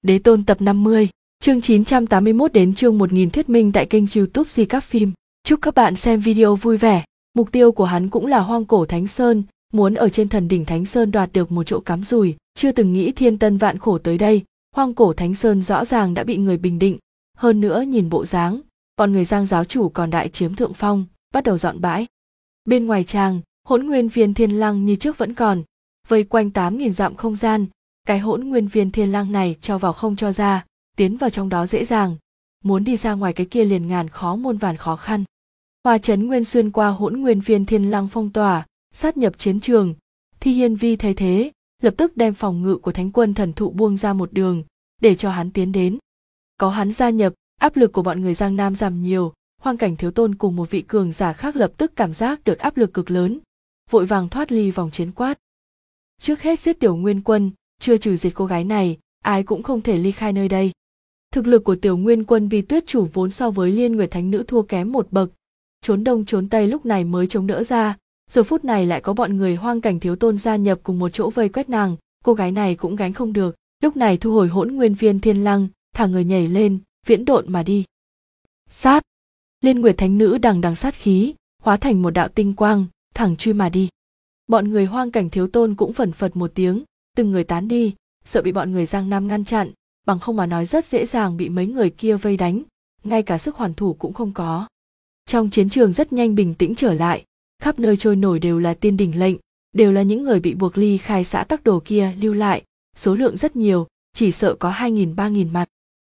Đế Tôn tập 50, chương 981 đến chương 1000 thuyết minh tại kênh YouTube Di Các Phim. Chúc các bạn xem video vui vẻ. Mục tiêu của hắn cũng là hoang cổ Thánh Sơn, muốn ở trên thần đỉnh Thánh Sơn đoạt được một chỗ cắm rùi, chưa từng nghĩ thiên tân vạn khổ tới đây, hoang cổ Thánh Sơn rõ ràng đã bị người bình định, hơn nữa nhìn bộ dáng, bọn người Giang giáo chủ còn đại chiếm thượng phong, bắt đầu dọn bãi. Bên ngoài tràng, Hỗn Nguyên Viên Thiên Lăng như trước vẫn còn, vây quanh 8.000 dặm không gian, cái Hỗn Nguyên Viên Thiên Lăng này cho vào không cho ra, tiến vào trong đó dễ dàng, muốn đi ra ngoài cái kia liền ngàn khó muôn vàn khó khăn. Hoa Chấn Nguyên xuyên qua Hỗn Nguyên Viên Thiên Lăng phong tỏa, sát nhập chiến trường, Thi Hiên Vi thấy thế, lập tức đem phòng ngự của Thánh Quân Thần Thụ buông ra một đường, để cho hắn tiến đến. Có hắn gia nhập, áp lực của bọn người Giang Nam giảm nhiều, Hoang Cảnh Thiếu Tôn cùng một vị cường giả khác lập tức cảm giác được áp lực cực lớn, vội vàng thoát ly vòng chiến quát. Trước hết giết Tiểu Nguyên Quân, chưa trừ diệt cô gái này, ai cũng không thể ly khai nơi đây. Thực lực của Tiểu Nguyên Quân vì Tuyết Chủ vốn so với Liên Nguyệt Thánh Nữ thua kém một bậc, trốn đông trốn tây lúc này mới chống đỡ ra, giờ phút này lại có bọn người Hoang Cảnh Thiếu Tôn gia nhập cùng một chỗ vây quét nàng, cô gái này cũng gánh không được, lúc này thu hồi Hỗn Nguyên Viên Thiên Lăng, thả người nhảy lên, viễn độn mà đi. Sát! Liên Nguyệt Thánh Nữ đằng đằng sát khí, hóa thành một đạo tinh quang, thẳng truy mà đi. Bọn người Hoang Cảnh Thiếu Tôn cũng phẩn phật một tiếng, từng người tán đi, sợ bị bọn người Giang Nam ngăn chặn, bằng không mà nói rất dễ dàng bị mấy người kia vây đánh, ngay cả sức hoàn thủ cũng không có. Trong chiến trường rất nhanh bình tĩnh trở lại, khắp nơi trôi nổi đều là tiên đỉnh lệnh, đều là những người bị buộc ly khai xã Tắc Đồ kia lưu lại, số lượng rất nhiều, chỉ sợ có 2.000-3.000 mặt.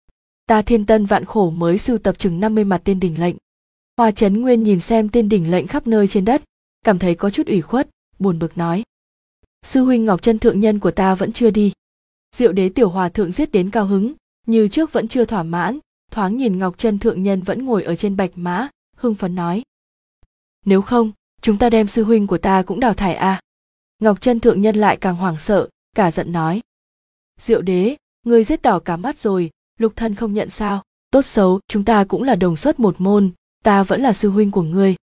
Ta thiên tân vạn khổ mới sưu tập chừng 50 mặt tiên đỉnh lệnh. Hoa Chấn Nguyên nhìn xem tiên đỉnh lệnh khắp nơi trên đất, cảm thấy có chút ủy khuất, buồn bực nói. Sư huynh Ngọc Chân thượng nhân của ta vẫn chưa đi. Diệu Đế tiểu hòa thượng giết đến cao hứng, như trước vẫn chưa thỏa mãn, thoáng nhìn Ngọc Chân thượng nhân vẫn ngồi ở trên bạch mã, hưng phấn nói. Nếu không, chúng ta đem sư huynh của ta cũng đào thải à? Ngọc Chân thượng nhân lại càng hoảng sợ, cả giận nói. Diệu Đế, ngươi giết đỏ cả mắt rồi, lục thân không nhận sao? Tốt xấu, chúng ta cũng là đồng xuất một môn, ta vẫn là sư huynh của ngươi.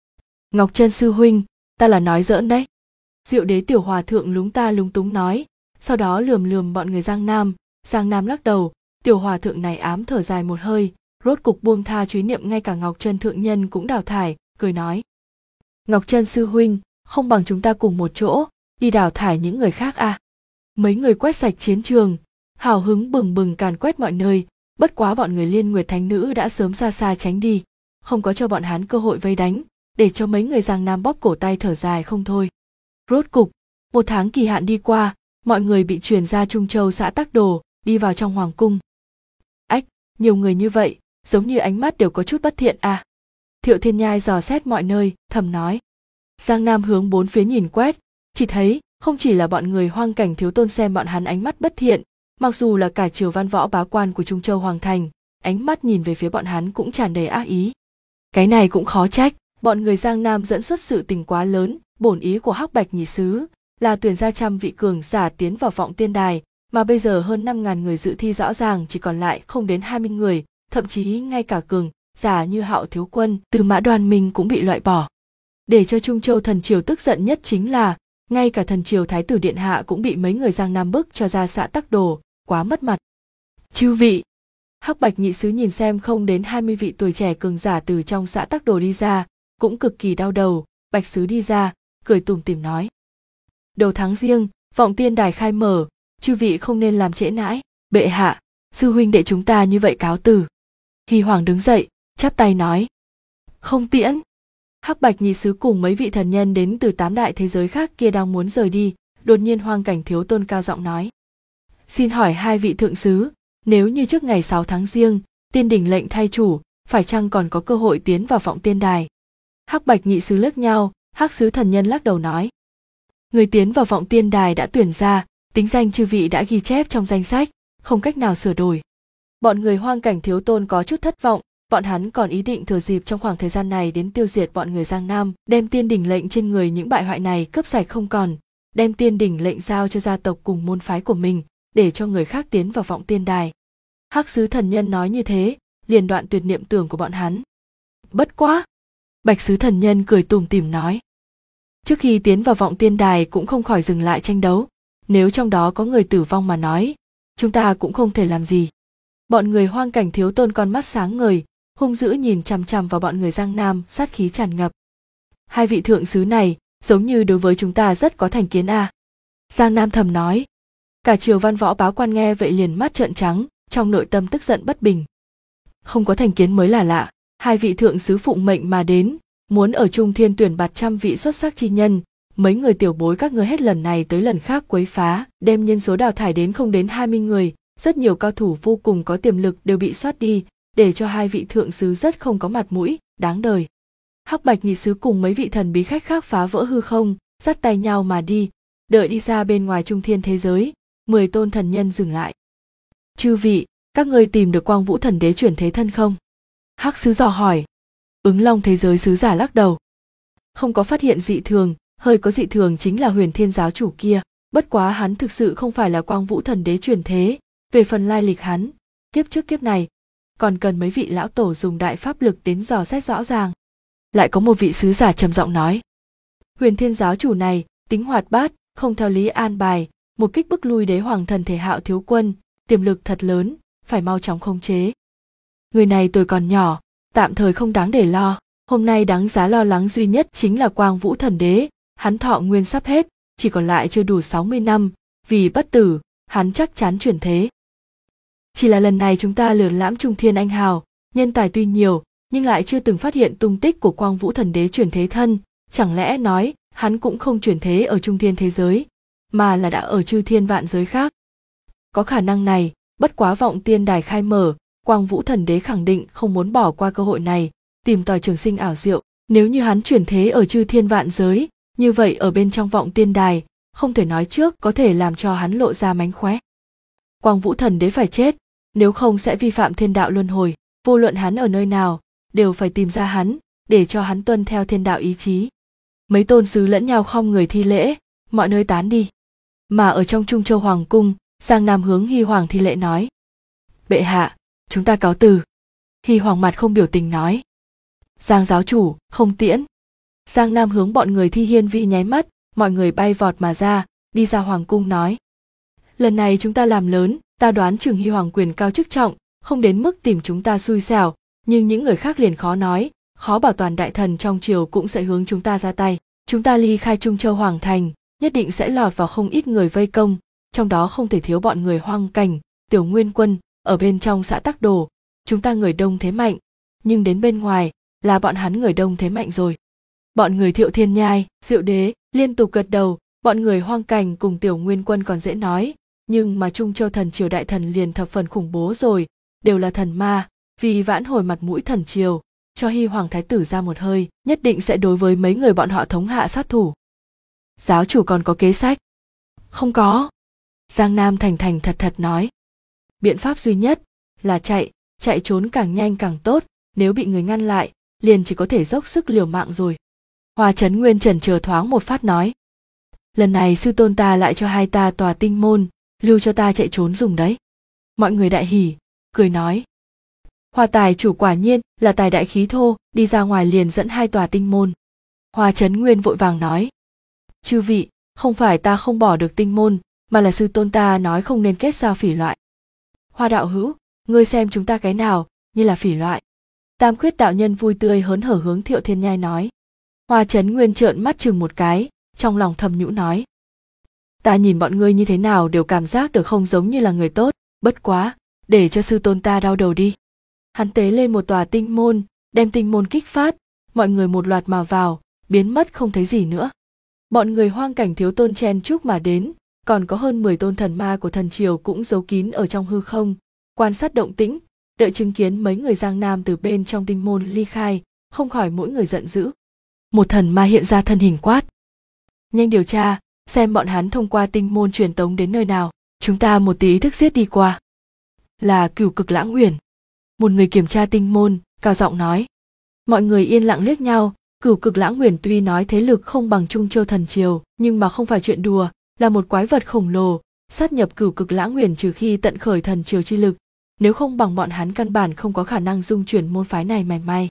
Ngọc Chân sư huynh, ta là nói giỡn đấy. Diệu Đế tiểu hòa thượng lúng ta lúng túng nói, sau đó lườm lườm bọn người Giang Nam lắc đầu, tiểu hòa thượng này ám thở dài một hơi, rốt cục buông tha truy niệm ngay cả Ngọc Chân thượng nhân cũng đào thải, cười nói. Ngọc Chân sư huynh, không bằng chúng ta cùng một chỗ, đi đào thải những người khác à. Mấy người quét sạch chiến trường, hào hứng bừng bừng càn quét mọi nơi, bất quá bọn người Liên Nguyệt Thánh Nữ đã sớm xa xa tránh đi, không có cho bọn hắn cơ hội vây đánh, để cho mấy người Giang Nam bóp cổ tay thở dài không thôi. Rốt cục, 1 tháng kỳ hạn đi qua, mọi người bị chuyển ra Trung Châu xã Tắc Đồ, đi vào trong hoàng cung. Ách, nhiều người như vậy, giống như ánh mắt đều có chút bất thiện à. Thiệu Thiên Nhai dò xét mọi nơi, thầm nói. Giang Nam hướng bốn phía nhìn quét, chỉ thấy, không chỉ là bọn người Hoang Cảnh Thiếu Tôn xem bọn hắn ánh mắt bất thiện, mặc dù là cả triều văn võ bá quan của Trung Châu Hoàng Thành, ánh mắt nhìn về phía bọn hắn cũng tràn đầy ác ý. Cái này cũng khó trách, bọn người Giang Nam dẫn xuất sự tình quá lớn, bổn ý của Hắc Bạch Nhị Sứ là tuyển ra 100 vị cường giả tiến vào Vọng Tiên Đài, mà bây giờ hơn 5.000 người dự thi rõ ràng chỉ còn lại không đến 20 người, thậm chí ngay cả cường giả như Hạo Thiếu Quân, Tư Mã Đoan Minh cũng bị loại bỏ. Để cho Trung Châu thần triều tức giận nhất chính là, ngay cả thần triều Thái tử điện hạ cũng bị mấy người Giang Nam bức cho ra xã Tắc Đồ, quá mất mặt. Chư vị, Hắc Bạch Nhị Sứ nhìn xem không đến 20 vị tuổi trẻ cường giả từ trong xã Tắc Đồ đi ra, cũng cực kỳ đau đầu. Bạch Sứ đi ra, cười tủm tỉm nói. Đầu tháng riêng, Vọng Tiên Đài khai mở, chư vị không nên làm trễ nãi. Bệ hạ, sư huynh đệ chúng ta như vậy cáo từ. Hy Hoàng đứng dậy, chắp tay nói. Không tiễn. Hắc Bạch Nhị Sứ cùng mấy vị thần nhân đến từ 8 đại thế giới khác kia đang muốn rời đi, đột nhiên Hoang Cảnh Thiếu Tôn cao giọng nói. Xin hỏi hai vị thượng sứ, nếu như trước ngày 6 tháng riêng, tiên đỉnh lệnh thay chủ, phải chăng còn có cơ hội tiến vào Vọng Tiên Đài? Hắc Bạch Nhị Sứ liếc nhau, Hắc Sứ thần nhân lắc đầu nói. Người tiến vào Vọng Tiên Đài đã tuyển ra, tính danh chư vị đã ghi chép trong danh sách, không cách nào sửa đổi. Bọn người Hoang Cảnh Thiếu Tôn có chút thất vọng, bọn hắn còn ý định thừa dịp trong khoảng thời gian này đến tiêu diệt bọn người Giang Nam, đem tiên đỉnh lệnh trên người những bại hoại này cướp sạch không còn, đem tiên đỉnh lệnh giao cho gia tộc cùng môn phái của mình, để cho người khác tiến vào Vọng Tiên Đài. Hắc Sứ thần nhân nói như thế, liền đoạn tuyệt niệm tưởng của bọn hắn. Bất quá! Bạch Sứ thần nhân cười tủm tỉm nói. Trước khi tiến vào Vọng Tiên Đài cũng không khỏi dừng lại tranh đấu, nếu trong đó có người tử vong mà nói, chúng ta cũng không thể làm gì. Bọn người Hoang Cảnh Thiếu Tôn con mắt sáng ngời, hung dữ nhìn chằm chằm vào bọn người Giang Nam, sát khí tràn ngập. Hai vị thượng sứ này giống như đối với chúng ta rất có thành kiến à. Giang Nam thầm nói. Cả triều văn võ báo quan nghe vậy liền mắt trợn trắng, trong nội tâm tức giận bất bình. Không có thành kiến mới là lạ, hai vị thượng sứ phụng mệnh mà đến, muốn ở Trung Thiên tuyển bạt trăm vị xuất sắc chi nhân, mấy người tiểu bối các ngươi hết lần này tới lần khác quấy phá, đem nhân số đào thải đến không đến 20 người, rất nhiều cao thủ vô cùng có tiềm lực đều bị soát đi, để cho hai vị thượng sứ rất không có mặt mũi, đáng đời. Hắc Bạch nhị sứ cùng mấy vị thần bí khách khác phá vỡ hư không, dắt tay nhau mà đi, đợi đi ra bên ngoài Trung Thiên thế giới, 10 tôn thần nhân dừng lại. Chư vị, các ngươi tìm được Quang Vũ Thần Đế chuyển thế thân không? Hắc sứ dò hỏi. Ứng Long thế giới sứ giả lắc đầu. Không có phát hiện dị thường, hơi có dị thường chính là Huyền Thiên giáo chủ kia, bất quá hắn thực sự không phải là Quang Vũ Thần Đế chuyển thế, về phần lai lịch hắn, kiếp trước kiếp này, còn cần mấy vị lão tổ dùng đại pháp lực đến dò xét rõ ràng. Lại có một vị sứ giả trầm giọng nói. Huyền Thiên giáo chủ này, tính hoạt bát, không theo lý an bài, một kích bức lui Đế Hoàng Thần Thể Hạo thiếu quân, tiềm lực thật lớn, phải mau chóng khống chế. Người này tuổi còn nhỏ, tạm thời không đáng để lo, hôm nay đáng giá lo lắng duy nhất chính là Quang Vũ Thần Đế, hắn thọ nguyên sắp hết, chỉ còn lại chưa đủ 60 năm, vì bất tử, hắn chắc chắn chuyển thế. Chỉ là lần này chúng ta lừa lãm Trung Thiên anh hào, nhân tài tuy nhiều, nhưng lại chưa từng phát hiện tung tích của Quang Vũ Thần Đế chuyển thế thân, chẳng lẽ nói hắn cũng không chuyển thế ở Trung Thiên thế giới, mà là đã ở chư thiên vạn giới khác. Có khả năng này, bất quá vọng tiên đài khai mở, Quang Vũ Thần Đế khẳng định không muốn bỏ qua cơ hội này, tìm tòi trường sinh ảo diệu, nếu như hắn chuyển thế ở chư thiên vạn giới, như vậy ở bên trong vọng tiên đài, không thể nói trước có thể làm cho hắn lộ ra mánh khóe. Quang Vũ Thần Đế phải chết, nếu không sẽ vi phạm thiên đạo luân hồi, vô luận hắn ở nơi nào, đều phải tìm ra hắn, để cho hắn tuân theo thiên đạo ý chí. Mấy tôn sứ lẫn nhau khom người thi lễ, mọi nơi tán đi. Mà ở trong Trung Châu Hoàng cung, Giang Nam hướng Hy Hoàng thi lễ nói. Bệ hạ, chúng ta cáo từ. Hy Hoàng mặt không biểu tình nói. Giang giáo chủ, không tiễn. Giang Nam hướng bọn người Thi Hiên Vi nháy mắt, mọi người bay vọt mà ra, đi ra Hoàng cung nói. Lần này chúng ta làm lớn, ta đoán chừng Hy Hoàng quyền cao chức trọng, không đến mức tìm chúng ta xui xẻo, nhưng những người khác liền khó nói, khó bảo toàn đại thần trong triều cũng sẽ hướng chúng ta ra tay. Chúng ta ly khai Trung Châu Hoàng thành, nhất định sẽ lọt vào không ít người vây công, trong đó không thể thiếu bọn người Hoang Cảnh, Tiểu Nguyên Quân, ở bên trong xã Tắc Đồ, chúng ta người đông thế mạnh, nhưng đến bên ngoài là bọn hắn người đông thế mạnh rồi. Bọn người Thiệu Thiên Nhai, Diệu Đế liên tục gật đầu, bọn người Hoang Cảnh cùng Tiểu Nguyên Quân còn dễ nói, nhưng mà Trung Châu thần triều đại thần liền thập phần khủng bố rồi, đều là thần ma, vì vãn hồi mặt mũi thần triều, cho Hy Hoàng thái tử ra một hơi, nhất định sẽ đối với mấy người bọn họ thống hạ sát thủ. Giáo chủ còn có kế sách? Không có. Giang Nam thành thành thật thật nói. Biện pháp duy nhất là chạy trốn càng nhanh càng tốt, nếu bị người ngăn lại, liền chỉ có thể dốc sức liều mạng rồi. Hoa Chấn Nguyên chần chờ thoáng một phát nói. Lần này sư tôn ta lại cho hai ta tòa tinh môn, lưu cho ta chạy trốn dùng đấy. Mọi người đại hỉ, cười nói. Hoa tài chủ quả nhiên là tài đại khí thô, đi ra ngoài liền dẫn hai tòa tinh môn. Hoa Chấn Nguyên vội vàng nói. Chư vị, không phải ta không bỏ được tinh môn, mà là sư tôn ta nói không nên kết giao phỉ loại. Hoa đạo hữu, ngươi xem chúng ta cái nào, như là phỉ loại. Tam Khuyết đạo nhân vui tươi hớn hở hướng Thiệu Thiên Nhai nói. Hoa Chấn Nguyên trợn mắt chừng một cái, trong lòng thầm nhũ nói. Ta nhìn bọn ngươi như thế nào đều cảm giác được không giống như là người tốt, bất quá, để cho sư tôn ta đau đầu đi. Hắn tế lên một tòa tinh môn, đem tinh môn kích phát, mọi người một loạt mà vào, biến mất không thấy gì nữa. Bọn người Hoang Cảnh Thiếu Tôn chen chúc mà đến, còn có hơn 10 tôn thần ma của thần triều cũng giấu kín ở trong hư không, quan sát động tĩnh, đợi chứng kiến mấy người Giang Nam từ bên trong tinh môn ly khai, không khỏi mỗi người giận dữ. Một thần ma hiện ra thân hình quát. Nhanh điều tra, xem bọn hắn thông qua tinh môn truyền tống đến nơi nào, chúng ta một tí thức giết đi qua. Là Cửu Cực Lãng Uyển. Một người kiểm tra tinh môn, cao giọng nói. Mọi người yên lặng liếc nhau, Cửu Cực Lãng Uyển tuy nói thế lực không bằng Trung Châu thần triều, nhưng mà không phải chuyện đùa, là một quái vật khổng lồ, sát nhập Cửu Cực Lãng Uyển trừ khi tận khởi thần triều chi lực, nếu không bằng bọn hắn căn bản không có khả năng dung chuyển môn phái này mảy may.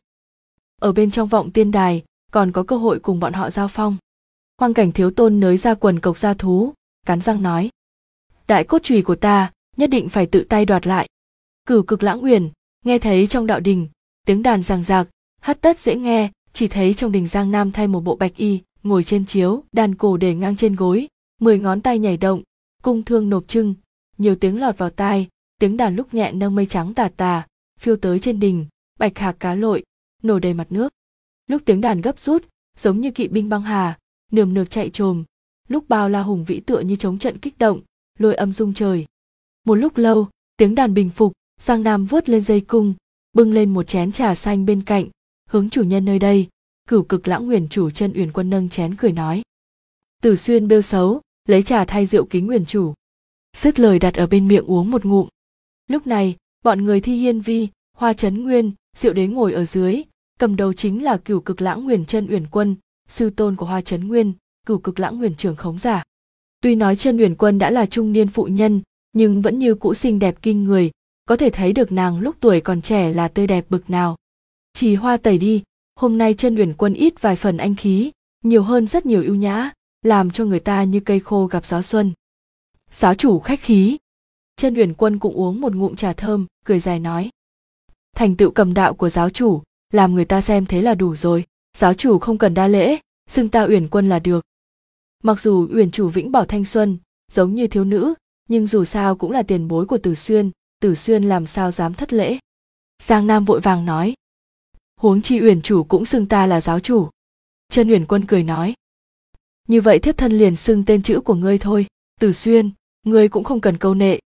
Ở bên trong vọng tiên đài, còn có cơ hội cùng bọn họ giao phong. Hoang Cảnh Thiếu Tôn nới ra quần cộc gia thú, cắn răng nói. Đại cốt chùy của ta, nhất định phải tự tay đoạt lại. Cửu Cực Lãng Uyển nghe thấy trong đạo đình tiếng đàn ràng rạc, hát tất dễ nghe, chỉ thấy trong đình Giang Nam thay một bộ bạch y, ngồi trên chiếu, đàn cổ để ngang trên gối, 10 ngón tay nhảy động, cung thương nộp trưng, nhiều tiếng lọt vào tai, tiếng đàn lúc nhẹ nâng mây trắng tà tà, phiêu tới trên đình, bạch hạc cá lội, nổi đầy mặt nước. Lúc tiếng đàn gấp rút, giống như kỵ binh băng hà, nườm nượp chạy trồm, lúc bao la hùng vĩ tựa như chống trận kích động, lôi âm rung trời. Một lúc lâu, tiếng đàn bình phục, Giang Nam vớt lên dây cung, bưng lên một chén trà xanh bên cạnh, hướng chủ nhân nơi đây. Cửu Cực Lãng Uyển chủ Chân Uyển Quân nâng chén cười nói: Tử Xuyên bêu xấu, lấy trà thay rượu kính Uyển chủ. Dứt lời đặt ở bên miệng uống một ngụm. Lúc này, bọn người Thi Hiên Vi, Hoa Chấn Nguyên, Diệu Đế ngồi ở dưới, cầm đầu chính là Cửu Cực Lãng Uyển Chân Uyển Quân, sư tôn của Hoa Chấn Nguyên, Cửu Cực Lãng Uyển trưởng khống giả. Tuy nói Chân Uyển Quân đã là trung niên phụ nhân, nhưng vẫn như cũ xinh đẹp kinh người, có thể thấy được nàng lúc tuổi còn trẻ là tươi đẹp bực nào. Chỉ hoa tẩy đi, hôm nay Chân Uyển Quân ít vài phần anh khí, nhiều hơn rất nhiều ưu nhã, làm cho người ta như cây khô gặp gió xuân. Giáo chủ khách khí. Chân Uyển Quân cũng uống một ngụm trà thơm, cười dài nói: Thành tựu cầm đạo của giáo chủ, làm người ta xem thế là đủ rồi, giáo chủ không cần đa lễ, xưng ta Uyển Quân là được. Mặc dù Uyển chủ vĩnh bảo thanh xuân, giống như thiếu nữ, nhưng dù sao cũng là tiền bối của Tử Xuyên làm sao dám thất lễ. Giang Nam vội vàng nói: Huống chi Uyển chủ cũng xưng ta là giáo chủ. Chân Uyển Quân cười nói: Như vậy thiếp thân liền xưng tên chữ của ngươi thôi, Tử Xuyên, ngươi cũng không cần câu nệ.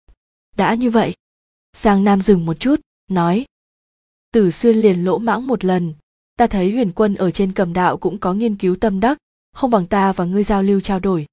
Đã như vậy. Giang Nam dừng một chút, nói: Tử Xuyên liền lỗ mãng một lần, ta thấy Uyển Quân ở trên cầm đạo cũng có nghiên cứu tâm đắc, không bằng ta và ngươi giao lưu trao đổi.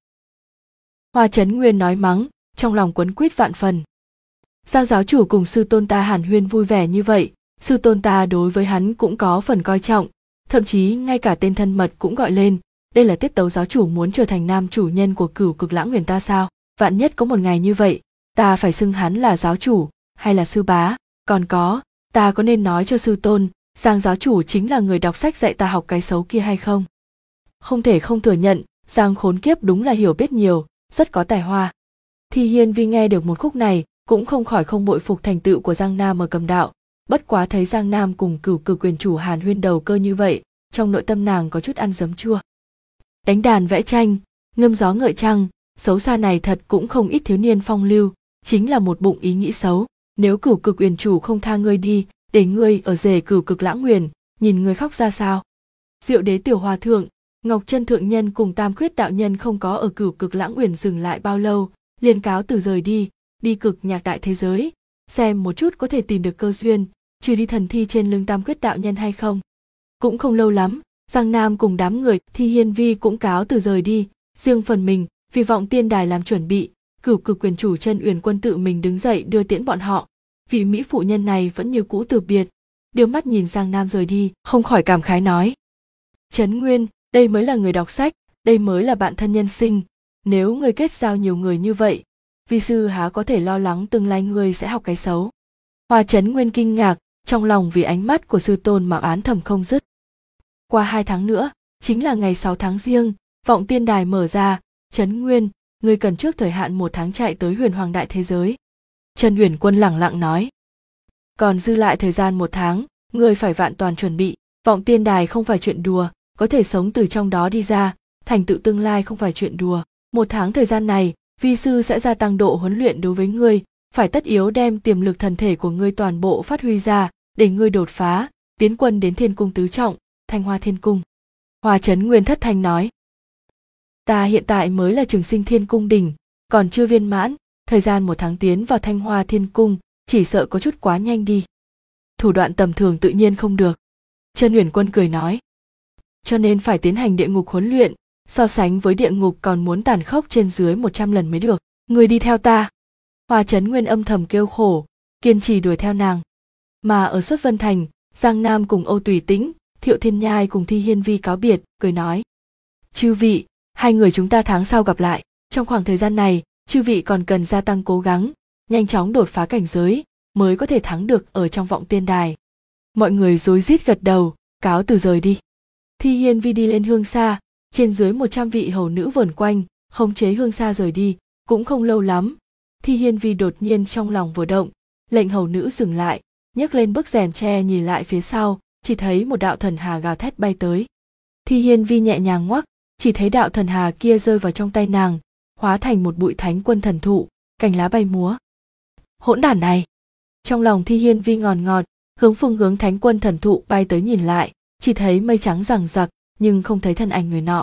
Hoa Chấn Nguyên nói mắng, trong lòng quấn quýt vạn phần. Giang giáo chủ cùng sư tôn ta hàn huyên vui vẻ như vậy, sư tôn ta đối với hắn cũng có phần coi trọng, thậm chí ngay cả tên thân mật cũng gọi lên. Đây là tiết tấu giáo chủ muốn trở thành nam chủ nhân của Cửu Cực Lãng Uyển ta sao? Vạn nhất có một ngày như vậy, ta phải xưng hắn là giáo chủ hay là sư bá? Còn có, ta có nên nói cho sư tôn Giang giáo chủ chính là người đọc sách dạy ta học cái xấu kia hay không? Không thể không thừa nhận, Giang khốn kiếp đúng là hiểu biết nhiều, rất có tài hoa. Thi Hiên Vi nghe được một khúc này, cũng không khỏi không bội phục thành tựu của Giang Nam ở cầm đạo. Bất quá thấy Giang Nam cùng Cửu Cực Uyển chủ hàn huyên đầu cơ như vậy, trong nội tâm nàng có chút ăn giấm chua. Đánh đàn vẽ tranh, ngâm gió ngợi trăng, xấu xa này thật cũng không ít thiếu niên phong lưu, chính là một bụng ý nghĩ xấu. Nếu Cửu Cực Uyển chủ không tha ngươi đi, để ngươi ở rể Cửu Cực Lãng Uyển, nhìn ngươi khóc ra sao? Diệu Đế tiểu hòa thượng, Ngọc Chân thượng nhân cùng Tam Khuyết đạo nhân không có ở Cửu Cực Lãng Uyển dừng lại bao lâu, liền cáo từ rời đi cực nhạc đại thế giới, xem một chút có thể tìm được cơ duyên, trừ đi thần thi trên lưng Tam Khuyết đạo nhân hay không. Cũng không lâu lắm, Giang Nam cùng đám người Thi Hiên Vi cũng cáo từ rời đi, riêng phần mình vì Vọng Tiên Đài làm chuẩn bị, Cửu Cực Uyển chủ Chân Uyển Quân tự mình đứng dậy đưa tiễn bọn họ. Vị mỹ phụ nhân này vẫn như cũ từ biệt, đưa mắt nhìn Giang Nam rời đi, không khỏi cảm khái nói: Trấn Nguyên, đây mới là người đọc sách, đây mới là bạn thân nhân sinh. Nếu người kết giao nhiều người như vậy, vi sư há có thể lo lắng tương lai người sẽ học cái xấu. Hoa Trấn Nguyên kinh ngạc, trong lòng vì ánh mắt của sư tôn mà oán thầm không dứt. Qua 2 tháng nữa, chính là ngày 6 tháng Giêng, Vọng Tiên Đài mở ra. Trấn Nguyên, ngươi cần trước thời hạn 1 tháng chạy tới Huyền Hoàng đại thế giới. Chân Uyển Quân lẳng lặng nói: Còn dư lại thời gian 1 tháng, ngươi phải vạn toàn chuẩn bị. Vọng Tiên Đài không phải chuyện đùa, có thể sống từ trong đó đi ra, thành tựu tương lai không phải chuyện đùa. 1 tháng thời gian này, vi sư sẽ gia tăng độ huấn luyện đối với ngươi, phải tất yếu đem tiềm lực thần thể của ngươi toàn bộ phát huy ra, để ngươi đột phá, tiến quân đến Thiên Cung tứ trọng, Thanh Hoa Thiên Cung. Hoa Trấn Nguyên thất thanh nói: Ta hiện tại mới là Trường Sinh Thiên Cung đỉnh, còn chưa viên mãn, thời gian 1 tháng tiến vào Thanh Hoa Thiên Cung, chỉ sợ có chút quá nhanh đi. Thủ đoạn tầm thường tự nhiên không được. Chân Uyển Quân cười nói: Cho nên phải tiến hành địa ngục huấn luyện, so sánh với địa ngục còn muốn tàn khốc trên dưới 100 lần mới được. Người đi theo ta. Hoa Trấn Nguyên âm thầm kêu khổ, kiên trì đuổi theo nàng. Mà ở Xuất Vân Thành, Giang Nam cùng Âu Tùy Tĩnh, Thiệu Thiên Nhai cùng Thi Hiên Vi cáo biệt, cười nói: Chư vị, 2 người chúng ta tháng sau gặp lại. Trong khoảng thời gian này, chư vị còn cần gia tăng cố gắng, nhanh chóng đột phá cảnh giới, mới có thể thắng được ở trong Vọng Tiên Đài. Mọi người rối rít gật đầu, cáo từ rời đi. Thi Hiên Vi đi lên hương xa, trên dưới 100 vị hầu nữ vờn quanh, khống chế hương xa rời đi. Cũng không lâu lắm, Thi Hiên Vi đột nhiên trong lòng vừa động, lệnh hầu nữ dừng lại, nhấc lên bức rèm tre nhìn lại phía sau, chỉ thấy một đạo thần hà gào thét bay tới. Thi Hiên Vi nhẹ nhàng ngoắc, chỉ thấy đạo thần hà kia rơi vào trong tay nàng, hóa thành một bụi thánh quân thần thụ, cành lá bay múa. Hỗn đản này! Trong lòng Thi Hiên Vi ngòn ngọt, hướng phương hướng thánh quân thần thụ bay tới nhìn lại, chỉ thấy mây trắng giằng giặc, nhưng không thấy thân ảnh người nọ.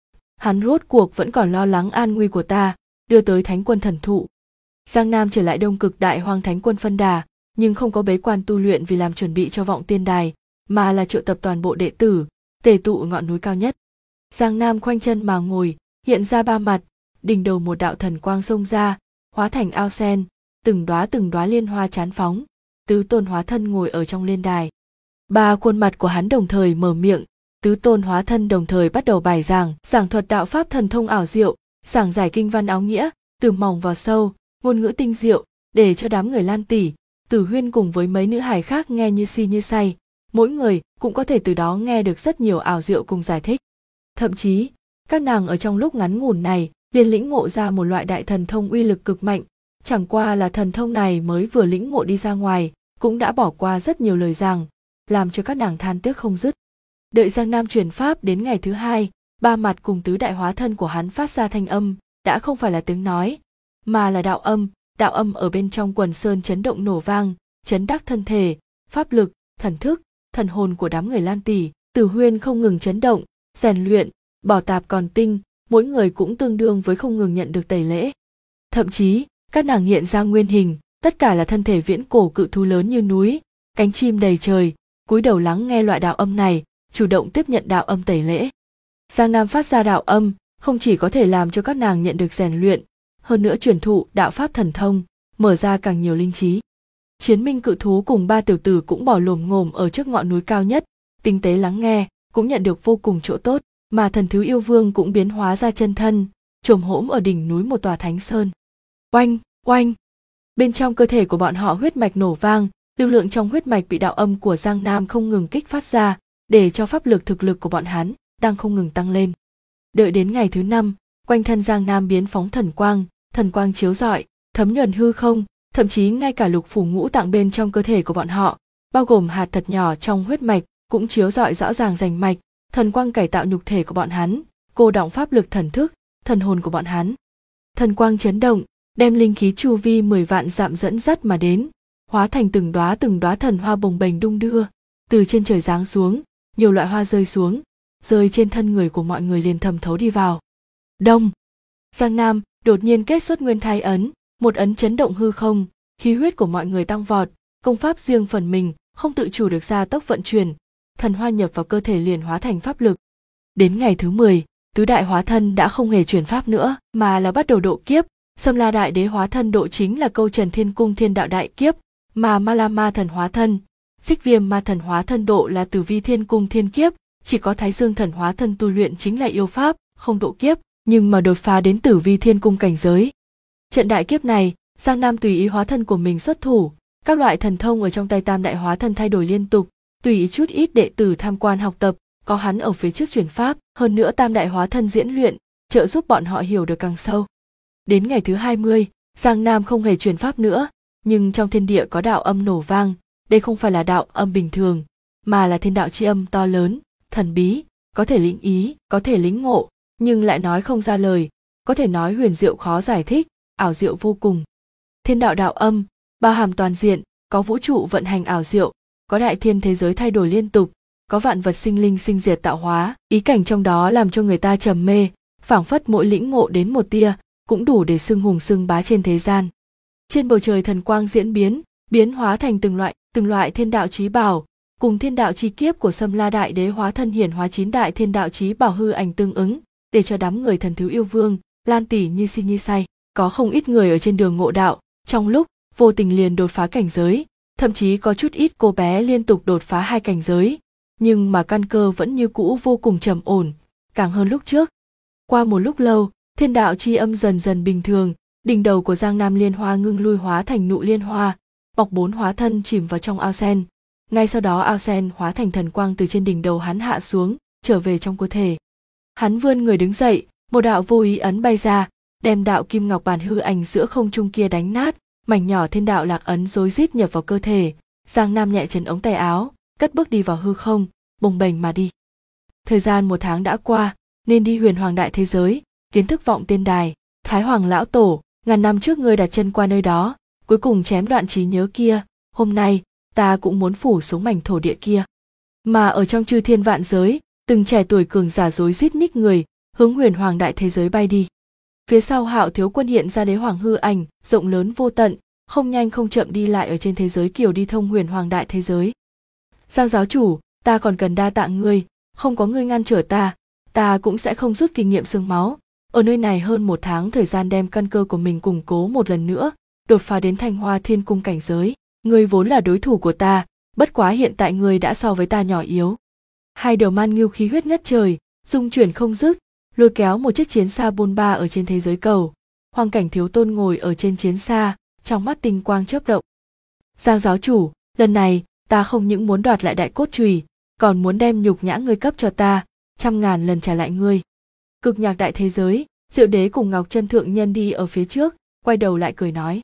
Hắn rốt cuộc vẫn còn lo lắng an nguy của ta, đưa tới thánh quân thần thụ. Giang Nam trở lại Đông Cực Đại Hoang thánh quân phân đà, nhưng không có bế quan tu luyện vì làm chuẩn bị cho vọng tiên đài, mà là triệu tập toàn bộ đệ tử, tề tụ ngọn núi cao nhất. Giang Nam khoanh chân mà ngồi, hiện ra ba mặt, đỉnh đầu một đạo thần quang xông ra, hóa thành ao sen, từng đóa liên hoa chán phóng, tứ tôn hóa thân ngồi ở trong liên đài. Ba khuôn mặt của hắn đồng thời mở miệng, tứ tôn hóa thân đồng thời bắt đầu bài giảng thuật đạo pháp thần thông ảo diệu, giảng giải kinh văn áo nghĩa, từ mỏng vào sâu, ngôn ngữ tinh diệu, để cho đám người Lan tỷ, Tử Huyên cùng với mấy nữ hài khác nghe như si như say, mỗi người cũng có thể từ đó nghe được rất nhiều ảo diệu cùng giải thích. Thậm chí, các nàng ở trong lúc ngắn ngủn này liền lĩnh ngộ ra một loại đại thần thông uy lực cực mạnh, chẳng qua là thần thông này mới vừa lĩnh ngộ đi ra ngoài, cũng đã bỏ qua rất nhiều lời giảng, làm cho các nàng than tiếc không dứt. Đợi Giang Nam truyền pháp đến ngày thứ hai, ba mặt cùng tứ đại hóa thân của hắn phát ra thanh âm, đã không phải là tiếng nói, mà là đạo âm ở bên trong quần sơn chấn động nổ vang, chấn đắc thân thể, pháp lực, thần thức, thần hồn của đám người Lan tỷ, Tử Huyên không ngừng chấn động, rèn luyện, bỏ tạp còn tinh, mỗi người cũng tương đương với không ngừng nhận được tẩy lễ. Thậm chí, các nàng hiện ra nguyên hình, tất cả là thân thể viễn cổ cự thú lớn như núi, cánh chim đầy trời, cúi đầu lắng nghe loại đạo âm này, chủ động tiếp nhận đạo âm tẩy lễ. Giang Nam phát ra đạo âm, không chỉ có thể làm cho các nàng nhận được rèn luyện, hơn nữa truyền thụ đạo pháp thần thông, mở ra càng nhiều linh trí. Chiến Minh cự thú cùng ba tiểu tử cũng bỏ lồm ngồm ở trước ngọn núi cao nhất, tinh tế lắng nghe, cũng nhận được vô cùng chỗ tốt, mà thần thứ yêu vương cũng biến hóa ra chân thân, chồm hổm ở đỉnh núi một tòa thánh sơn. Oanh, oanh! Bên trong cơ thể của bọn họ huyết mạch nổ vang, lưu lượng trong huyết mạch bị đạo âm của Giang Nam không ngừng kích phát ra, để cho pháp lực thực lực của bọn hắn đang không ngừng tăng lên. Đợi đến ngày thứ 5, quanh thân Giang Nam biến phóng thần quang chiếu rọi, thấm nhuần hư không, thậm chí ngay cả lục phủ ngũ tạng bên trong cơ thể của bọn họ, bao gồm hạt thật nhỏ trong huyết mạch, cũng chiếu rọi rõ ràng rành mạch, thần quang cải tạo nhục thể của bọn hắn, cô đọng pháp lực thần thức, thần hồn của bọn hắn. Thần quang chấn động, đem linh khí chu vi 10 vạn dặm dẫn dắt mà đến, hóa thành từng đóa thần hoa bồng bềnh đung đưa, từ trên trời giáng xuống, nhiều loại hoa rơi xuống, rơi trên thân người của mọi người liền thẩm thấu đi vào. Đông! Giang Nam đột nhiên kết xuất nguyên thai ấn, một ấn chấn động hư không, khí huyết của mọi người tăng vọt, công pháp riêng phần mình không tự chủ được gia tốc vận chuyển, thần hoa nhập vào cơ thể liền hóa thành pháp lực. Đến ngày thứ 10, tứ đại hóa thân đã không hề chuyển pháp nữa, mà là bắt đầu độ kiếp. Sâm La Đại Đế hóa thân độ chính là Câu Trần Thiên Cung Thiên Đạo Đại Kiếp, mà Ma La Ma Thần hóa thân, Xích Viêm Ma Thần hóa thân độ là Tử Vi Thiên Cung Thiên Kiếp, chỉ có Thái Dương Thần hóa thân tu luyện chính là yêu pháp, không độ kiếp, nhưng mà đột phá đến Tử Vi Thiên Cung cảnh giới. Trận đại kiếp này, Giang Nam tùy ý hóa thân của mình xuất thủ, các loại thần thông ở trong tay tam đại hóa thân thay đổi liên tục, tùy ý chút ít đệ tử tham quan học tập, có hắn ở phía trước truyền pháp, hơn nữa tam đại hóa thân diễn luyện, trợ giúp bọn họ hiểu được càng sâu. Đến ngày thứ 20, Giang Nam không hề truyền pháp nữa, nhưng trong thiên địa có đạo âm nổ vang, đây không phải là đạo âm bình thường, mà là thiên đạo chi âm to lớn, thần bí, có thể lĩnh ý, có thể lĩnh ngộ, nhưng lại nói không ra lời, có thể nói huyền diệu khó giải thích, ảo diệu vô cùng. Thiên đạo đạo âm, bao hàm toàn diện, có vũ trụ vận hành ảo diệu, có đại thiên thế giới thay đổi liên tục, có vạn vật sinh linh sinh diệt tạo hóa, ý cảnh trong đó làm cho người ta trầm mê, phảng phất mỗi lĩnh ngộ đến một tia, cũng đủ để xưng hùng xưng bá trên thế gian. Trên bầu trời thần quang diễn biến hóa thành từng loại thiên đạo chí bảo, cùng thiên đạo chi kiếp của Sâm La Đại Đế hóa thân hiển hóa 9 đại thiên đạo chí bảo hư ảnh tương ứng, để cho đám người thần thứ yêu vương, Lan tỷ như si như say, có không ít người ở trên đường ngộ đạo, trong lúc vô tình liền đột phá cảnh giới, thậm chí có chút ít cô bé liên tục đột phá 2 cảnh giới, nhưng mà căn cơ vẫn như cũ vô cùng trầm ổn, càng hơn lúc trước. Qua một lúc lâu, thiên đạo chi âm dần dần bình thường, đỉnh đầu của Giang Nam liên hoa ngưng lui hóa thành nụ liên hoa, bọc 4 hóa thân chìm vào trong ao sen. Ngay sau đó ao sen hóa thành thần quang từ trên đỉnh đầu hắn hạ xuống, trở về trong cơ thể. Hắn vươn người đứng dậy, một đạo vô ý ấn bay ra, đem đạo kim ngọc bàn hư ảnh giữa không trung kia đánh nát, mảnh nhỏ thiên đạo lạc ấn rối rít nhập vào cơ thể. Giang Nam nhẹ chấn ống tay áo, cất bước đi vào hư không, bồng bềnh mà đi. Thời gian 1 tháng đã qua, nên đi huyền hoàng đại thế giới, kiến thức vọng tiên đài. Thái hoàng lão tổ, ngàn năm trước ngươi đặt chân qua nơi đó, cuối cùng chém đoạn trí nhớ kia, hôm nay ta cũng muốn phủ xuống mảnh thổ địa kia. Mà ở trong chư thiên vạn giới, từng trẻ tuổi cường giả rối rít nhích người, hướng huyền hoàng đại thế giới bay đi. Phía sau Hạo Thiếu Quân hiện ra đế hoàng hư ảnh, rộng lớn vô tận, không nhanh không chậm đi lại ở trên thế giới kiều đi thông huyền hoàng đại thế giới. Giang giáo chủ, ta còn cần đa tạ ngươi, không có ngươi ngăn trở ta cũng sẽ không rút kinh nghiệm xương máu. Ở nơi này hơn 1 tháng thời gian đem căn cơ của mình củng cố một lần nữa, đột phá đến Thanh Hoa Thiên Cung cảnh giới. Ngươi vốn là đối thủ của ta, bất quá hiện tại ngươi đã so với ta nhỏ yếu. Hai đầu man ngưu khí huyết ngất trời, dung chuyển không dứt, lôi kéo một chiếc chiến xa bôn ba ở trên thế giới cầu. Hoàng Cảnh Thiếu Tôn ngồi ở trên chiến xa, trong mắt tinh quang chớp động. Giang giáo chủ, lần này ta không những muốn đoạt lại đại cốt chùy, còn muốn đem nhục nhã ngươi cấp cho ta, 100.000 lần trả lại ngươi. Cực nhạc đại thế giới, Diệu Đế cùng Ngọc Chân Thượng Nhân đi ở phía trước, quay đầu lại cười nói: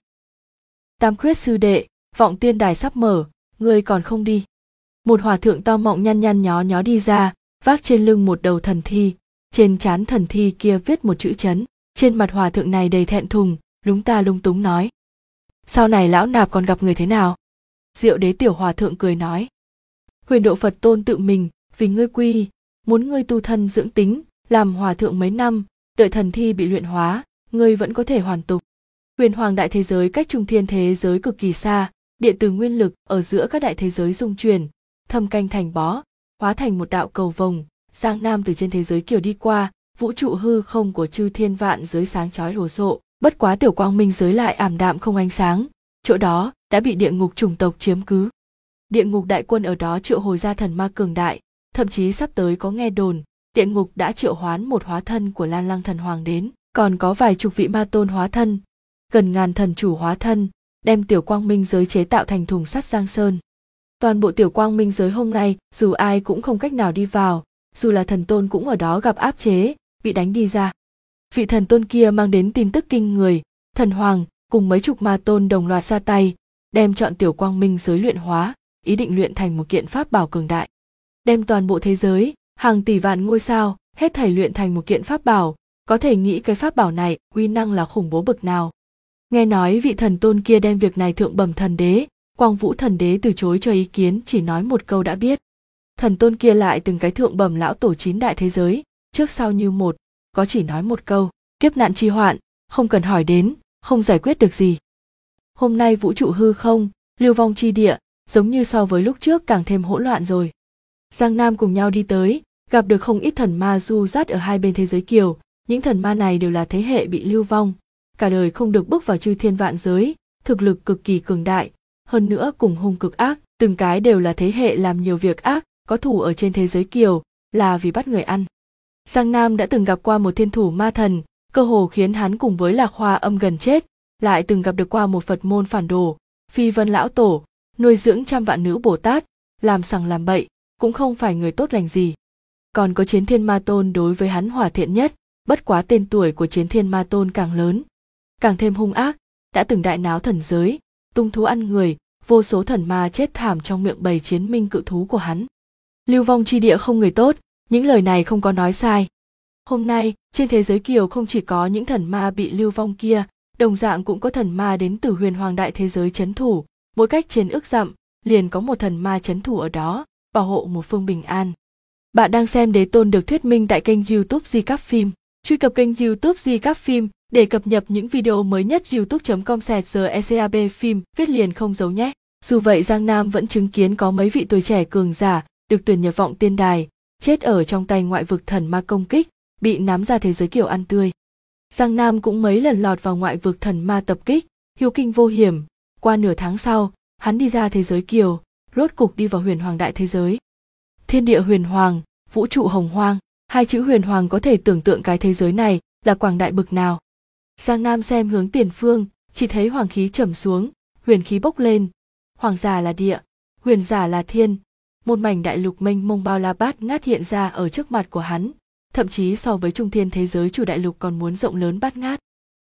Tam Khuyết sư đệ, vọng tiên đài sắp mở, ngươi còn không đi. Một hòa thượng to mọng nhăn nhăn nhó nhó đi ra, vác trên lưng một đầu thần thi, trên trán thần thi kia viết một chữ chấn. Trên mặt hòa thượng này đầy thẹn thùng, lúng ta lung túng nói: Sau này lão nạp còn gặp người thế nào? Diệu Đế tiểu hòa thượng cười nói: Huyền Độ Phật Tôn tự mình vì ngươi quy, muốn ngươi tu thân dưỡng tính, làm hòa thượng mấy năm, đợi thần thi bị luyện hóa, ngươi vẫn có thể hoàn tục. Huyền hoàng đại thế giới cách trung thiên thế giới cực kỳ xa, điện từ nguyên lực ở giữa các đại thế giới dung chuyển, thâm canh thành bó, hóa thành một đạo cầu vồng. Giang Nam từ trên thế giới kiều đi qua, vũ trụ hư không của chư thiên vạn giới sáng chói đồ sộ, bất quá tiểu quang minh giới lại ảm đạm không ánh sáng, chỗ đó đã bị địa ngục chủng tộc chiếm cứ. Địa ngục đại quân ở đó triệu hồi ra thần ma cường đại, thậm chí sắp tới có nghe đồn địa ngục đã triệu hoán một hóa thân của Lan Lăng thần hoàng đến, còn có vài chục vị ma tôn hóa thân, gần ngàn thần chủ hóa thân, đem tiểu quang minh giới chế tạo thành thùng sắt Giang Sơn. Toàn bộ tiểu quang minh giới hôm nay dù ai cũng không cách nào đi vào, dù là thần tôn cũng ở đó gặp áp chế, bị đánh đi ra. Vị thần tôn kia mang đến tin tức kinh người, thần hoàng cùng mấy chục ma tôn đồng loạt ra tay, đem chọn tiểu quang minh giới luyện hóa, ý định luyện thành một kiện pháp bảo cường đại. Đem toàn bộ thế giới, hàng tỷ vạn ngôi sao, hết thảy luyện thành một kiện pháp bảo, có thể nghĩ cái pháp bảo này uy năng là khủng bố bậc nào. Nghe nói vị thần tôn kia đem việc này thượng bẩm thần đế, Quang Vũ thần đế từ chối cho ý kiến, chỉ nói một câu đã biết. Thần tôn kia lại từng cái thượng bẩm lão tổ 9 đại thế giới, trước sau như một, có chỉ nói một câu: kiếp nạn chi hoạn, không cần hỏi đến, không giải quyết được gì. Hôm nay vũ trụ hư không, lưu vong chi địa, giống như so với lúc trước càng thêm hỗn loạn rồi. Giang Nam cùng nhau đi tới, gặp được không ít thần ma du dắt ở hai bên thế giới kiều, những thần ma này đều là thế hệ bị lưu vong, cả đời không được bước vào chư thiên vạn giới, thực lực cực kỳ cường đại, hơn nữa cùng hung cực ác, từng cái đều là thế hệ làm nhiều việc ác, có thủ ở trên thế giới kiều, là vì bắt người ăn. Giang Nam đã từng gặp qua một thiên thủ ma thần, cơ hồ khiến hắn cùng với Lạc Hoa Âm gần chết, lại từng gặp được qua một Phật môn phản đồ, Phi Vân lão tổ, nuôi dưỡng trăm vạn nữ Bồ Tát, làm sằng làm bậy, cũng không phải người tốt lành gì. Còn có Chiến Thiên Ma Tôn đối với hắn hòa thiện nhất, bất quá tên tuổi của Chiến Thiên Ma Tôn càng lớn, càng thêm hung ác, đã từng đại náo thần giới, tung thú ăn người, vô số thần ma chết thảm trong miệng bầy chiến minh cự thú của hắn. Lưu vong chi địa không người tốt, những lời này không có nói sai. Hôm nay, trên thế giới kiều không chỉ có những thần ma bị lưu vong kia, đồng dạng cũng có thần ma đến từ huyền hoàng đại thế giới trấn thủ, mỗi cách trên ước dặm, liền có một thần ma trấn thủ ở đó, bảo hộ một phương bình an. Bạn đang xem Đế Tôn được thuyết minh tại kênh YouTube Di Cáp Phim. Truy cập kênh YouTube Di Cáp Phim để cập nhật những video mới nhất. youtube.com/GECAB phim viết liền không giấu nhé. Dù vậy Giang Nam vẫn chứng kiến có mấy vị tuổi trẻ cường giả được tuyển nhập vọng tiên đài, chết ở trong tay ngoại vực thần ma công kích, bị nắm ra thế giới kiều ăn tươi. Giang Nam cũng mấy lần lọt vào ngoại vực thần ma tập kích, hiếu kinh vô hiểm. Qua nửa tháng sau, hắn đi ra thế giới kiều, rốt cục đi vào huyền hoàng đại thế giới. Thiên địa huyền hoàng, vũ trụ hồng hoang, hai chữ huyền hoàng có thể tưởng tượng cái thế giới này là quảng đại bực nào. Giang Nam xem hướng tiền phương, chỉ thấy hoàng khí trầm xuống, huyền khí bốc lên. Hoàng giả là địa, huyền giả là thiên, một mảnh đại lục mênh mông bao la bát ngát hiện ra ở trước mặt của hắn, thậm chí so với trung thiên thế giới chủ đại lục còn muốn rộng lớn bát ngát.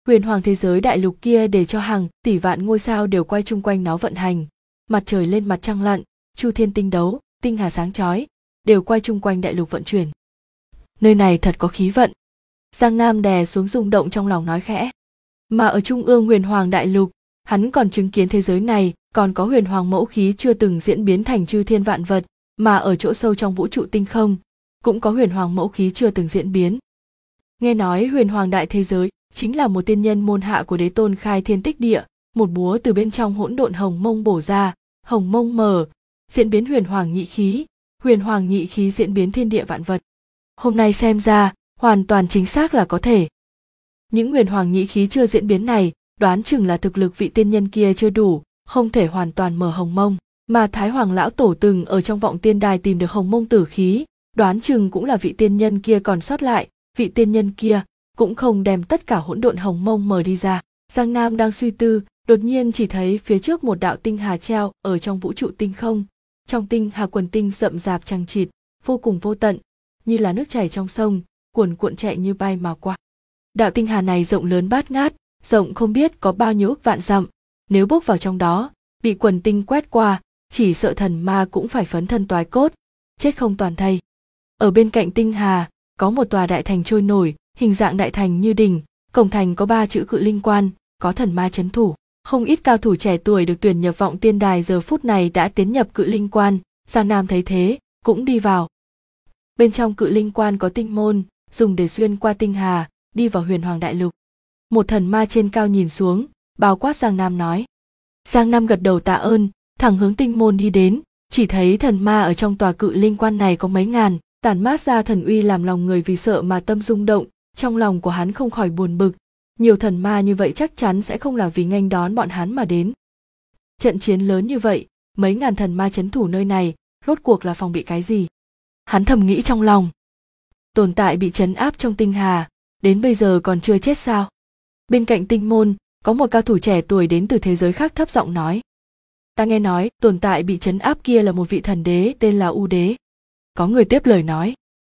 Huyền hoàng thế giới đại lục kia để cho hàng tỷ vạn ngôi sao đều quay chung quanh nó vận hành, mặt trời lên mặt trăng lặn, chu thiên tinh đấu, tinh hà sáng chói, đều quay chung quanh đại lục vận chuyển. Nơi này thật có khí vận. Giang Nam đè xuống rung động trong lòng nói khẽ. Mà ở trung ương huyền hoàng đại lục, hắn còn chứng kiến thế giới này còn có huyền hoàng mẫu khí chưa từng diễn biến thành chư thiên vạn vật, mà ở chỗ sâu trong vũ trụ tinh không cũng có huyền hoàng mẫu khí chưa từng diễn biến. Nghe nói huyền hoàng đại thế giới chính là một tiên nhân môn hạ của đế tôn khai thiên tích địa, một búa từ bên trong hỗn độn hồng mông bổ ra, hồng mông mở, diễn biến huyền hoàng nhị khí diễn biến thiên địa vạn vật. Hôm nay xem ra hoàn toàn chính xác là có thể. Những huyền hoàng nhị khí chưa diễn biến này đoán chừng là thực lực vị tiên nhân kia chưa đủ, không thể hoàn toàn mở hồng mông, mà Thái Hoàng lão tổ từng ở trong vọng tiên đài tìm được hồng mông tử khí, đoán chừng cũng là vị tiên nhân kia còn sót lại, vị tiên nhân kia cũng không đem tất cả hỗn độn hồng mông mở đi ra. Giang Nam đang suy tư, đột nhiên chỉ thấy phía trước một đạo tinh hà treo ở trong vũ trụ tinh không, trong tinh hà quần tinh rậm rạp chằng chịt, vô cùng vô tận, như là nước chảy trong sông, cuồn cuộn chạy như bay mà qua. Đạo tinh hà này rộng lớn bát ngát, rộng không biết có bao nhiêu ức vạn dặm, nếu bước vào trong đó, bị quần tinh quét qua, chỉ sợ thần ma cũng phải phấn thân toái cốt, chết không toàn thây. Ở bên cạnh tinh hà, có một tòa đại thành trôi nổi, hình dạng đại thành như đỉnh, cổng thành có 3 chữ Cự Linh Quan, có thần ma trấn thủ. Không ít cao thủ trẻ tuổi được tuyển nhập vọng tiên đài giờ phút này đã tiến nhập Cự Linh Quan, Giang Nam thấy thế, cũng đi vào. Bên trong Cự Linh Quan có tinh môn, dùng để xuyên qua tinh hà, đi vào huyền hoàng đại lục. Một thần ma trên cao nhìn xuống, bao quát Giang Nam nói. Giang Nam gật đầu tạ ơn, thẳng hướng tinh môn đi đến, chỉ thấy thần ma ở trong tòa Cự Linh Quan này có mấy ngàn, tản mát ra thần uy làm lòng người vì sợ mà tâm rung động, trong lòng của hắn không khỏi buồn bực. Nhiều thần ma như vậy chắc chắn sẽ không là vì nghênh đón bọn hắn mà đến. Trận chiến lớn như vậy, mấy ngàn thần ma trấn thủ nơi này, rốt cuộc là phòng bị cái gì? Hắn thầm nghĩ trong lòng. Tồn tại bị trấn áp trong tinh hà, đến bây giờ còn chưa chết sao? Bên cạnh tinh môn, có một cao thủ trẻ tuổi đến từ thế giới khác thấp giọng nói. Ta nghe nói, tồn tại bị trấn áp kia là một vị thần đế tên là U Đế. Có người tiếp lời nói.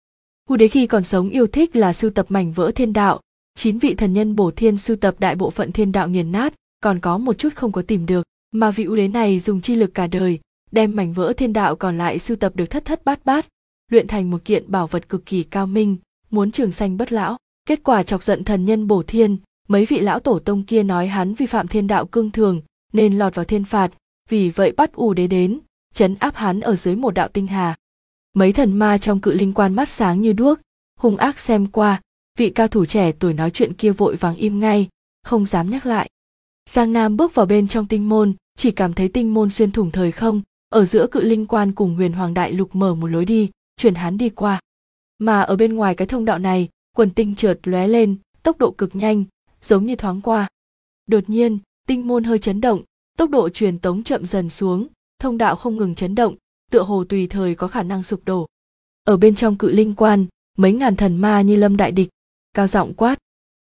U Đế khi còn sống yêu thích là sưu tập mảnh vỡ thiên đạo, 9 vị thần nhân bổ thiên sưu tập đại bộ phận thiên đạo nghiền nát, còn có một chút không có tìm được, mà vị U Đế này dùng chi lực cả đời, đem mảnh vỡ thiên đạo còn lại sưu tập được thất thất bát bát, luyện thành một kiện bảo vật cực kỳ cao minh, muốn trường sanh bất lão. Kết quả chọc giận thần nhân bổ thiên, mấy vị lão tổ tông kia nói hắn vi phạm thiên đạo cương thường, nên lọt vào thiên phạt, vì vậy bắt U Đế đến, trấn áp hắn ở dưới một đạo tinh hà. Mấy thần ma trong Cự Linh Quan mắt sáng như đuốc, hung ác xem qua, vị cao thủ trẻ tuổi nói chuyện kia vội vàng im ngay, không dám nhắc lại. Giang Nam bước vào bên trong tinh môn, chỉ cảm thấy tinh môn xuyên thủng thời không, ở giữa Cự Linh Quan cùng huyền hoàng đại lục mở một lối đi, chuyển hắn đi qua. Mà ở bên ngoài cái thông đạo này, quần tinh chợt lóe lên, tốc độ cực nhanh, giống như thoáng qua. Đột nhiên, tinh môn hơi chấn động, tốc độ truyền tống chậm dần xuống, thông đạo không ngừng chấn động, tựa hồ tùy thời có khả năng sụp đổ. Ở bên trong Cự Linh Quan, mấy ngàn thần ma như lâm đại địch, cao giọng quát.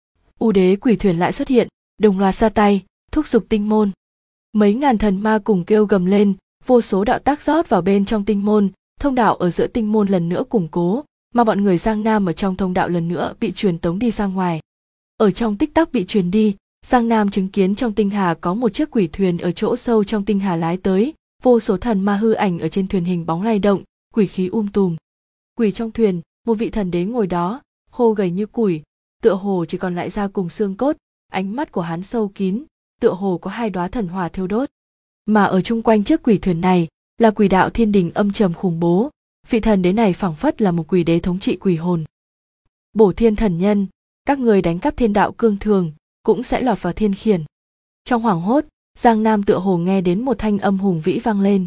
U Đế quỷ thuyền lại xuất hiện, đồng loạt ra tay, thúc giục tinh môn. Mấy ngàn thần ma cùng kêu gầm lên, vô số đạo tác rót vào bên trong tinh môn, thông đạo ở giữa tinh môn lần nữa củng cố, mà bọn người Giang Nam ở trong thông đạo lần nữa bị truyền tống đi ra ngoài. Ở trong tích tắc bị truyền đi, Giang Nam chứng kiến trong tinh hà có một chiếc quỷ thuyền ở chỗ sâu trong tinh hà lái tới, vô số thần ma hư ảnh ở trên thuyền hình bóng lay động, quỷ khí tùm. Quỷ trong thuyền, một vị thần đế ngồi đó, khô gầy như củi, tựa hồ chỉ còn lại da cùng xương cốt, ánh mắt của hắn sâu kín, tựa hồ có 2 đóa thần hỏa thiêu đốt. Mà ở chung quanh chiếc quỷ thuyền này là quỷ đạo thiên đình âm trầm khủng bố, vị thần đế này phảng phất là một quỷ đế thống trị quỷ hồn. Bổ thiên thần nhân, các người đánh cắp thiên đạo cương thường, cũng sẽ lọt vào thiên khiển. Trong hoảng hốt, Giang Nam tựa hồ nghe đến một thanh âm hùng vĩ vang lên.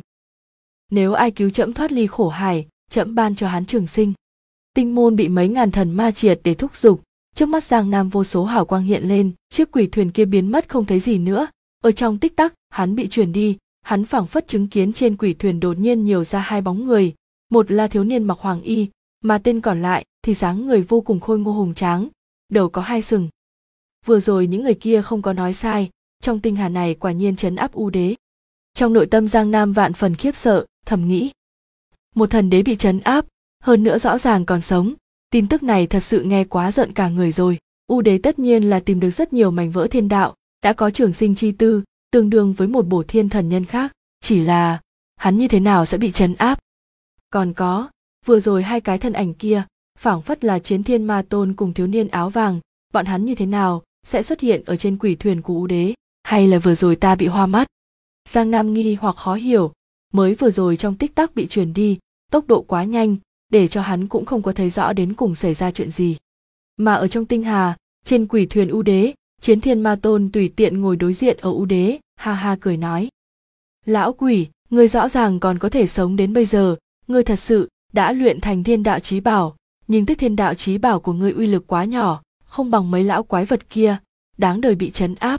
Nếu ai cứu trẫm thoát ly khổ hải, trẫm ban cho hắn trường sinh. Tinh môn bị mấy ngàn thần ma triệt để thúc giục, trước mắt Giang Nam vô số hào quang hiện lên, chiếc quỷ thuyền kia biến mất không thấy gì nữa. Ở trong tích tắc, hắn bị chuyển đi, hắn phảng phất chứng kiến trên quỷ thuyền đột nhiên nhiều ra 2 bóng người, một là thiếu niên mặc hoàng y, mà tên còn lại thì dáng người vô cùng khôi ngô hùng tráng, đầu có 2 sừng. Vừa rồi những người kia không có nói sai, trong tinh hà này quả nhiên trấn áp U Đế. Trong nội tâm Giang Nam vạn phần khiếp sợ, thầm nghĩ. Một thần đế bị trấn áp, hơn nữa rõ ràng còn sống, tin tức này thật sự nghe quá giận cả người rồi. U đế tất nhiên là tìm được rất nhiều mảnh vỡ thiên đạo, đã có trường sinh chi tư, tương đương với một bổ thiên thần nhân khác, chỉ là hắn như thế nào sẽ bị trấn áp. Còn có, vừa rồi hai cái thân ảnh kia, phảng phất là Chiến Thiên Ma Tôn cùng thiếu niên áo vàng, bọn hắn như thế nào sẽ xuất hiện ở trên quỷ thuyền của U đế, hay là vừa rồi ta bị hoa mắt? Giang Nam nghi hoặc khó hiểu, mới vừa rồi trong tích tắc bị truyền đi, tốc độ quá nhanh, để cho hắn cũng không có thấy rõ đến cùng xảy ra chuyện gì. Mà ở trong tinh hà, trên quỷ thuyền U đế, Chiến Thiên Ma Tôn tùy tiện ngồi đối diện ở U đế, ha ha cười nói. Lão quỷ, ngươi rõ ràng còn có thể sống đến bây giờ, ngươi thật sự đã luyện thành thiên đạo chí bảo, nhưng tức thiên đạo chí bảo của ngươi uy lực quá nhỏ, không bằng mấy lão quái vật kia, đáng đời bị trấn áp.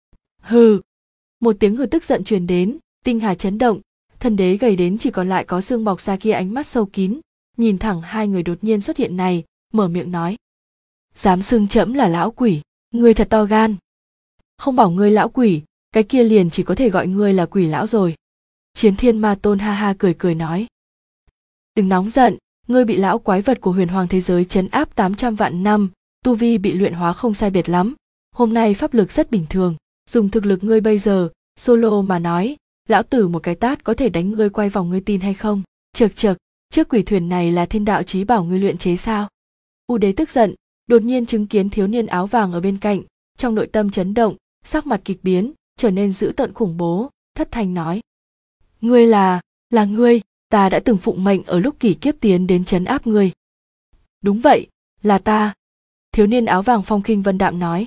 Hừ. Một tiếng hừ tức giận truyền đến, tinh hà chấn động, thần đế gầy đến chỉ còn lại có xương bọc ra kia ánh mắt sâu kín, nhìn thẳng hai người đột nhiên xuất hiện này, mở miệng nói. Dám xưng trẫm là lão quỷ, ngươi thật to gan. Không bảo ngươi lão quỷ, cái kia liền chỉ có thể gọi ngươi là quỷ lão rồi. Chiến Thiên Ma Tôn ha ha cười cười nói. Đừng nóng giận, ngươi bị lão quái vật của huyền hoàng thế giới trấn áp 800 vạn năm, tu vi bị luyện hóa không sai biệt lắm. Hôm nay pháp lực rất bình thường, dùng thực lực ngươi bây giờ, solo mà nói, lão tử một cái tát có thể đánh ngươi quay vòng, ngươi tin hay không? Chậc chậc, chiếc quỷ thuyền này là thiên đạo chí bảo ngươi luyện chế sao? U đế tức giận, đột nhiên chứng kiến thiếu niên áo vàng ở bên cạnh, trong nội tâm chấn động, sắc mặt kịch biến, trở nên dữ tợn khủng bố, thất thanh nói. Ngươi là ngươi, ta đã từng phụng mệnh ở lúc kỷ kiếp tiến đến trấn áp ngươi. Đúng vậy, là ta. Thiếu niên áo vàng phong khinh vân đạm nói.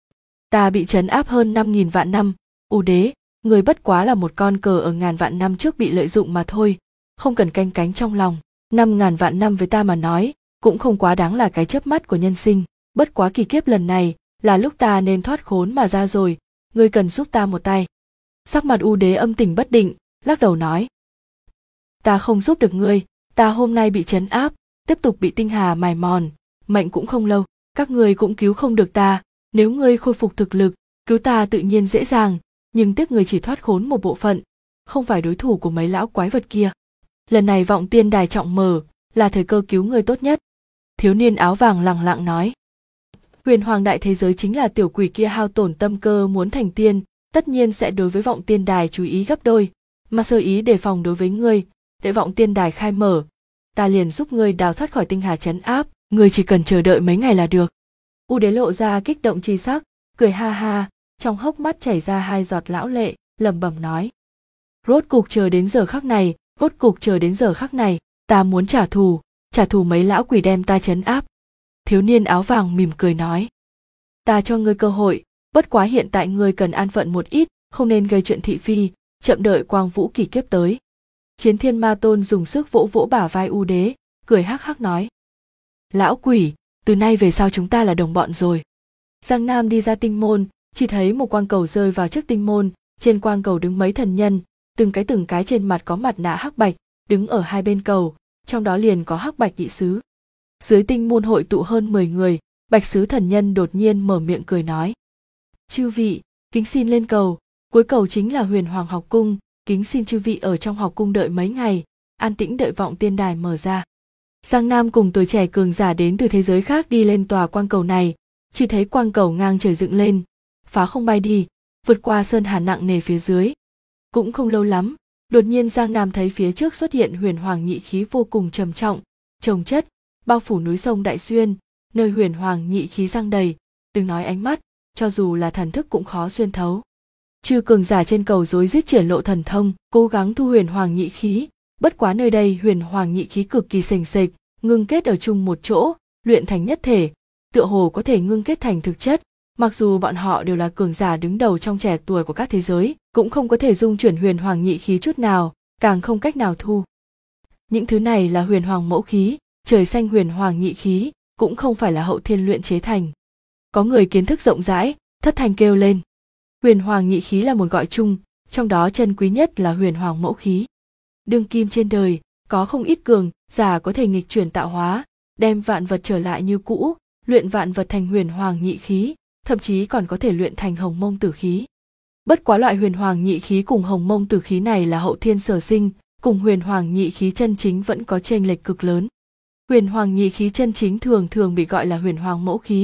Ta bị trấn áp hơn 5.000 vạn năm, U đế, ngươi bất quá là một con cờ ở ngàn vạn năm trước bị lợi dụng mà thôi, không cần canh cánh trong lòng. 5.000 vạn năm với ta mà nói, cũng không quá đáng là cái chớp mắt của nhân sinh, bất quá kỳ kiếp lần này là lúc ta nên thoát khốn mà ra rồi, ngươi cần giúp ta một tay. Sắc mặt U đế âm tình bất định, lắc đầu nói. Ta không giúp được ngươi, ta hôm nay bị trấn áp, tiếp tục bị tinh hà mài mòn, mệnh cũng không lâu, các ngươi cũng cứu không được ta, nếu ngươi khôi phục thực lực, cứu ta tự nhiên dễ dàng, nhưng tiếc ngươi chỉ thoát khốn một bộ phận, không phải đối thủ của mấy lão quái vật kia. Lần này vọng tiên đài trọng mở, là thời cơ cứu ngươi tốt nhất. Thiếu niên áo vàng lẳng lặng nói. Huyền hoàng đại thế giới chính là tiểu quỷ kia hao tổn tâm cơ muốn thành tiên, tất nhiên sẽ đối với vọng tiên đài chú ý gấp đôi, mà sơ ý đề phòng đối với ngươi, để vọng tiên đài khai mở, ta liền giúp ngươi đào thoát khỏi tinh hà trấn áp, ngươi chỉ cần chờ đợi mấy ngày là được. U đế lộ ra kích động chi sắc, cười ha ha, trong hốc mắt chảy ra 2 giọt lão lệ, lẩm bẩm nói. Rốt cục chờ đến giờ khắc này, rốt cục chờ đến giờ khắc này, ta muốn trả thù mấy lão quỷ đem ta trấn áp. Thiếu niên áo vàng mỉm cười nói. Ta cho ngươi cơ hội, bất quá hiện tại ngươi cần an phận một ít, không nên gây chuyện thị phi, chậm đợi quang vũ kỳ kiếp tới. Chiến Thiên Ma Tôn dùng sức vỗ vỗ bả vai U đế, cười hắc hắc nói. Lão quỷ, từ nay về sau chúng ta là đồng bọn rồi. Giang Nam đi ra tinh môn, chỉ thấy một quang cầu rơi vào trước tinh môn, trên quang cầu đứng mấy thần nhân, từng cái trên mặt có mặt nạ hắc bạch, đứng ở hai bên cầu, trong đó liền có hắc bạch nhị sứ. Dưới tinh môn hội tụ hơn 10 người, bạch sứ thần nhân đột nhiên mở miệng cười nói. Chư vị, kính xin lên cầu, cuối cầu chính là Huyền Hoàng học cung, kính xin chư vị ở trong học cung đợi mấy ngày, an tĩnh đợi vọng tiên đài mở ra. Giang Nam cùng tuổi trẻ cường giả đến từ thế giới khác đi lên tòa quang cầu này, chỉ thấy quang cầu ngang trời dựng lên, phá không bay đi, vượt qua sơn hà nặng nề phía dưới. Cũng không lâu lắm, đột nhiên Giang Nam thấy phía trước xuất hiện huyền hoàng nhị khí vô cùng trầm trọng, chồng chất, bao phủ núi sông Đại Xuyên, nơi huyền hoàng nhị khí giăng đầy, đừng nói ánh mắt, cho dù là thần thức cũng khó xuyên thấu. Chư cường giả trên cầu rối rít triển lộ thần thông, cố gắng thu huyền hoàng nhị khí, bất quá nơi đây huyền hoàng nhị khí cực kỳ sền sệt, ngưng kết ở chung một chỗ, luyện thành nhất thể, tựa hồ có thể ngưng kết thành thực chất. Mặc dù bọn họ đều là cường giả đứng đầu trong trẻ tuổi của các thế giới, cũng không có thể dung chuyển huyền hoàng nhị khí chút nào, càng không cách nào thu. Những thứ này là huyền hoàng mẫu khí, trời xanh huyền hoàng nhị khí, cũng không phải là hậu thiên luyện chế thành. Có người kiến thức rộng rãi, thất thanh kêu lên. Huyền hoàng nhị khí là một gọi chung, trong đó chân quý nhất là huyền hoàng mẫu khí. Đương kim trên đời, có không ít cường giả có thể nghịch chuyển tạo hóa, đem vạn vật trở lại như cũ, luyện vạn vật thành huyền hoàng nhị khí, thậm chí còn có thể luyện thành hồng mông tử khí. Bất quá loại huyền hoàng nhị khí cùng hồng mông tử khí này là hậu thiên sở sinh, cùng huyền hoàng nhị khí chân chính vẫn có chênh lệch cực lớn. Huyền hoàng nhị khí chân chính thường thường bị gọi là huyền hoàng mẫu khí,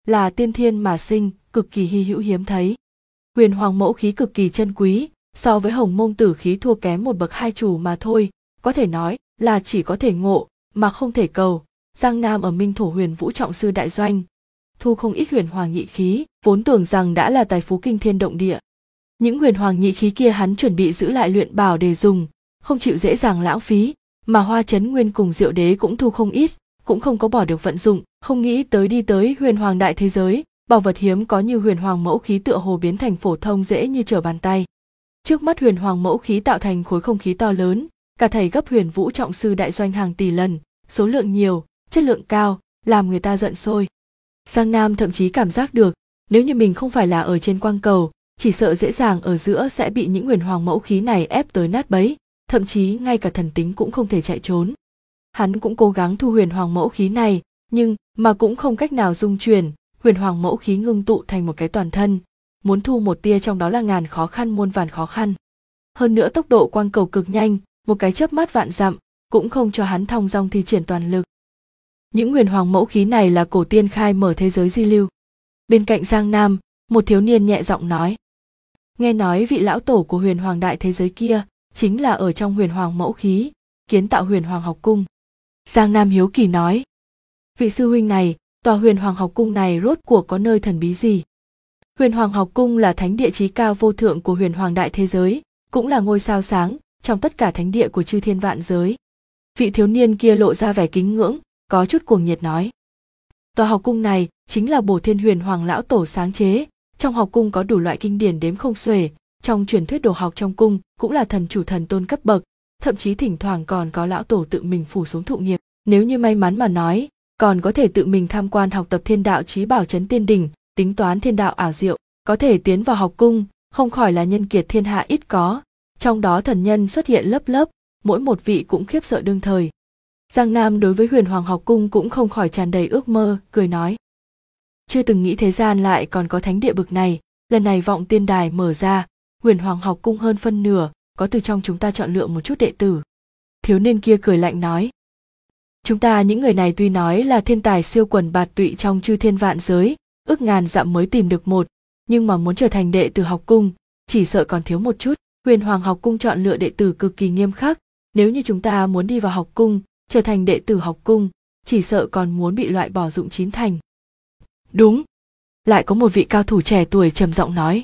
là tiên thiên mà sinh, cực kỳ hy hữu hiếm thấy. Huyền hoàng mẫu khí cực kỳ chân quý, so với hồng mông tử khí thua kém một bậc hai chủ mà thôi, có thể nói là chỉ có thể ngộ mà không thể cầu. Giang Nam ở Minh Thổ Huyền Vũ Trọng Sư đại doanh, thu không ít huyền hoàng nhị khí, vốn tưởng rằng đã là tài phú kinh thiên động địa. Những huyền hoàng nhị khí kia hắn chuẩn bị giữ lại luyện bảo để dùng, không chịu dễ dàng lãng phí, mà Hoa Chấn Nguyên cùng Diệu Đế cũng thu không ít, cũng không có bỏ được vận dụng, không nghĩ tới đi tới huyền hoàng đại thế giới, bảo vật hiếm có như huyền hoàng mẫu khí tựa hồ biến thành phổ thông dễ như trở bàn tay. Trước mắt huyền hoàng mẫu khí tạo thành khối không khí to lớn, cả thảy gấp Huyền Vũ Trọng Sư đại doanh hàng tỷ lần, số lượng nhiều, chất lượng cao, làm người ta giận sôi. Giang Nam thậm chí cảm giác được, nếu như mình không phải là ở trên quang cầu, chỉ sợ dễ dàng ở giữa sẽ bị những huyền hoàng mẫu khí này ép tới nát bấy, thậm chí ngay cả thần tính cũng không thể chạy trốn. Hắn cũng cố gắng thu huyền hoàng mẫu khí này, nhưng mà cũng không cách nào dung chuyển, huyền hoàng mẫu khí ngưng tụ thành một cái toàn thân, muốn thu một tia trong đó là ngàn khó khăn muôn vàn khó khăn. Hơn nữa tốc độ quang cầu cực nhanh, một cái chớp mắt vạn dặm, cũng không cho hắn thong dong thi triển toàn lực. Những huyền hoàng mẫu khí này là cổ tiên khai mở thế giới di lưu. Bên cạnh Giang Nam, một thiếu niên nhẹ giọng nói. Nghe nói vị lão tổ của huyền hoàng đại thế giới kia, chính là ở trong huyền hoàng mẫu khí, kiến tạo huyền hoàng học cung. Giang Nam hiếu kỳ nói. Vị sư huynh này, tòa huyền hoàng học cung này rốt cuộc có nơi thần bí gì? Huyền hoàng học cung là thánh địa chí cao vô thượng của huyền hoàng đại thế giới, cũng là ngôi sao sáng trong tất cả thánh địa của chư thiên vạn giới. Vị thiếu niên kia lộ ra vẻ kính ngưỡng, có chút cuồng nhiệt nói. Tòa học cung này chính là Bổ Thiên huyền hoàng lão tổ sáng chế, trong học cung có đủ loại kinh điển đếm không xuể, trong truyền thuyết đồ học trong cung cũng là thần chủ thần tôn cấp bậc, thậm chí thỉnh thoảng còn có lão tổ tự mình phủ xuống thụ nghiệp, nếu như may mắn mà nói, còn có thể tự mình tham quan học tập thiên đạo chí bảo trấn tiên đỉnh, tính toán thiên đạo ảo diệu, có thể tiến vào học cung, không khỏi là nhân kiệt thiên hạ ít có, trong đó thần nhân xuất hiện lớp lớp, mỗi một vị cũng khiếp sợ đương thời. Giang Nam đối với huyền hoàng học cung cũng không khỏi tràn đầy ước mơ, cười nói. Chưa từng nghĩ thế gian lại còn có thánh địa bực này, lần này vọng tiên đài mở ra, huyền hoàng học cung hơn phân nửa, có từ trong chúng ta chọn lựa một chút đệ tử. Thiếu niên kia cười lạnh nói. Chúng ta những người này tuy nói là thiên tài siêu quần bạt tụy trong chư thiên vạn giới, ước ngàn dặm mới tìm được một, nhưng mà muốn trở thành đệ tử học cung, chỉ sợ còn thiếu một chút. Huyền hoàng học cung chọn lựa đệ tử cực kỳ nghiêm khắc, nếu như chúng ta muốn đi vào học cung, trở thành đệ tử học cung, chỉ sợ còn muốn bị loại bỏ dụng chín thành. Đúng. Lại có một vị cao thủ trẻ tuổi trầm giọng nói.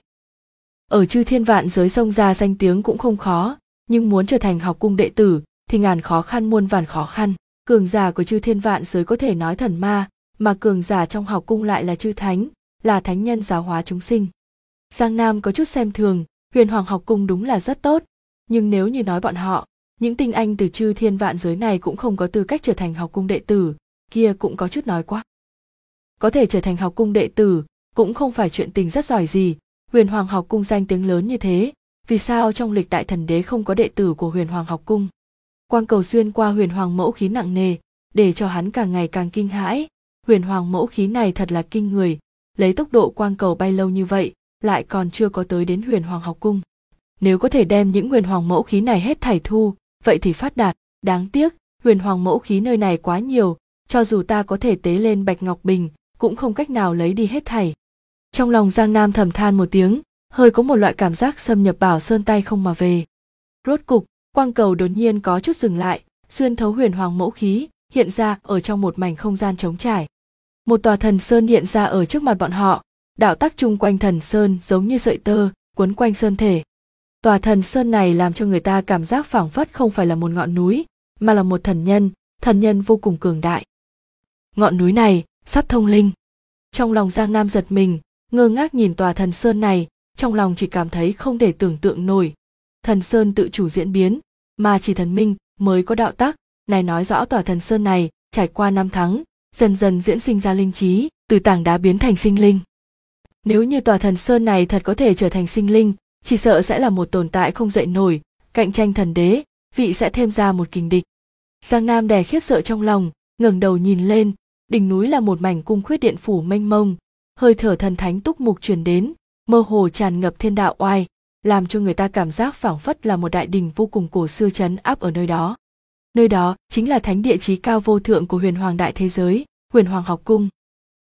Ở chư thiên vạn giới xông ra danh tiếng cũng không khó, nhưng muốn trở thành học cung đệ tử thì ngàn khó khăn muôn vàn khó khăn. Cường giả của chư thiên vạn giới có thể nói thần ma, mà cường giả trong học cung lại là chư thánh, là thánh nhân giáo hóa chúng sinh. Giang Nam có chút xem thường, huyền hoàng học cung đúng là rất tốt, nhưng nếu như nói bọn họ, những tinh anh từ chư thiên vạn giới này cũng không có tư cách trở thành học cung đệ tử, kia cũng có chút nói quá. Có thể trở thành học cung đệ tử, cũng không phải chuyện tình rất giỏi gì, huyền hoàng học cung danh tiếng lớn như thế, vì sao trong lịch đại thần đế không có đệ tử của huyền hoàng học cung? Quang cầu xuyên qua huyền hoàng mẫu khí nặng nề, để cho hắn càng ngày càng kinh hãi, huyền hoàng mẫu khí này thật là kinh người, lấy tốc độ quang cầu bay lâu như vậy, lại còn chưa có tới đến huyền hoàng học cung. Nếu có thể đem những huyền hoàng mẫu khí này hết thảy thu, vậy thì phát đạt, đáng tiếc, huyền hoàng mẫu khí nơi này quá nhiều, cho dù ta có thể tế lên bạch ngọc bình, cũng không cách nào lấy đi hết thảy. Trong lòng Giang Nam thầm than một tiếng, hơi có một loại cảm giác xâm nhập Bảo Sơn tay không mà về. Rốt cục, quang cầu đột nhiên có chút dừng lại, xuyên thấu huyền hoàng mẫu khí, hiện ra ở trong một mảnh không gian trống trải. Một tòa thần sơn hiện ra ở trước mặt bọn họ, đạo tắc chung quanh thần sơn giống như sợi tơ, quấn quanh sơn thể. Tòa thần sơn này làm cho người ta cảm giác phảng phất không phải là một ngọn núi, mà là một thần nhân vô cùng cường đại. Ngọn núi này, sắp thông linh. Trong lòng Giang Nam giật mình, ngơ ngác nhìn tòa thần sơn này, trong lòng chỉ cảm thấy không thể tưởng tượng nổi. Thần sơn tự chủ diễn biến, mà chỉ thần minh mới có đạo tắc, này nói rõ tòa thần sơn này trải qua năm tháng, dần dần diễn sinh ra linh trí, từ tảng đá biến thành sinh linh. Nếu như tòa thần sơn này thật có thể trở thành sinh linh, chỉ sợ sẽ là một tồn tại không dậy nổi, cạnh tranh thần đế, vị sẽ thêm ra một kình địch. Giang Nam đè khiếp sợ trong lòng, ngẩng đầu nhìn lên, đỉnh núi là một mảnh cung khuyết điện phủ mênh mông, hơi thở thần thánh túc mục truyền đến, mơ hồ tràn ngập thiên đạo oai, làm cho người ta cảm giác phảng phất là một đại đình vô cùng cổ xưa trấn áp ở nơi đó. Nơi đó chính là thánh địa chí cao vô thượng của huyền hoàng đại thế giới, huyền hoàng học cung.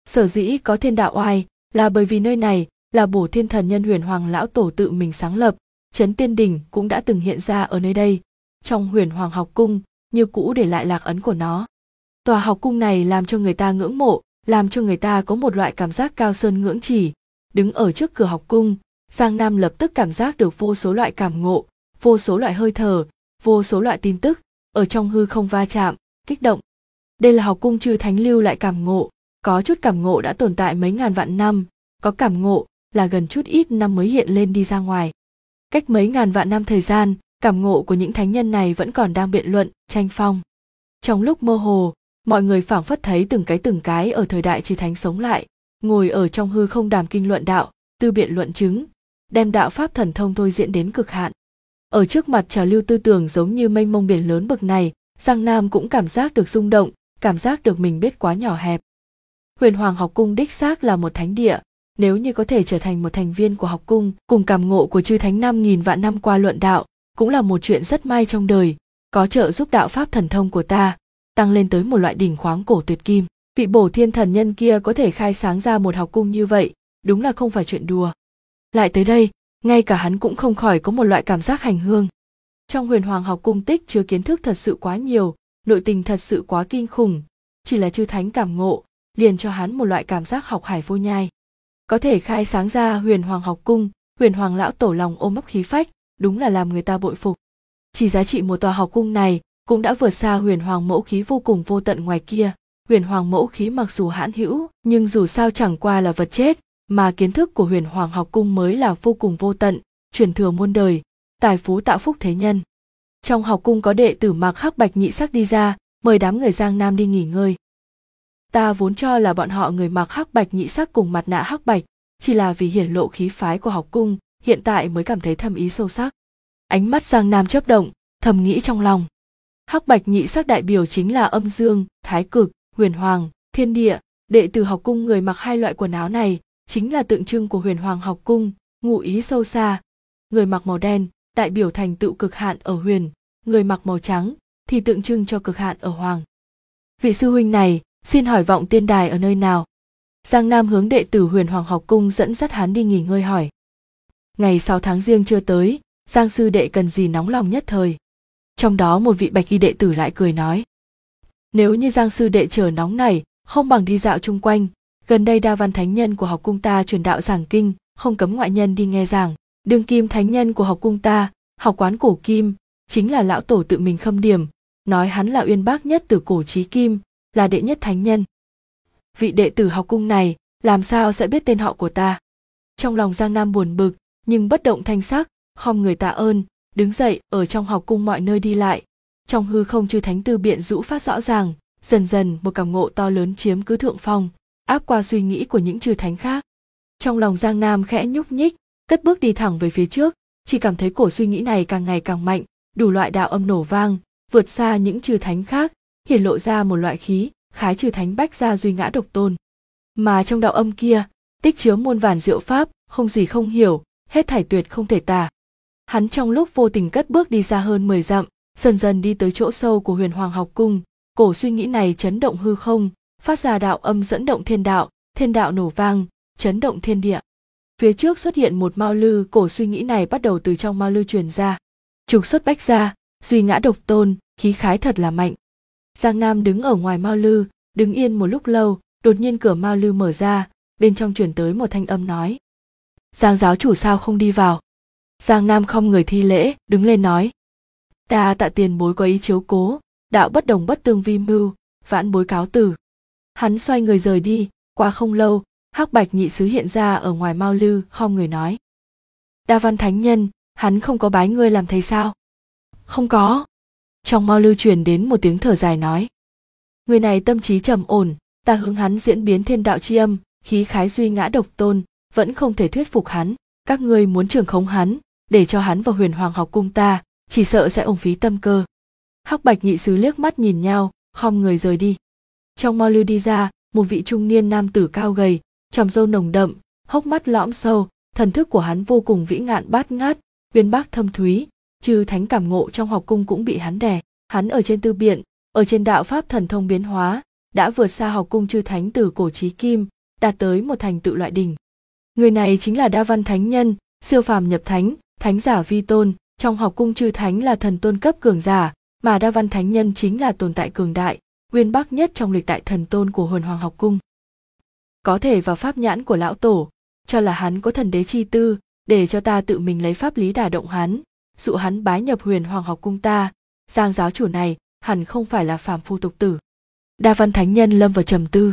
Sở dĩ có thiên đạo oai là bởi vì nơi này là Bổ Thiên Thần Nhân Huyền Hoàng lão tổ tự mình sáng lập, Trấn Tiên Đỉnh cũng đã từng hiện ra ở nơi đây. Trong Huyền Hoàng học cung như cũ để lại lạc ấn của nó. Tòa học cung này làm cho người ta ngưỡng mộ, làm cho người ta có một loại cảm giác cao sơn ngưỡng chỉ. Đứng ở trước cửa học cung, Giang Nam lập tức cảm giác được vô số loại cảm ngộ, vô số loại hơi thở, vô số loại tin tức ở trong hư không va chạm, kích động. Đây là học cung chư thánh lưu lại cảm ngộ, có chút cảm ngộ đã tồn tại mấy ngàn vạn năm, có cảm ngộ là gần chút ít năm mới hiện lên đi ra ngoài. Cách mấy ngàn vạn năm thời gian, cảm ngộ của những thánh nhân này vẫn còn đang biện luận, tranh phong. Trong lúc mơ hồ, mọi người phảng phất thấy từng cái ở thời đại chư thánh sống lại, ngồi ở trong hư không đàm kinh luận đạo, tư biện luận chứng, đem đạo pháp thần thông thôi diễn đến cực hạn. Ở trước mặt trào lưu tư tưởng giống như mênh mông biển lớn bực này, Giang Nam cũng cảm giác được rung động, cảm giác được mình biết quá nhỏ hẹp. Huyền Hoàng học cung đích xác là một thánh địa, nếu như có thể trở thành một thành viên của học cung, cùng cảm ngộ của chư thánh 5.000 vạn năm qua luận đạo, cũng là một chuyện rất may trong đời, có trợ giúp đạo pháp thần thông của ta tăng lên tới một loại đỉnh khoáng cổ tuyệt kim. Vị Bổ Thiên Thần Nhân kia có thể khai sáng ra một học cung như vậy, đúng là không phải chuyện đùa. Lại tới đây, ngay cả hắn cũng không khỏi có một loại cảm giác hành hương. Trong Huyền Hoàng học cung tích chứa kiến thức thật sự quá nhiều, nội tình thật sự quá kinh khủng, chỉ là chư thánh cảm ngộ, liền cho hắn một loại cảm giác học hải vô nhai. Có thể khai sáng ra Huyền Hoàng học cung, Huyền Hoàng lão tổ lòng ôm ấp khí phách, đúng là làm người ta bội phục. Chỉ giá trị một tòa học cung này cũng đã vượt xa Huyền Hoàng mẫu khí vô cùng vô tận ngoài kia. Huyền Hoàng mẫu khí mặc dù hãn hữu, nhưng dù sao chẳng qua là vật chết, mà kiến thức của Huyền Hoàng học cung mới là vô cùng vô tận, truyền thừa muôn đời, tài phú tạo phúc thế nhân. Trong học cung có đệ tử mặc hắc bạch nhị sắc đi ra, mời đám người Giang Nam đi nghỉ ngơi. Ta vốn cho là bọn họ người mặc hắc bạch nhị sắc cùng mặt nạ hắc bạch, chỉ là vì hiển lộ khí phái của học cung, hiện tại mới cảm thấy thâm ý sâu sắc. Ánh mắt Giang Nam chớp động, thầm nghĩ trong lòng. Hắc bạch nhị sắc đại biểu chính là âm dương, thái cực, huyền hoàng, thiên địa, đệ tử học cung người mặc hai loại quần áo này chính là tượng trưng của Huyền Hoàng học cung, ngụ ý sâu xa. Người mặc màu đen đại biểu thành tựu cực hạn ở huyền, người mặc màu trắng thì tượng trưng cho cực hạn ở hoàng. Vị sư huynh này, xin hỏi vọng tiên đài ở nơi nào? Giang Nam hướng đệ tử Huyền Hoàng học cung dẫn dắt hắn đi nghỉ ngơi hỏi. Ngày 6 tháng Giêng chưa tới, Giang sư đệ cần gì nóng lòng nhất thời? Trong đó một vị bạch y đệ tử lại cười nói. Nếu như Giang sư đệ chờ nóng này, không bằng đi dạo chung quanh, gần đây Đa Văn thánh nhân của học cung ta truyền đạo giảng kinh, không cấm ngoại nhân đi nghe giảng. Đương kim thánh nhân của học cung ta, học quán cổ kim, chính là lão tổ tự mình khâm điểm, nói hắn là uyên bác nhất từ cổ chí kim, là đệ nhất thánh nhân. Vị đệ tử học cung này, làm sao sẽ biết tên họ của ta? Trong lòng Giang Nam buồn bực, nhưng bất động thanh sắc, khom người tạ ơn, đứng dậy ở trong học cung mọi nơi đi lại. Trong hư không chư thánh tư biện rũ phát rõ ràng, dần dần một cảm ngộ to lớn chiếm cứ thượng phong, áp qua suy nghĩ của những chư thánh khác. Trong lòng Giang Nam khẽ nhúc nhích, cất bước đi thẳng về phía trước, chỉ cảm thấy cổ suy nghĩ này càng ngày càng mạnh, đủ loại đạo âm nổ vang, vượt xa những chư thánh khác, hiển lộ ra một loại khí, khái chư thánh bách gia duy ngã độc tôn. Mà trong đạo âm kia, tích chứa muôn vàn diệu pháp, không gì không hiểu, hết thảy tuyệt không thể tả. Hắn trong lúc vô tình cất bước đi ra hơn 10 dặm, dần dần đi tới chỗ sâu của Huyền Hoàng học cung, cổ suy nghĩ này chấn động hư không, phát ra đạo âm dẫn động thiên đạo nổ vang, chấn động thiên địa. Phía trước xuất hiện một mao lư, cổ suy nghĩ này bắt đầu từ trong mao lư truyền ra. Trục xuất bách gia, duy ngã độc tôn, khí khái thật là mạnh. Giang Nam đứng ở ngoài mao lư, đứng yên một lúc lâu, đột nhiên cửa mao lư mở ra, bên trong truyền tới một thanh âm nói. Giang giáo chủ sao không đi vào? Giang Nam không người thi lễ, đứng lên nói. Đa tạ tiền bối có ý chiếu cố, đạo bất đồng bất tương vi mưu, vãn bối cáo từ. Hắn xoay người rời đi, qua không lâu, hắc bạch nhị sứ hiện ra ở ngoài mao lư, khom người nói. Đa Văn thánh nhân, hắn không có bái ngươi làm thầy sao? Không có. Trong mao lư truyền đến một tiếng thở dài nói. Người này tâm trí trầm ổn, ta hướng hắn diễn biến thiên đạo chi âm, khí khái duy ngã độc tôn, vẫn không thể thuyết phục hắn. Các ngươi muốn trưởng khống hắn, để cho hắn vào Huyền Hoàng học cung ta, chỉ sợ sẽ uổng phí tâm cơ. Hắc bạch nhị sứ liếc mắt nhìn nhau, khom người rời đi. Trong mao lư đi ra một vị trung niên nam tử cao gầy, tròm râu nồng đậm, hốc mắt lõm sâu, thần thức của hắn vô cùng vĩ ngạn bát ngát, uyên bác thâm thúy, chư thánh cảm ngộ trong học cung cũng bị hắn đè. Hắn ở trên tư biện, ở trên đạo pháp thần thông biến hóa, đã vượt xa học cung chư thánh từ cổ chí kim, đạt tới một thành tựu loại đỉnh. Người này chính là Đa Văn Thánh Nhân, siêu phàm nhập thánh, thánh giả vi tôn, trong học cung chư thánh là thần tôn cấp cường giả, mà Đa Văn Thánh Nhân chính là tồn tại cường đại, uyên bác nhất trong lịch đại thần tôn của Huyền Hoàng học cung. Có thể vào pháp nhãn của lão tổ, cho là hắn có thần đế chi tư, để cho ta tự mình lấy pháp lý đả động hắn, dụ hắn bái nhập Huyền Hoàng học cung ta. Giang giáo chủ này hẳn không phải là phàm phu tục tử. Đa Văn Thánh Nhân lâm vào trầm tư.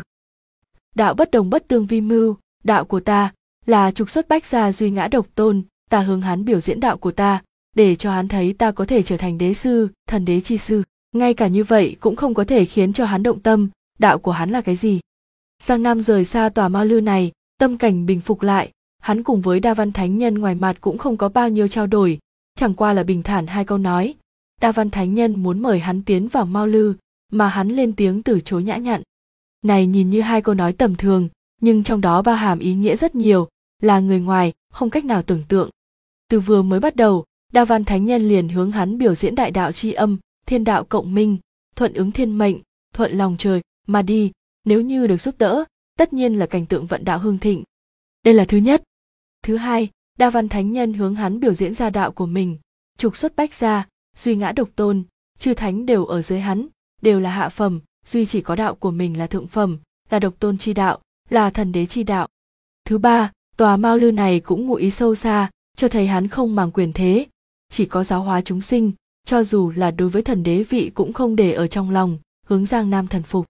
Đạo bất đồng bất tương vi mưu, đạo của ta là trục xuất bách gia duy ngã độc tôn, ta hướng hắn biểu diễn đạo của ta, để cho hắn thấy ta có thể trở thành đế sư, thần đế chi sư. Ngay cả như vậy cũng không có thể khiến cho hắn động tâm, đạo của hắn là cái gì. Giang Nam rời xa tòa Mao Lư này, tâm cảnh bình phục lại, hắn cùng với Đa Văn Thánh Nhân ngoài mặt cũng không có bao nhiêu trao đổi, chẳng qua là bình thản hai câu nói. Đa Văn Thánh Nhân muốn mời hắn tiến vào Mao Lư, mà hắn lên tiếng từ chối nhã nhặn. Này nhìn như hai câu nói tầm thường, nhưng trong đó bao hàm ý nghĩa rất nhiều, là người ngoài không cách nào tưởng tượng. Từ vừa mới bắt đầu, Đa Văn Thánh Nhân liền hướng hắn biểu diễn đại đạo chi âm, thiên đạo cộng minh, thuận ứng thiên mệnh, thuận lòng trời mà đi, nếu như được giúp đỡ, tất nhiên là cảnh tượng vận đạo hưng thịnh. Đây là thứ nhất. Thứ hai, Đa Văn Thánh Nhân hướng hắn biểu diễn ra đạo của mình, trục xuất bách gia, duy ngã độc tôn, chư thánh đều ở dưới hắn, đều là hạ phẩm, duy chỉ có đạo của mình là thượng phẩm, là độc tôn chi đạo, là thần đế chi đạo. Thứ ba, tòa Mao Lư này cũng ngụ ý sâu xa, cho thấy hắn không màng quyền thế, chỉ có giáo hóa chúng sinh, cho dù là đối với thần đế vị cũng không để ở trong lòng, hướng Giang Nam thần phục.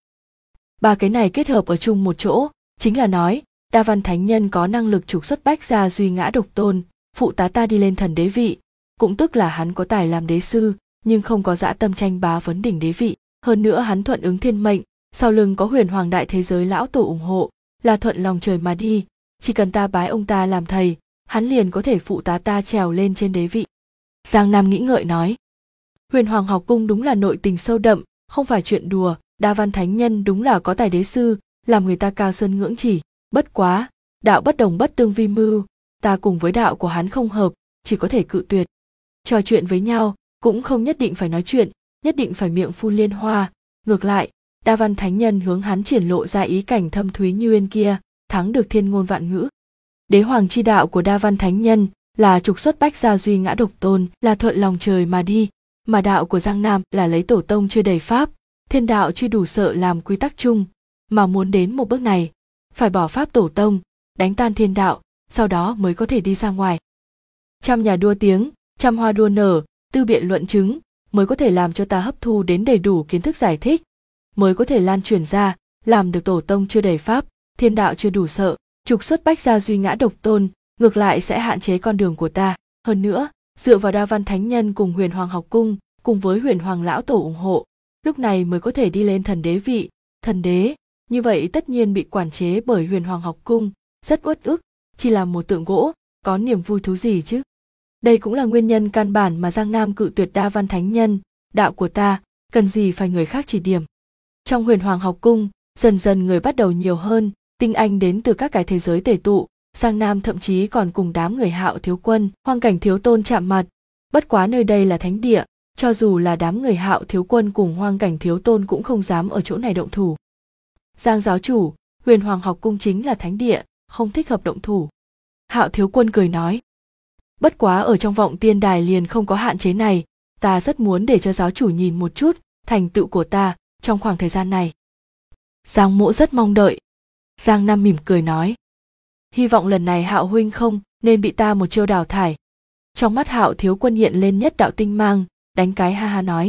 Ba cái này kết hợp ở chung một chỗ, chính là nói, Đa Văn Thánh Nhân có năng lực trục xuất bách gia duy ngã độc tôn, phụ tá ta đi lên thần đế vị, cũng tức là hắn có tài làm đế sư, nhưng không có dã tâm tranh bá vấn đỉnh đế vị. Hơn nữa hắn thuận ứng thiên mệnh, sau lưng có Huyền Hoàng đại thế giới lão tổ ủng hộ, là thuận lòng trời mà đi, chỉ cần ta bái ông ta làm thầy, hắn liền có thể phụ tá ta trèo lên trên đế vị. Giang Nam nghĩ ngợi nói, Huyền Hoàng học cung đúng là nội tình sâu đậm, không phải chuyện đùa, Đa Văn Thánh Nhân đúng là có tài đế sư, làm người ta cao sơn ngưỡng chỉ, bất quá, đạo bất đồng bất tương vi mưu, ta cùng với đạo của hắn không hợp, chỉ có thể cự tuyệt. Trò chuyện với nhau, cũng không nhất định phải nói chuyện, nhất định phải miệng phun liên hoa, ngược lại, Đa Văn Thánh Nhân hướng hắn triển lộ ra ý cảnh thâm thúy như uyên kia, thắng được thiên ngôn vạn ngữ. Đế hoàng chi đạo của Đa Văn Thánh Nhân là trục xuất bách gia duy ngã độc tôn, là thuận lòng trời mà đi, mà đạo của Giang Nam là lấy tổ tông chưa đầy pháp, thiên đạo chưa đủ sợ làm quy tắc chung, mà muốn đến một bước này, phải bỏ pháp tổ tông, đánh tan thiên đạo, sau đó mới có thể đi ra ngoài. Trăm nhà đua tiếng, trăm hoa đua nở, tư biện luận chứng, mới có thể làm cho ta hấp thu đến đầy đủ kiến thức giải thích, mới có thể lan truyền ra, làm được tổ tông chưa đầy pháp, thiên đạo chưa đủ sợ, trục xuất bách gia duy ngã độc tôn, ngược lại sẽ hạn chế con đường của ta. Hơn nữa, dựa vào Đa Văn Thánh Nhân cùng Huyền Hoàng học cung, cùng với Huyền Hoàng lão tổ ủng hộ, lúc này mới có thể đi lên thần đế vị, thần đế, như vậy tất nhiên bị quản chế bởi Huyền Hoàng học cung, rất uất ức, chỉ là một tượng gỗ, có niềm vui thú gì chứ. Đây cũng là nguyên nhân căn bản mà Giang Nam cự tuyệt Đa Văn Thánh Nhân, đạo của ta, cần gì phải người khác chỉ điểm. Trong Huyền Hoàng học cung, dần dần người bắt đầu nhiều hơn, tinh anh đến từ các cái thế giới tề tụ, Giang Nam thậm chí còn cùng đám người Hạo Thiếu Quân, Hoang Cảnh Thiếu Tôn chạm mặt, bất quá nơi đây là thánh địa, cho dù là đám người Hạo Thiếu Quân cùng Hoang Cảnh Thiếu Tôn cũng không dám ở chỗ này động thủ. Giang giáo chủ, Huyền Hoàng học cung chính là thánh địa, không thích hợp động thủ. Hạo Thiếu Quân cười nói, bất quá ở trong Vọng Tiên Đài liền không có hạn chế này, ta rất muốn để cho giáo chủ nhìn một chút thành tựu của ta trong khoảng thời gian này. Giang Mỗ rất mong đợi. Giang Nam mỉm cười nói, hy vọng lần này Hạo huynh không nên bị ta một chiêu đào thải. Trong mắt Hạo Thiếu Quân hiện lên nhất đạo tinh mang, đánh cái ha ha nói,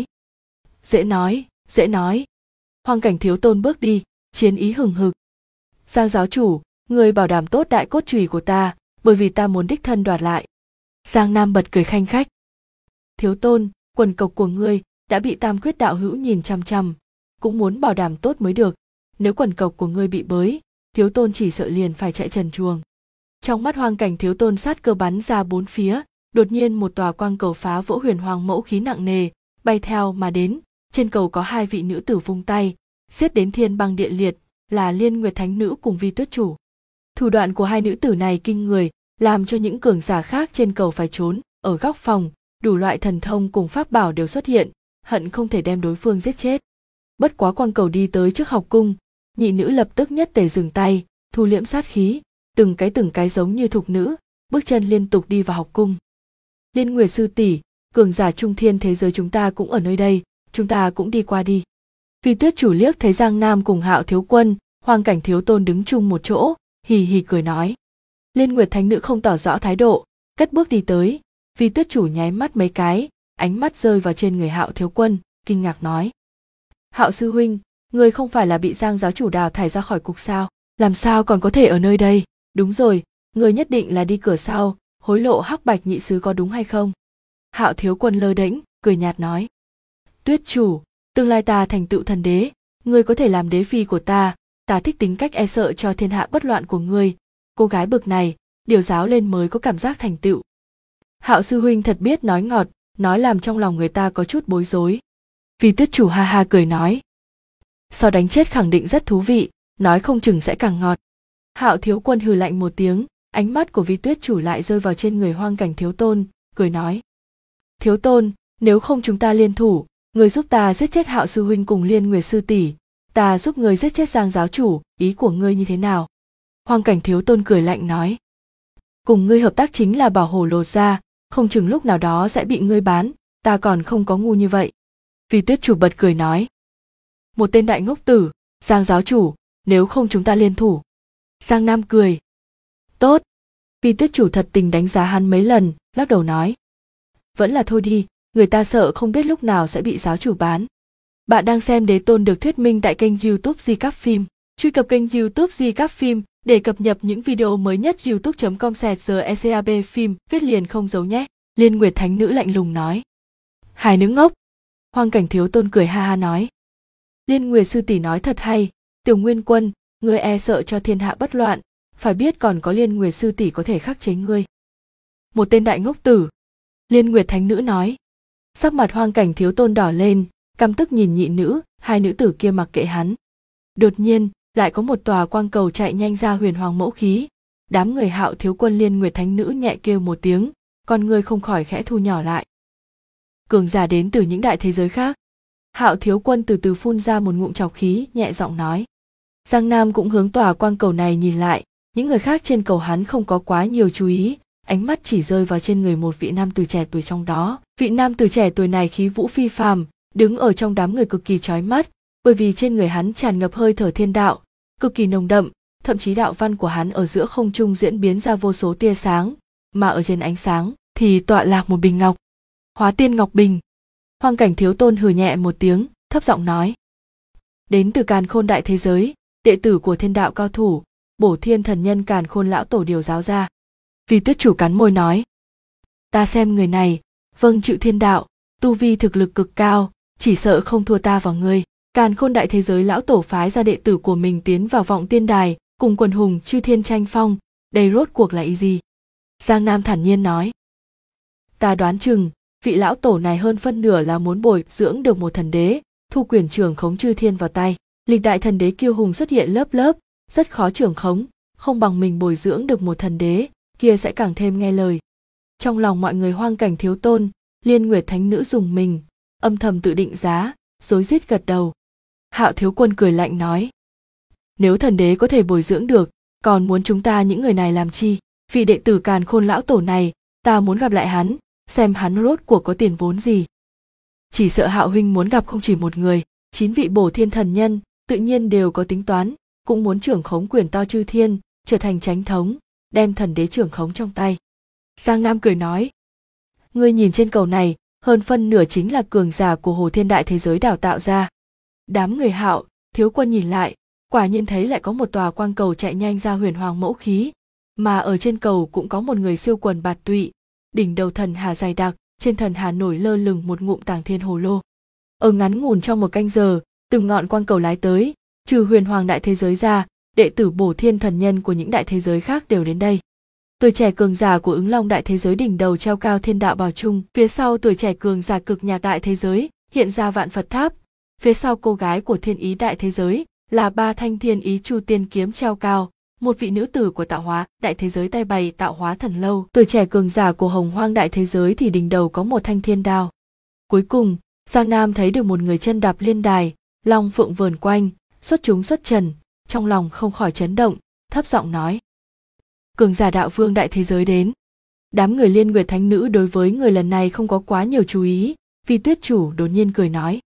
dễ nói, dễ nói. Hoang Cảnh Thiếu Tôn bước đi, chiến ý hừng hực. Giang giáo chủ, người bảo đảm tốt đại cốt chùy của ta, bởi vì ta muốn đích thân đoạt lại. Giang Nam bật cười khanh khách. Thiếu Tôn, quần cộc của ngươi đã bị Tam Quyết đạo hữu nhìn chằm chằm, cũng muốn bảo đảm tốt mới được. Nếu quần cộc của ngươi bị bới, Thiếu Tôn chỉ sợ liền phải chạy trần truồng. Trong mắt Hoang Cảnh Thiếu Tôn sát cơ bắn ra bốn phía, đột nhiên một tòa quang cầu phá vỡ Huyền Hoàng mẫu khí nặng nề, bay theo mà đến. Trên cầu có hai vị nữ tử vung tay, giết đến thiên băng địa liệt, là Liên Nguyệt Thánh Nữ cùng Vi Tuyết Chủ. Thủ đoạn của hai nữ tử này kinh người, làm cho những cường giả khác trên cầu phải trốn. Ở góc phòng, đủ loại thần thông cùng pháp bảo đều xuất hiện, hận không thể đem đối phương giết chết. Bất quá quang cầu đi tới trước học cung, nhị nữ lập tức nhất tề dừng tay, thu liễm sát khí, từng cái giống như thục nữ, bước chân liên tục đi vào học cung. Liên Nguyệt sư tỷ, cường giả trung thiên thế giới chúng ta cũng ở nơi đây, chúng ta cũng đi qua đi. Phi Tuyết chủ liếc thấy Giang Nam cùng Hạo thiếu quân, Hoang Cảnh thiếu tôn đứng chung một chỗ, hì hì cười nói. Liên Nguyệt thánh nữ không tỏ rõ thái độ, cất bước đi tới. Phi Tuyết chủ nháy mắt mấy cái, ánh mắt rơi vào trên người Hạo thiếu quân, kinh ngạc nói. Hạo sư huynh, người không phải là bị Giang giáo chủ đào thải ra khỏi cục sao? Làm sao còn có thể ở nơi đây? Đúng rồi, người nhất định là đi cửa sau, hối lộ Hắc Bạch nhị sứ có đúng hay không? Hạo thiếu quân lơ đễnh, cười nhạt nói. Tuyết chủ, tương lai ta thành tựu thần đế, ngươi có thể làm đế phi của ta thích tính cách e sợ cho thiên hạ bất loạn của ngươi. Cô gái bực này, điều giáo lên mới có cảm giác thành tựu. Hạo sư huynh thật biết nói ngọt, nói làm trong lòng người ta có chút bối rối. Phi Tuyết chủ ha ha cười nói. Sau đánh chết khẳng định rất thú vị, nói không chừng sẽ càng ngọt. Hạo thiếu quân hừ lạnh một tiếng, ánh mắt của Phi Tuyết chủ lại rơi vào trên người Hoang Cảnh thiếu tôn, cười nói. Thiếu tôn, nếu không chúng ta liên thủ, người giúp ta giết chết Hạo sư huynh cùng Liên Nguyệt sư tỷ, ta giúp người giết chết Giang giáo chủ, ý của ngươi như thế nào? Hoang Cảnh thiếu tôn cười lạnh nói. Cùng ngươi hợp tác chính là bảo hổ lột ra, không chừng lúc nào đó sẽ bị ngươi bán, ta còn không có ngu như vậy. Phi Tuyết chủ bật cười nói. Một tên đại ngốc tử, Giang giáo chủ, nếu không chúng ta liên thủ. Giang Nam cười. Tốt. Phi Tuyết chủ thật tình đánh giá hắn mấy lần, lắc đầu nói. Vẫn là thôi đi, người ta sợ không biết lúc nào sẽ bị giáo chủ bán. Bạn đang xem Đế Tôn được thuyết minh tại kênh YouTube Recap Phim. Truy cập kênh YouTube Recap Phim để cập nhật những video mới nhất. youtube.com/recap phim viết liền không giấu nhé. Liên Nguyệt thánh nữ lạnh lùng nói. Hai nữ ngốc. Hoang Cảnh thiếu tôn cười ha ha nói. Liên Nguyệt sư tỷ nói thật hay, Tiểu Nguyên quân, ngươi e sợ cho thiên hạ bất loạn, phải biết còn có Liên Nguyệt sư tỷ có thể khắc chế ngươi. Một tên đại ngốc tử. Liên Nguyệt thánh nữ nói. Sắc mặt Hoang Cảnh thiếu tôn đỏ lên, căm tức nhìn nhị nữ, hai nữ tử kia mặc kệ hắn. Đột nhiên, lại có một tòa quang cầu chạy nhanh ra huyền hoàng mẫu khí. Đám người Hạo thiếu quân Liên Nguyệt thánh nữ nhẹ kêu một tiếng, con người không khỏi khẽ thu nhỏ lại. Cường giả đến từ những đại thế giới khác. Hạo thiếu quân từ từ phun ra một ngụm trọc khí, nhẹ giọng nói. Giang Nam cũng hướng tòa quang cầu này nhìn lại, những người khác trên cầu hắn không có quá nhiều chú ý, ánh mắt chỉ rơi vào trên người một vị nam tử trẻ tuổi trong đó. Vị nam tử trẻ tuổi này khí vũ phi phàm, đứng ở trong đám người cực kỳ chói mắt, bởi vì trên người hắn tràn ngập hơi thở thiên đạo, cực kỳ nồng đậm, thậm chí đạo văn của hắn ở giữa không trung diễn biến ra vô số tia sáng, mà ở trên ánh sáng thì tọa lạc một bình ngọc. Hóa Tiên Ngọc Bình. Hoang Cảnh thiếu tôn hừ nhẹ một tiếng, thấp giọng nói. Đến từ Càn Khôn đại thế giới, đệ tử của thiên đạo cao thủ, Bổ Thiên thần nhân Càn Khôn lão tổ điều giáo ra. Phi Tuyết chủ cắn môi nói. Ta xem người này, vâng chịu thiên đạo, tu vi thực lực cực cao, chỉ sợ không thua ta vào ngươi. Càn Khôn đại thế giới lão tổ phái ra đệ tử của mình tiến vào vọng tiên đài, cùng quần hùng chư thiên tranh phong, đây rốt cuộc là ý gì? Giang Nam thản nhiên nói. Ta đoán chừng, vị lão tổ này hơn phân nửa là muốn bồi dưỡng được một thần đế, thu quyền trưởng khống chư thiên vào tay. Lịch đại thần đế kiêu hùng xuất hiện lớp lớp, rất khó trưởng khống, không bằng mình bồi dưỡng được một thần đế, kia sẽ càng thêm nghe lời. Trong lòng mọi người Hoang Cảnh thiếu tôn, Liên Nguyệt thánh nữ dùng mình, âm thầm tự định giá, rối rít gật đầu. Hạo thiếu quân cười lạnh nói. Nếu thần đế có thể bồi dưỡng được, còn muốn chúng ta những người này làm chi? Vị đệ tử Càn Khôn lão tổ này, ta muốn gặp lại hắn, xem hắn rốt cuộc có tiền vốn gì. Chỉ sợ Hạo huynh muốn gặp không chỉ một người, 9 vị Bổ Thiên thần nhân, tự nhiên đều có tính toán, cũng muốn trưởng khống quyền to chư thiên, trở thành chánh thống, đem thần đế trưởng khống trong tay. Giang Nam cười nói. Ngươi nhìn trên cầu này, hơn phân nửa chính là cường giả của Hồ Thiên đại thế giới đào tạo ra. Đám người Hạo thiếu quân nhìn lại, quả nhiên thấy lại có một tòa quang cầu chạy nhanh ra huyền hoàng mẫu khí, mà ở trên cầu cũng có một người siêu quần bạt tụy, đỉnh đầu thần hà dày đặc, trên thần hà nổi lơ lửng một ngụm Tàng Thiên hồ lô. Ở ngắn ngủn trong một canh giờ, từng ngọn quang cầu lái tới, trừ huyền hoàng đại thế giới ra, đệ tử Bổ Thiên thần nhân của những đại thế giới khác đều đến đây. Tuổi trẻ cường giả của Ứng Long đại thế giới đỉnh đầu treo cao thiên đạo bảo trung, phía sau tuổi trẻ cường giả Cực Nhạc đại thế giới hiện ra Vạn Phật tháp, phía sau cô gái của Thiên Ý đại thế giới là 3 thanh Thiên Ý Chu Tiên kiếm treo cao, một vị nữ tử của Tạo Hóa đại thế giới tay bày Tạo Hóa thần lâu. Tuổi trẻ cường giả của Hồng Hoang đại thế giới thì đỉnh đầu có một thanh thiên đao. Cuối cùng, Giang Nam thấy được một người chân đạp liên đài, long phượng vờn quanh, xuất chúng xuất trần, trong lòng không khỏi chấn động, thấp giọng nói. Cường giả đạo vương đại thế giới đến. Đám người Liên Nguyệt Thánh Nữ đối với người lần này không có quá nhiều chú ý, vì Tuyết Chủ đột nhiên cười nói.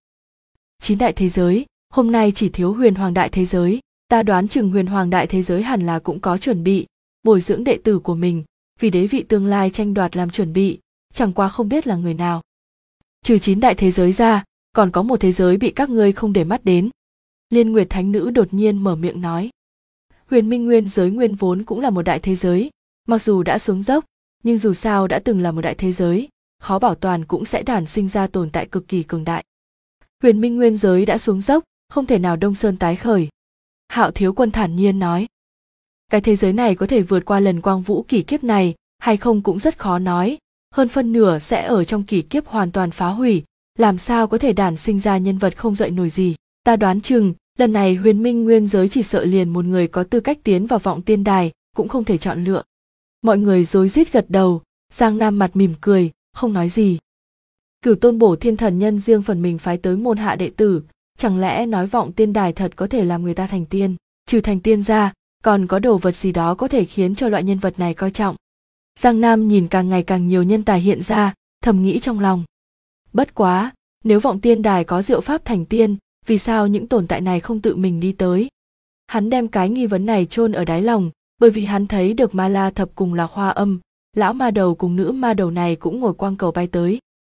9 đại thế giới, hôm nay chỉ thiếu Huyền Hoàng đại thế giới, ta đoán chừng Huyền Hoàng đại thế giới hẳn là cũng có chuẩn bị, bồi dưỡng đệ tử của mình, vì đế vị tương lai tranh đoạt làm chuẩn bị, chẳng qua không biết là người nào. Trừ 9 đại thế giới ra, còn có một thế giới bị các ngươi không để mắt đến. Liên Nguyệt Thánh Nữ đột nhiên mở miệng nói. Huyền Minh Nguyên giới nguyên vốn cũng là một đại thế giới, mặc dù đã xuống dốc, nhưng dù sao đã từng là một đại thế giới, khó bảo toàn cũng sẽ đản sinh ra tồn tại cực kỳ cường đại. Huyền Minh Nguyên giới đã xuống dốc, không thể nào Đông Sơn tái khởi. Hạo Thiếu Quân thản nhiên nói. Cái thế giới này có thể vượt qua lần quang vũ kỷ kiếp này, hay không cũng rất khó nói, hơn phân nửa sẽ ở trong kỷ kiếp hoàn toàn phá hủy, làm sao có thể đản sinh ra nhân vật không dậy nổi gì. Ta đoán chừng, lần này Huyền Minh Nguyên giới chỉ sợ liền một người có tư cách tiến vào vọng tiên đài, cũng không thể chọn lựa. Mọi người rối rít gật đầu, Giang Nam mặt mỉm cười, không nói gì. Cửu Tôn Bổ Thiên Thần Nhân riêng phần mình phái tới môn hạ đệ tử, chẳng lẽ nói vọng tiên đài thật có thể làm người ta thành tiên, trừ thành tiên ra, còn có đồ vật gì đó có thể khiến cho loại nhân vật này coi trọng. Giang Nam nhìn càng ngày càng nhiều nhân tài hiện ra, thầm nghĩ trong lòng. Bất quá, nếu vọng tiên đài có diệu pháp thành tiên, vì sao những tồn tại này không tự mình đi tới? Hắn đem cái nghi vấn này chôn ở đáy lòng, bởi vì hắn thấy được Ma La Thập cùng Lạc Hoa Âm, lão ma đầu cùng nữ ma đầu này cũng ngồi quang cầu bay tới.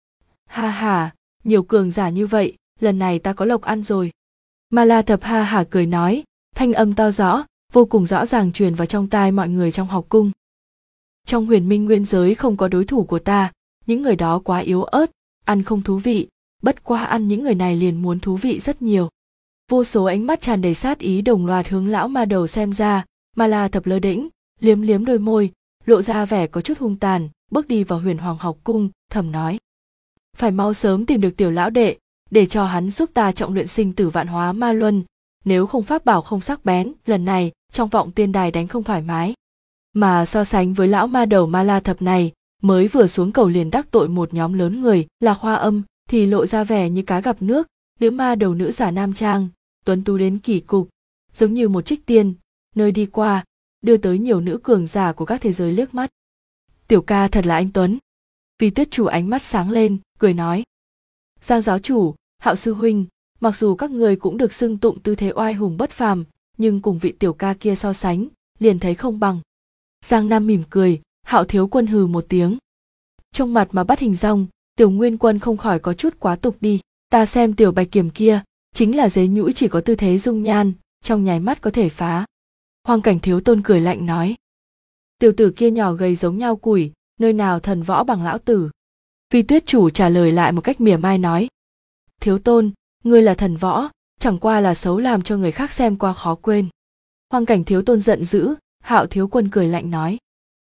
Ha ha, nhiều cường giả như vậy, lần này ta có lộc ăn rồi. Ma La Thập ha hả cười nói, thanh âm to rõ, vô cùng rõ ràng truyền vào trong tai mọi người trong học cung. Trong Huyền Minh Nguyên giới không có đối thủ của ta, những người đó quá yếu ớt, ăn không thú vị, bất quá ăn những người này liền muốn thú vị rất nhiều. Vô số ánh mắt tràn đầy sát ý đồng loạt hướng lão ma đầu xem ra, Ma La Thập lơ đễnh, liếm liếm đôi môi, lộ ra vẻ có chút hung tàn, bước đi vào Huyền Hoàng học cung, thầm nói. Phải mau sớm tìm được tiểu lão đệ, để cho hắn giúp ta trọng luyện sinh tử vạn hóa ma luân, nếu không pháp bảo không sắc bén, lần này, trong vọng tiên đài đánh không thoải mái. Mà so sánh với lão ma đầu Ma La Thập này, mới vừa xuống cầu liền đắc tội một nhóm lớn người, Lạc Hoa Âm thì lộ ra vẻ như cá gặp nước, nữ ma đầu nữ giả nam trang, tuấn tú đến kỳ cục, giống như một trích tiên, nơi đi qua, đưa tới nhiều nữ cường giả của các thế giới liếc mắt. Tiểu ca thật là anh tuấn. Vì Tuyết Chủ ánh mắt sáng lên, cười nói. Giang giáo chủ, Hạo sư huynh, mặc dù các người cũng được xưng tụng tư thế oai hùng bất phàm, nhưng cùng vị tiểu ca kia so sánh, liền thấy không bằng. Giang Nam mỉm cười, Hạo Thiếu Quân hừ một tiếng. Trong mặt mà bắt hình rong, Tiểu Nguyên Quân không khỏi có chút quá tục đi. Ta xem tiểu bạch kiểm kia, chính là dế nhũi chỉ có tư thế dung nhan, trong nháy mắt có thể phá. Hoang Cảnh Thiếu Tôn cười lạnh nói. Tiểu tử kia nhỏ gầy giống nhau củi, nơi nào thần võ bằng lão tử. Vì Tuyết Chủ trả lời lại một cách mỉa mai nói. Thiếu Tôn, ngươi là thần võ, chẳng qua là xấu làm cho người khác xem qua khó quên. Hoang Cảnh Thiếu Tôn giận dữ, Hạo Thiếu Quân cười lạnh nói.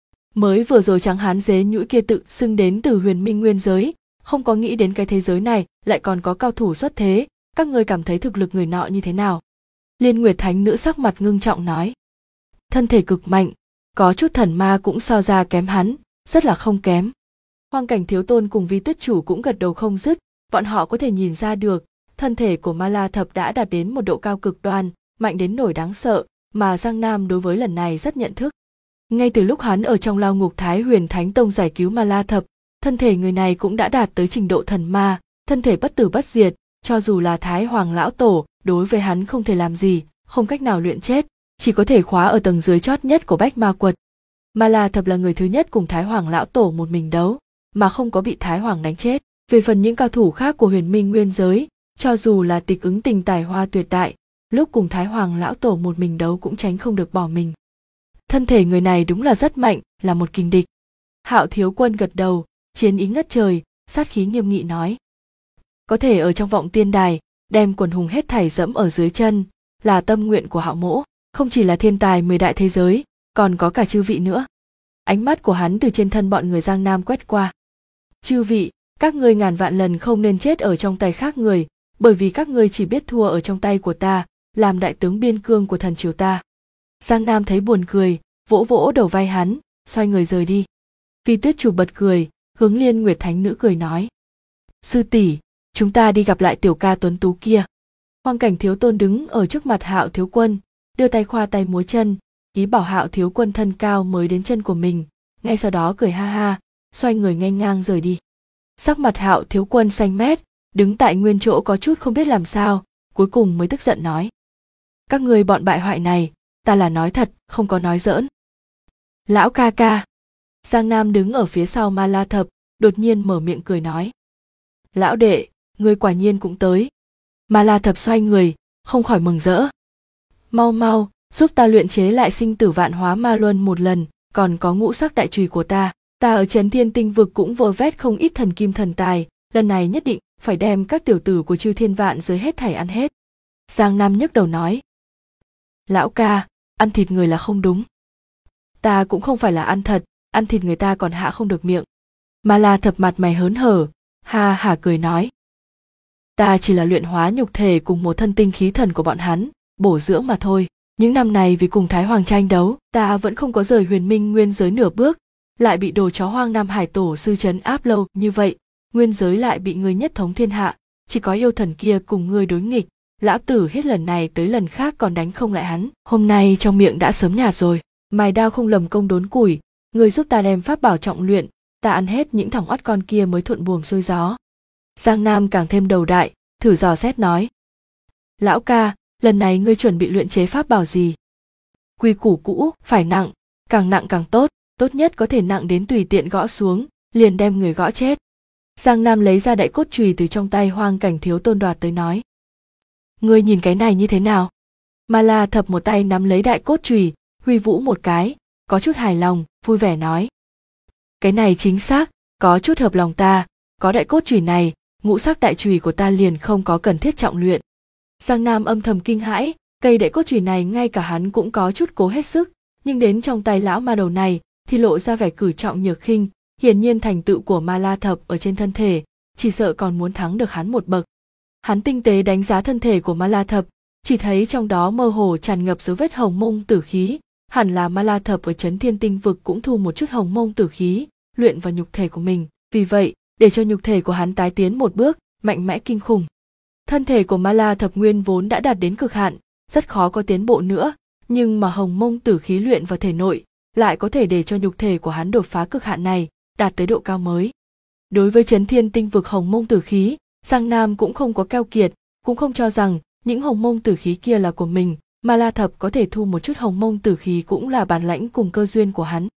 Mới vừa rồi trắng hán dế nhũi kia tự xưng đến từ Huyền Minh Nguyên giới, không có nghĩ đến cái thế giới này lại còn có cao thủ xuất thế, các ngươi cảm thấy thực lực người nọ như thế nào? Liên Nguyệt Thánh Nữ sắc mặt ngưng trọng nói. Thân thể cực mạnh, có chút thần ma cũng so ra kém hắn, rất là không kém. Hoang Cảnh Thiếu Tôn cùng Vi Tuyết Chủ cũng gật đầu không dứt, bọn họ có thể nhìn ra được, thân thể của Ma La Thập đã đạt đến một độ cao cực đoan, mạnh đến nỗi đáng sợ, mà Giang Nam đối với lần này rất nhận thức. Ngay từ lúc hắn ở trong lao ngục Thái Huyền Thánh Tông giải cứu Ma La Thập, thân thể người này cũng đã đạt tới trình độ thần ma, thân thể bất tử bất diệt, cho dù là Thái Hoàng Lão Tổ, đối với hắn không thể làm gì, không cách nào luyện chết, chỉ có thể khóa ở tầng dưới chót nhất của Bách Ma Quật. Ma La Thập là người thứ nhất cùng Thái Hoàng Lão Tổ một mình đấu, mà không có bị Thái Hoàng đánh chết. Về phần những cao thủ khác của Huyền Minh Nguyên giới, cho dù là Tịch Ứng Tình tài hoa tuyệt đại, lúc cùng Thái Hoàng Lão Tổ một mình đấu cũng tránh không được bỏ mình. Thân thể người này đúng là rất mạnh, là một kình địch. Hạo Thiếu Quân gật đầu, chiến ý ngất trời, sát khí nghiêm nghị nói. Có thể ở trong vọng tiên đài, đem quần hùng hết thảy dẫm ở dưới chân, là tâm nguyện của Hạo mỗ, không chỉ là thiên tài 10 đại thế giới, còn có cả chư vị nữa. Ánh mắt của hắn từ trên thân bọn người Giang Nam quét qua. Chư vị, các ngươi ngàn vạn lần không nên chết ở trong tay khác người, bởi vì các ngươi chỉ biết thua ở trong tay của ta, làm đại tướng biên cương của thần triều ta. Giang Nam thấy buồn cười, vỗ vỗ đầu vai hắn, xoay người rời đi. Vi Tuyết Chủ bật cười, hướng Liên Nguyệt Thánh Nữ cười nói. Sư tỷ, chúng ta đi gặp lại tiểu ca tuấn tú kia. Hoang Cảnh Thiếu Tôn đứng ở trước mặt Hạo Thiếu Quân, đưa tay khoa tay múa chân, ý bảo Hạo thiếu quân thân cao mới đến chân của mình, ngay sau đó cười ha ha, xoay người nghênh ngang rời đi. Sắc mặt Hạo thiếu quân xanh mét, đứng tại nguyên chỗ có chút không biết làm sao, cuối cùng mới tức giận nói: các ngươi bọn bại hoại này, ta là nói thật, không có nói giỡn. Lão ca ca. Giang Nam đứng ở phía sau Ma La Thập, đột nhiên mở miệng cười nói: lão đệ, ngươi quả nhiên cũng tới. Ma La Thập xoay người, không khỏi mừng rỡ. Mau mau, giúp ta luyện chế lại sinh tử vạn hóa ma luân một lần, còn có ngũ sắc đại chùy của ta ở Trấn Thiên Tinh Vực cũng vơ vét không ít thần kim thần tài, lần này nhất định phải đem các tiểu tử của Chư Thiên Vạn Giới hết thảy ăn hết. Giang Nam nhức đầu nói: lão ca, ăn thịt người là không đúng. Ta cũng không phải là ăn thật, ăn thịt người ta còn hạ không được miệng. Ma La Thập mặt mày hớn hở, ha hả cười nói: ta chỉ là luyện hóa nhục thể cùng một thân tinh khí thần của bọn hắn, bổ dưỡng mà thôi. Những năm này vì cùng Thái Hoàng tranh đấu, ta vẫn không có rời Huyền Minh nguyên giới nửa bước, lại bị đồ chó hoang Nam Hải Tổ sư trấn áp lâu như vậy, nguyên giới lại bị ngươi nhất thống thiên hạ, chỉ có yêu thần kia cùng ngươi đối nghịch, lão tử hết lần này tới lần khác còn đánh không lại hắn, hôm nay trong miệng đã sớm nhạt rồi. Mài đao không lầm công đốn củi, ngươi giúp ta đem pháp bảo trọng luyện, ta ăn hết những thằng oắt con kia mới thuận buồm xuôi gió. Giang Nam càng thêm đầu đại, thử dò xét nói: lão ca, lần này ngươi chuẩn bị luyện chế pháp bảo gì? Quy củ cũ, phải nặng càng tốt, tốt nhất có thể nặng đến tùy tiện gõ xuống, liền đem người gõ chết. Giang Nam lấy ra đại cốt chùy từ trong tay Hoang Cảnh Thiếu Tôn đoạt tới nói: ngươi nhìn cái này như thế nào? Ma La Thập một tay nắm lấy đại cốt chùy, huy vũ một cái, có chút hài lòng, vui vẻ nói: cái này chính xác, có chút hợp lòng ta, có đại cốt chùy này, ngũ sắc đại chùy của ta liền không có cần thiết trọng luyện. Giang Nam âm thầm kinh hãi, cây đại cốt chùy này ngay cả hắn cũng có chút cố hết sức, nhưng đến trong tay lão ma đầu này thì lộ ra vẻ cử trọng nhược khinh, hiển nhiên thành tựu của Ma La Thập ở trên thân thể, chỉ sợ còn muốn thắng được hắn một bậc. Hắn tinh tế đánh giá thân thể của Ma La Thập, chỉ thấy trong đó mơ hồ tràn ngập dấu vết hồng mông tử khí, hẳn là Ma La Thập ở Trấn Thiên Tinh Vực cũng thu một chút hồng mông tử khí, luyện vào nhục thể của mình, vì vậy, để cho nhục thể của hắn tái tiến một bước, mạnh mẽ kinh khủng. Thân thể của Ma La Thập nguyên vốn đã đạt đến cực hạn, rất khó có tiến bộ nữa, nhưng mà hồng mông tử khí luyện vào thể nội, lại có thể để cho nhục thể của hắn đột phá cực hạn này, đạt tới độ cao mới. Đối với Trấn Thiên Tinh Vực hồng mông tử khí, Giang Nam cũng không có keo kiệt, cũng không cho rằng những hồng mông tử khí kia là của mình, Ma La Thập có thể thu một chút hồng mông tử khí cũng là bản lãnh cùng cơ duyên của hắn.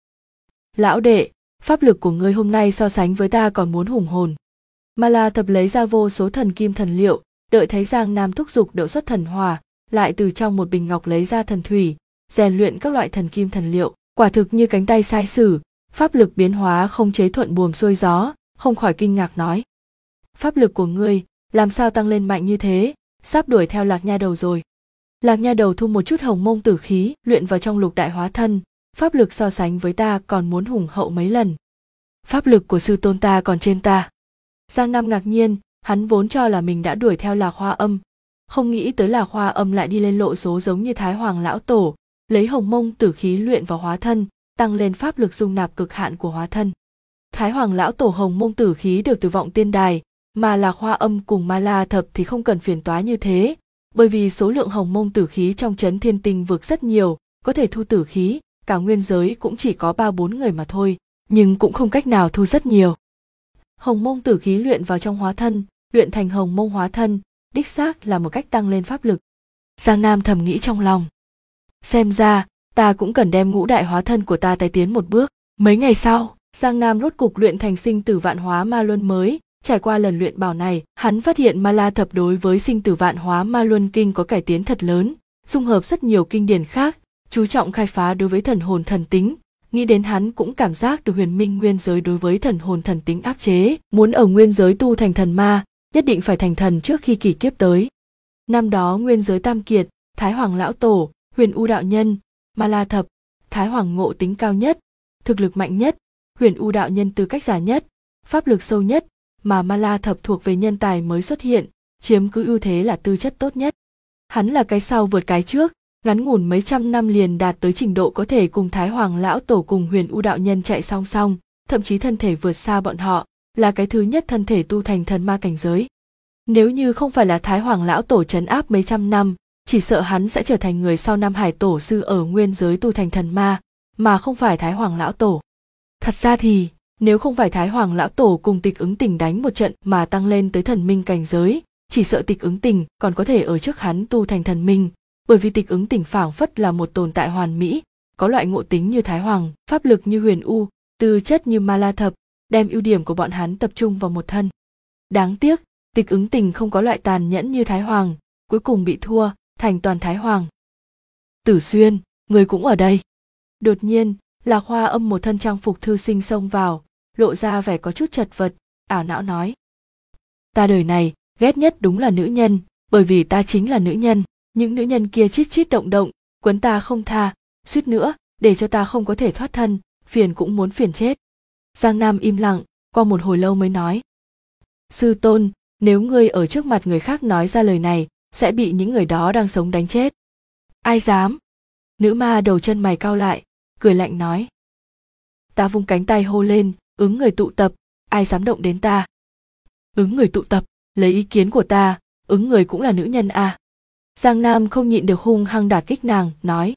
Lão đệ, pháp lực của ngươi hôm nay so sánh với ta còn muốn hùng hồn. Ma La Thập lấy ra vô số thần kim thần liệu, đợi thấy Giang Nam thúc giục đậu xuất thần hỏa, lại từ trong một bình ngọc lấy ra thần thủy, rèn luyện các loại thần kim thần liệu, quả thực như cánh tay sai sử, pháp lực biến hóa không chế thuận buồm xuôi gió, không khỏi kinh ngạc nói: pháp lực của ngươi làm sao tăng lên mạnh như thế, sắp đuổi theo Lạc Nha Đầu rồi. Lạc Nha Đầu thu một chút hồng mông tử khí luyện vào trong lục đại hóa thân, pháp lực so sánh với ta còn muốn hùng hậu mấy lần. Pháp lực của sư tôn ta còn trên ta. Giang Nam ngạc nhiên, hắn vốn cho là mình đã đuổi theo Lạc Hoa Âm, không nghĩ tới Lạc Hoa Âm lại đi lên lộ số giống như Thái Hoàng lão tổ, lấy hồng mông tử khí luyện vào hóa thân, tăng lên pháp lực dung nạp cực hạn của hóa thân. Thái Hoàng lão tổ hồng mông tử khí được từ Vọng Tiên Đài, mà Lạc Hoa Âm cùng Ma La Thập thì không cần phiền toái như thế, bởi vì số lượng hồng mông tử khí trong Trấn Thiên Tinh Vực rất nhiều, có thể thu tử khí, cả nguyên giới cũng chỉ có 3-4 người mà thôi, nhưng cũng không cách nào thu rất nhiều. Hồng mông tử khí luyện vào trong hóa thân, luyện thành hồng mông hóa thân, đích xác là một cách tăng lên pháp lực. Giang Nam thầm nghĩ trong lòng, xem ra ta cũng cần đem ngũ đại hóa thân của ta tái tiến một bước. Mấy ngày sau, Giang Nam rốt cục luyện thành sinh tử vạn hóa ma luân mới. Trải qua lần luyện bảo này, hắn phát hiện Ma La Thập đối với sinh tử vạn hóa ma luân kinh có cải tiến thật lớn, dung hợp rất nhiều kinh điển khác, chú trọng khai phá đối với thần hồn thần tính. Nghĩ đến hắn cũng cảm giác được huyền minh nguyên giới đối với thần hồn thần tính áp chế, muốn ở nguyên giới tu thành thần ma, nhất định phải thành thần trước khi kỷ kiếp tới. Năm đó nguyên giới tam kiệt, Thái Hoàng lão tổ, Huyền U đạo nhân, Ma La Thập, Thái Hoàng ngộ tính cao nhất, thực lực mạnh nhất, Huyền U đạo nhân tư cách giả nhất, pháp lực sâu nhất, mà Ma La Thập thuộc về nhân tài mới xuất hiện, chiếm cứ ưu thế là tư chất tốt nhất. Hắn là cái sau vượt cái trước, ngắn ngủn mấy trăm năm liền đạt tới trình độ có thể cùng Thái Hoàng lão tổ cùng Huyền U đạo nhân chạy song song, thậm chí thân thể vượt xa bọn họ, là cái thứ nhất thân thể tu thành thần ma cảnh giới. Nếu như không phải là Thái Hoàng lão tổ trấn áp mấy trăm năm, chỉ sợ hắn sẽ trở thành người sau Nam Hải tổ sư ở nguyên giới tu thành thần ma, mà không phải Thái Hoàng lão tổ. Thật ra thì, nếu không phải Thái Hoàng lão tổ cùng Tịch Ứng Tình đánh một trận mà tăng lên tới thần minh cảnh giới, chỉ sợ Tịch Ứng Tình còn có thể ở trước hắn tu thành thần minh, bởi vì Tịch Ứng Tình phảng phất là một tồn tại hoàn mỹ, có loại ngộ tính như Thái Hoàng, pháp lực như Huyền U, tư chất như Ma La Thập, đem ưu điểm của bọn hắn tập trung vào một thân. Đáng tiếc, Tịch Ứng Tình không có loại tàn nhẫn như Thái Hoàng, cuối cùng bị thua, thành toàn Thái Hoàng. Tử Xuyên, người cũng ở đây. Đột nhiên, Lạc Hoa Âm một thân trang phục thư sinh xông vào, lộ ra vẻ có chút chật vật, ảo não nói. Ta đời này, ghét nhất đúng là nữ nhân, bởi vì ta chính là nữ nhân, những nữ nhân kia chít chít động động, quấn ta không tha, suýt nữa, để cho ta không có thể thoát thân, phiền cũng muốn phiền chết. Giang Nam im lặng, qua một hồi lâu mới nói. Sư tôn, nếu ngươi ở trước mặt người khác nói ra lời này, sẽ bị những người đó đang sống đánh chết. Ai dám? Nữ ma đầu chân mày cau lại, cười lạnh nói. Ta vung cánh tay hô lên, ứng người tụ tập, ai dám động đến ta? Ứng người tụ tập, lấy ý kiến của ta, ứng người cũng là nữ nhân à? Giang Nam không nhịn được hung hăng đả kích nàng, nói.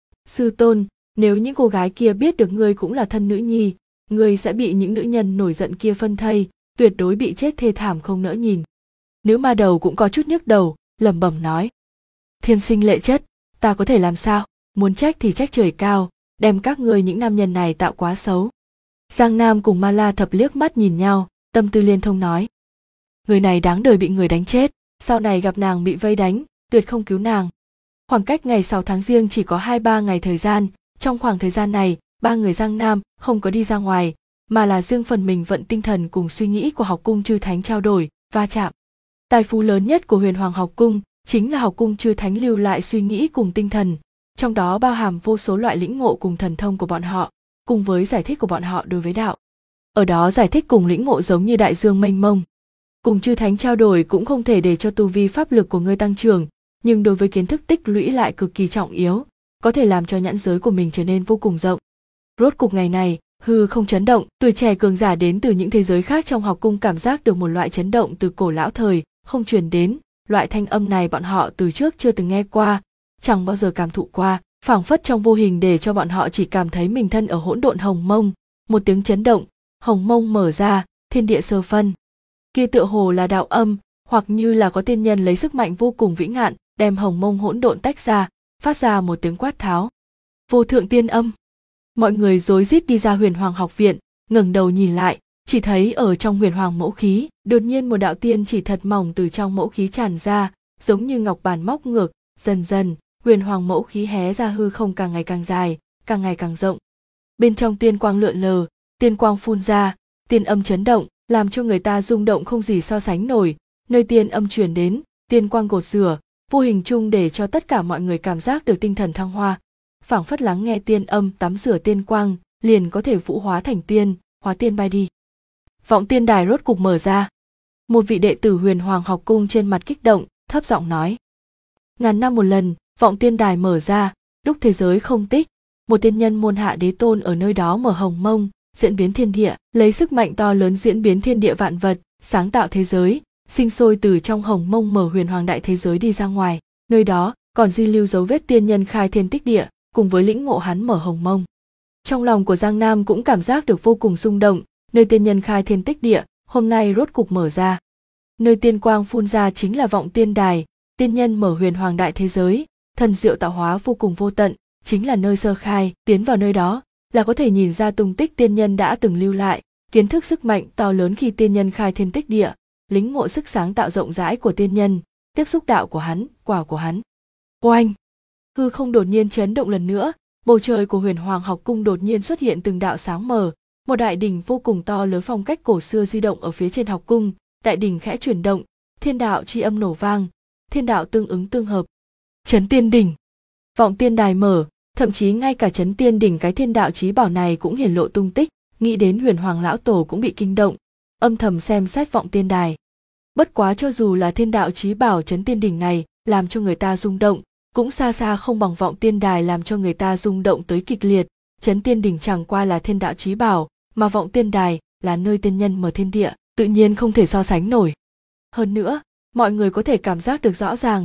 Sư tôn, nếu những cô gái kia biết được ngươi cũng là thân nữ nhi, ngươi sẽ bị những nữ nhân nổi giận kia phân thây, tuyệt đối bị chết thê thảm không nỡ nhìn. Nữ ma đầu cũng có chút nhức đầu, lẩm bẩm nói. Thiên sinh lệ chất, ta có thể làm sao, muốn trách thì trách trời cao, đem các ngươi những nam nhân này tạo quá xấu. Giang Nam cùng Ma La Thập liếc mắt nhìn nhau, tâm tư liên thông nói. Người này đáng đời bị người đánh chết, sau này gặp nàng bị vây đánh, tuyệt không cứu nàng. Khoảng cách ngày 6 tháng Giêng chỉ có 2-3 ngày thời gian, trong khoảng thời gian này, ba người Giang Nam không có đi ra ngoài, mà là riêng phần mình vận tinh thần cùng suy nghĩ của học cung Chư Thánh trao đổi, va chạm. Tài phú lớn nhất của Huyền Hoàng học cung chính là học cung Chư Thánh lưu lại suy nghĩ cùng tinh thần, trong đó bao hàm vô số loại lĩnh ngộ cùng thần thông của bọn họ, cùng với giải thích của bọn họ đối với đạo. Ở đó giải thích cùng lĩnh ngộ giống như đại dương mênh mông. Cùng Chư Thánh trao đổi cũng không thể để cho tu vi pháp lực của ngươi tăng trưởng, nhưng đối với kiến thức tích lũy lại cực kỳ trọng yếu, có thể làm cho nhãn giới của mình trở nên vô cùng rộng. Rốt cục ngày này, hư không chấn động, tuổi trẻ cường giả đến từ những thế giới khác trong học cung cảm giác được một loại chấn động từ cổ lão thời, không truyền đến, loại thanh âm này bọn họ từ trước chưa từng nghe qua, chẳng bao giờ cảm thụ qua, phảng phất trong vô hình để cho bọn họ chỉ cảm thấy mình thân ở hỗn độn hồng mông, một tiếng chấn động, hồng mông mở ra, thiên địa sơ phân. Kia tựa hồ là đạo âm, hoặc như là có tiên nhân lấy sức mạnh vô cùng vĩ ngạn, đem hồng mông hỗn độn tách ra, phát ra một tiếng quát tháo. Vô thượng tiên âm. Mọi người rối rít đi ra Huyền Hoàng học viện, ngẩng đầu nhìn lại, chỉ thấy ở trong Huyền Hoàng mẫu khí, đột nhiên một đạo tiên chỉ thật mỏng từ trong mẫu khí tràn ra, giống như ngọc bàn móc ngược, dần dần, Huyền Hoàng mẫu khí hé ra hư không càng ngày càng dài, càng ngày càng rộng. Bên trong tiên quang lượn lờ, tiên quang phun ra, tiên âm chấn động, làm cho người ta rung động không gì so sánh nổi, nơi tiên âm truyền đến, tiên quang gột rửa, vô hình chung để cho tất cả mọi người cảm giác được tinh thần thăng hoa, phảng phất lắng nghe tiên âm tắm rửa tiên quang, liền có thể vũ hóa thành tiên, hóa tiên bay đi. Vọng tiên đài rốt cục mở ra. Một vị đệ tử Huyền Hoàng học cung trên mặt kích động, thấp giọng nói. Ngàn năm một lần, vọng tiên đài mở ra, đúc thế giới không tích, một tiên nhân môn hạ đế tôn ở nơi đó mở hồng mông, diễn biến thiên địa, lấy sức mạnh to lớn diễn biến thiên địa vạn vật, sáng tạo thế giới, sinh sôi từ trong hồng mông mở Huyền Hoàng đại thế giới đi ra ngoài, nơi đó còn di lưu dấu vết tiên nhân khai thiên tích địa, cùng với lĩnh ngộ hắn mở hồng mông. Trong lòng của Giang Nam cũng cảm giác được vô cùng rung động, nơi tiên nhân khai thiên tích địa, hôm nay rốt cục mở ra. Nơi tiên quang phun ra chính là vọng tiên đài, tiên nhân mở Huyền Hoàng đại thế giới, thần diệu tạo hóa vô cùng vô tận, chính là nơi sơ khai, tiến vào nơi đó là có thể nhìn ra tung tích tiên nhân đã từng lưu lại, kiến thức sức mạnh to lớn khi tiên nhân khai thiên tích địa, lĩnh ngộ sức sáng tạo rộng rãi của tiên nhân, tiếp xúc đạo của hắn, quả của hắn. Oanh! Hư không đột nhiên chấn động lần nữa, bầu trời của Huyền Hoàng học cung đột nhiên xuất hiện từng đạo sáng mờ, một đại đỉnh vô cùng to lớn phong cách cổ xưa di động ở phía trên học cung, đại đỉnh khẽ chuyển động, thiên đạo chi âm nổ vang, thiên đạo tương ứng tương hợp. Chấn tiên đỉnh, vọng tiên đài mở, thậm chí ngay cả chấn tiên đỉnh cái thiên đạo chí bảo này cũng hiển lộ tung tích, nghĩ đến Huyền Hoàng lão tổ cũng bị kinh động, âm thầm xem xét vọng tiên đài. Bất quá cho dù là thiên đạo chí bảo chấn tiên đỉnh này làm cho người ta rung động, cũng xa xa không bằng vọng tiên đài làm cho người ta rung động tới kịch liệt. Chấn tiên đỉnh chẳng qua là thiên đạo chí bảo, mà vọng tiên đài là nơi tiên nhân mở thiên địa, tự nhiên không thể so sánh nổi. Hơn nữa, mọi người có thể cảm giác được rõ ràng,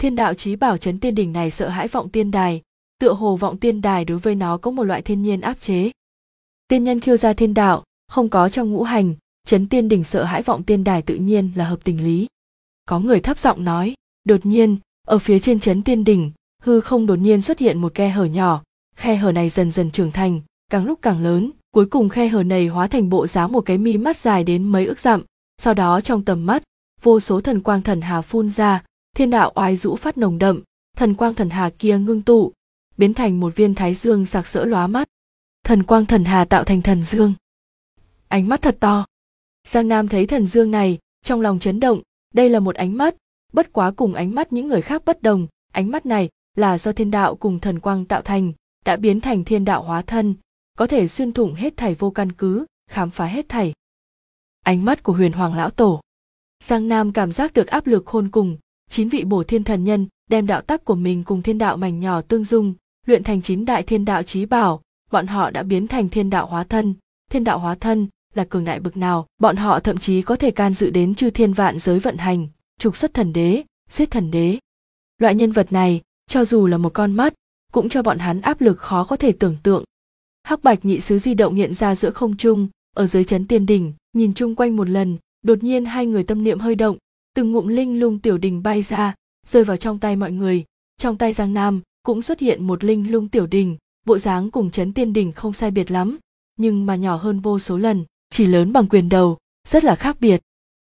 Thiên đạo chí bảo Trấn Tiên Đỉnh này sợ hãi Vọng Tiên Đài, tựa hồ Vọng Tiên Đài đối với nó có một loại thiên nhiên áp chế. Tiên nhân khiêu ra thiên đạo, không có trong ngũ hành, Trấn Tiên Đỉnh sợ hãi Vọng Tiên Đài tự nhiên là hợp tình lý. Có người thấp giọng nói, đột nhiên, ở phía trên Trấn Tiên Đỉnh, hư không đột nhiên xuất hiện một khe hở nhỏ, khe hở này dần dần trưởng thành, càng lúc càng lớn, cuối cùng khe hở này hóa thành bộ dáng một cái mi mắt dài đến mấy ức dặm, sau đó trong tầm mắt, vô số thần quang thần hà phun ra, thiên đạo oai dũ phát nồng đậm, thần quang thần hà kia ngưng tụ, biến thành một viên thái dương sặc sỡ lóa mắt. Thần quang thần hà tạo thành thần dương. Ánh mắt thật to. Giang Nam thấy thần dương này, trong lòng chấn động, đây là một ánh mắt, bất quá cùng ánh mắt những người khác bất đồng, ánh mắt này là do thiên đạo cùng thần quang tạo thành, đã biến thành thiên đạo hóa thân, có thể xuyên thủng hết thảy vô căn cứ, khám phá hết thảy. Ánh mắt của Huyền Hoàng lão tổ. Giang Nam cảm giác được áp lực khôn cùng, 9 vị bổ thiên thần nhân đem đạo tắc của mình cùng thiên đạo mảnh nhỏ tương dung, luyện thành 9 đại thiên đạo chí bảo, bọn họ đã biến thành thiên đạo hóa thân. Thiên đạo hóa thân là cường đại bực nào, bọn họ thậm chí có thể can dự đến chư thiên vạn giới vận hành, trục xuất thần đế, giết thần đế. Loại nhân vật này, cho dù là một con mắt, cũng cho bọn hắn áp lực khó có thể tưởng tượng. Hắc Bạch nhị sứ di động hiện ra giữa không trung, ở dưới Trấn Tiên Đỉnh, nhìn chung quanh một lần, đột nhiên hai người tâm niệm hơi động, từng ngụm linh lung tiểu đỉnh bay ra, rơi vào trong tay mọi người. Trong tay Giang Nam cũng xuất hiện một linh lung tiểu đỉnh, bộ dáng cùng Trấn Tiên Đỉnh không sai biệt lắm, nhưng mà nhỏ hơn vô số lần, chỉ lớn bằng quyền đầu, rất là khác biệt.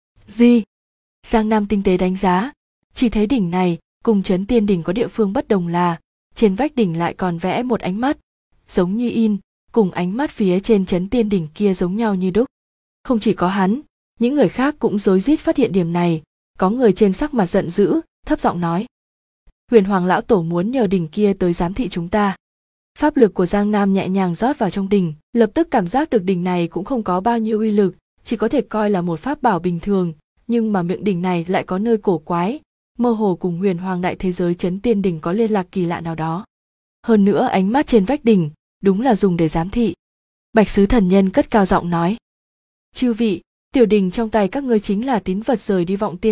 Gì? Giang Nam tinh tế đánh giá, chỉ thấy đỉnh này cùng Trấn Tiên Đỉnh có địa phương bất đồng là, trên vách đỉnh lại còn vẽ một ánh mắt, giống như in, cùng ánh mắt phía trên Trấn Tiên Đỉnh kia giống nhau như đúc. Không chỉ có hắn, những người khác cũng rối rít phát hiện điểm này, có người trên sắc mặt giận dữ, thấp giọng nói. Huyền Hoàng lão tổ muốn nhờ đỉnh kia tới giám thị chúng ta. Pháp lực của Giang Nam nhẹ nhàng rót vào trong đỉnh, lập tức cảm giác được đỉnh này cũng không có bao nhiêu uy lực, chỉ có thể coi là một pháp bảo bình thường, nhưng mà miệng đỉnh này lại có nơi cổ quái, mơ hồ cùng Huyền Hoàng đại thế giới Trấn Tiên Đỉnh có liên lạc kỳ lạ nào đó. Hơn nữa ánh mắt trên vách đỉnh, đúng là dùng để giám thị. Bạch sứ thần nhân cất cao giọng nói. Chư vị, tiểu đỉnh trong tay các ngươi chính là tín vật rời đi Vọng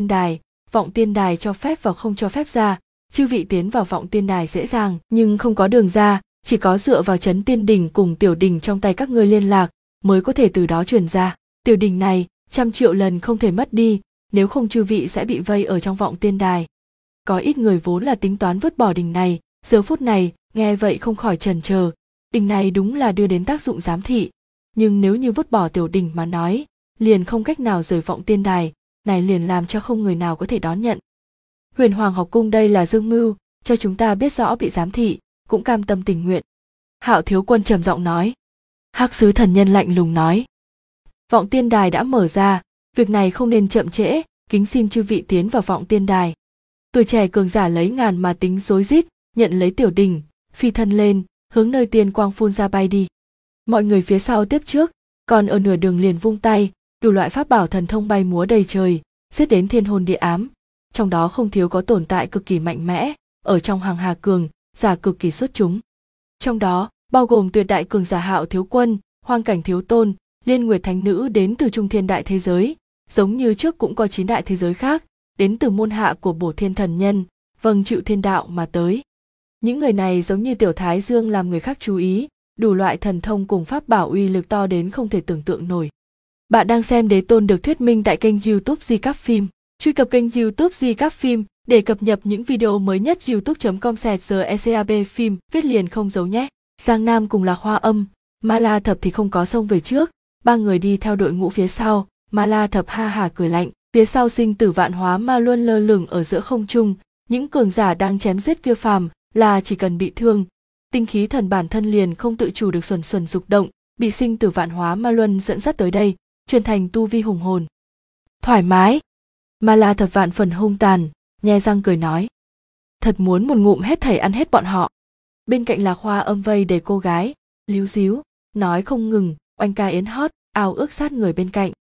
Tiên Đài cho phép vào không cho phép ra, chư vị tiến vào Vọng Tiên Đài dễ dàng, nhưng không có đường ra, chỉ có dựa vào Trấn Tiên Đỉnh cùng tiểu đỉnh trong tay các ngươi liên lạc, mới có thể từ đó truyền ra. Tiểu đỉnh này, 100 triệu lần không thể mất đi, nếu không chư vị sẽ bị vây ở trong Vọng Tiên Đài. Có ít người vốn là tính toán vứt bỏ đỉnh này, giờ phút này, nghe vậy không khỏi chần chờ, đỉnh này đúng là đưa đến tác dụng giám thị, nhưng nếu như vứt bỏ tiểu đỉnh mà nói, liền không cách nào rời Vọng Tiên Đài, này liền làm cho không người nào có thể đón nhận. Huyền Hoàng học cung đây là dương mưu, cho chúng ta biết rõ bị giám thị, cũng cam tâm tình nguyện. Hạo Thiếu Quân trầm giọng nói. Hắc sứ thần nhân lạnh lùng nói. Vọng Tiên Đài đã mở ra, việc này không nên chậm trễ, kính xin chư vị tiến vào Vọng Tiên Đài. Tuổi trẻ cường giả lấy ngàn mà tính rối rít, nhận lấy tiểu đỉnh, phi thân lên, hướng nơi tiên quang phun ra bay đi. Mọi người phía sau tiếp trước, còn ở nửa đường liền vung tay, đủ loại pháp bảo thần thông bay múa đầy trời, giết đến thiên hồn địa ám. Trong đó không thiếu có tồn tại cực kỳ mạnh mẽ, ở trong hàng hà cường, giả cực kỳ xuất chúng. Trong đó, bao gồm tuyệt đại cường giả Hạo Thiếu Quân, Hoang Cảnh Thiếu Tôn, Liên Nguyệt Thánh Nữ đến từ Trung Thiên đại thế giới, giống như trước cũng có 9 đại thế giới khác, đến từ môn hạ của Bổ Thiên thần nhân, vâng chịu thiên đạo mà tới. Những người này giống như tiểu thái dương làm người khác chú ý, đủ loại thần thông cùng pháp bảo uy lực to đến không thể tưởng tượng nổi. Bạn đang xem Đế Tôn được thuyết minh tại kênh YouTube Di Cáp Phim. Truy cập kênh YouTube Di Cáp Phim để cập nhật những video mới nhất. youtube.com/secab phim viết liền không giấu nhé. Giang Nam cùng Lạc Hoa Âm, Ma La Thập thì không có xông về trước, ba người đi theo đội ngũ phía sau. Ma La Thập ha hả cười lạnh, phía sau Sinh Tử Vạn Hóa Ma luôn lơ lửng ở giữa không trung, những cường giả đang chém giết kia phàm là chỉ cần bị thương, tinh khí thần bản thân liền không tự chủ được xuẩn xuẩn dục động, bị Sinh Tử Vạn Hóa Ma luân dẫn dắt tới đây, truyền thành tu vi hùng hồn. Thoải mái. Ma La Thập vạn phần hung tàn, nhe răng cười nói. Thật muốn một ngụm hết thảy ăn hết bọn họ. Bên cạnh Lạc Hoa Âm vây đầy cô gái, líu díu, nói không ngừng, oanh ca yến hót, ao ước sát người bên cạnh.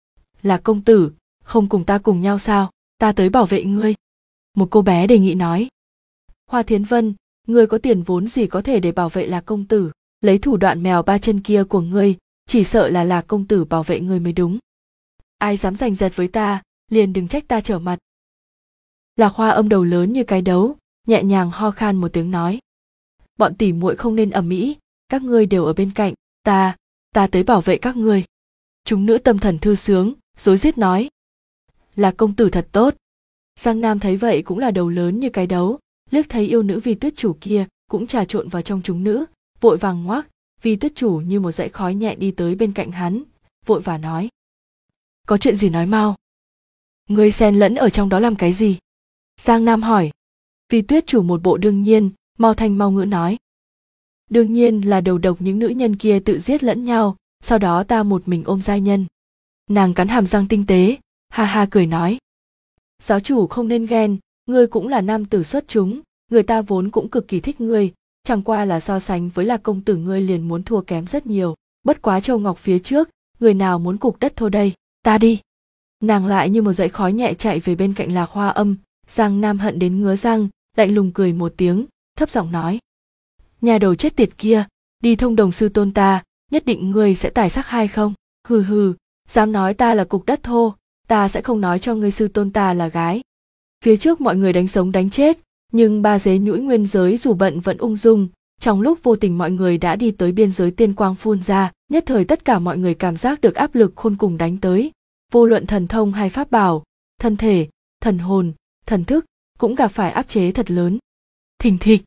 Là công tử, không cùng ta cùng nhau sao, ta tới bảo vệ ngươi. Một cô bé đề nghị nói. Hoa Thiến Vân, ngươi có tiền vốn gì có thể để bảo vệ Lạc công tử, lấy thủ đoạn mèo ba chân kia của ngươi, chỉ sợ là Lạc công tử bảo vệ ngươi mới đúng. Ai dám giành giật với ta, liền đừng trách ta trở mặt. Lạc Hoa Âm đầu lớn như cái đấu, nhẹ nhàng ho khan một tiếng nói. Bọn tỉ muội không nên ầm ĩ, các ngươi đều ở bên cạnh, ta tới bảo vệ các ngươi. Chúng nữ tâm thần thư sướng, rối rít nói. Là công tử thật tốt. Giang Nam thấy vậy cũng là đầu lớn như cái đấu, liếc thấy yêu nữ Vi Tuyết Chủ kia cũng trà trộn vào trong chúng nữ, vội vàng ngoác. Vi Tuyết Chủ như một dãy khói nhẹ đi tới bên cạnh hắn, vội vàng nói. Có chuyện gì nói mau. Ngươi xen lẫn ở trong đó làm cái gì? Giang Nam hỏi. Vi Tuyết Chủ một bộ đương nhiên, mau thanh mau ngữ nói. Đương nhiên là đầu độc những nữ nhân kia tự giết lẫn nhau, sau đó ta một mình ôm giai nhân. Nàng cắn hàm răng tinh tế, ha ha cười nói. Giáo chủ không nên ghen, ngươi cũng là nam tử xuất chúng, người ta vốn cũng cực kỳ thích ngươi, chẳng qua là so sánh với Lạc công tử ngươi liền muốn thua kém rất nhiều, bất quá châu ngọc phía trước, người nào muốn cục đất thô đây, ta đi. Nàng lại như một dãy khói nhẹ chạy về bên cạnh Lạc Hoa Âm, Giang Nam hận đến ngứa răng, lạnh lùng cười một tiếng, thấp giọng nói. Nhà đầu chết tiệt kia, đi thông đồng sư tôn ta, nhất định ngươi sẽ tài sắc hai không? Hừ hừ, dám nói ta là cục đất thô, ta sẽ không nói cho ngươi sư tôn ta là gái. Phía trước mọi người đánh sống đánh chết, nhưng ba dế nhũi nguyên giới dù bận vẫn ung dung, trong lúc vô tình mọi người đã đi tới biên giới tiên quang phun ra, nhất thời tất cả mọi người cảm giác được áp lực khôn cùng đánh tới, vô luận thần thông hay pháp bảo, thân thể, thần hồn, thần thức cũng gặp phải áp chế thật lớn. Thình thịch.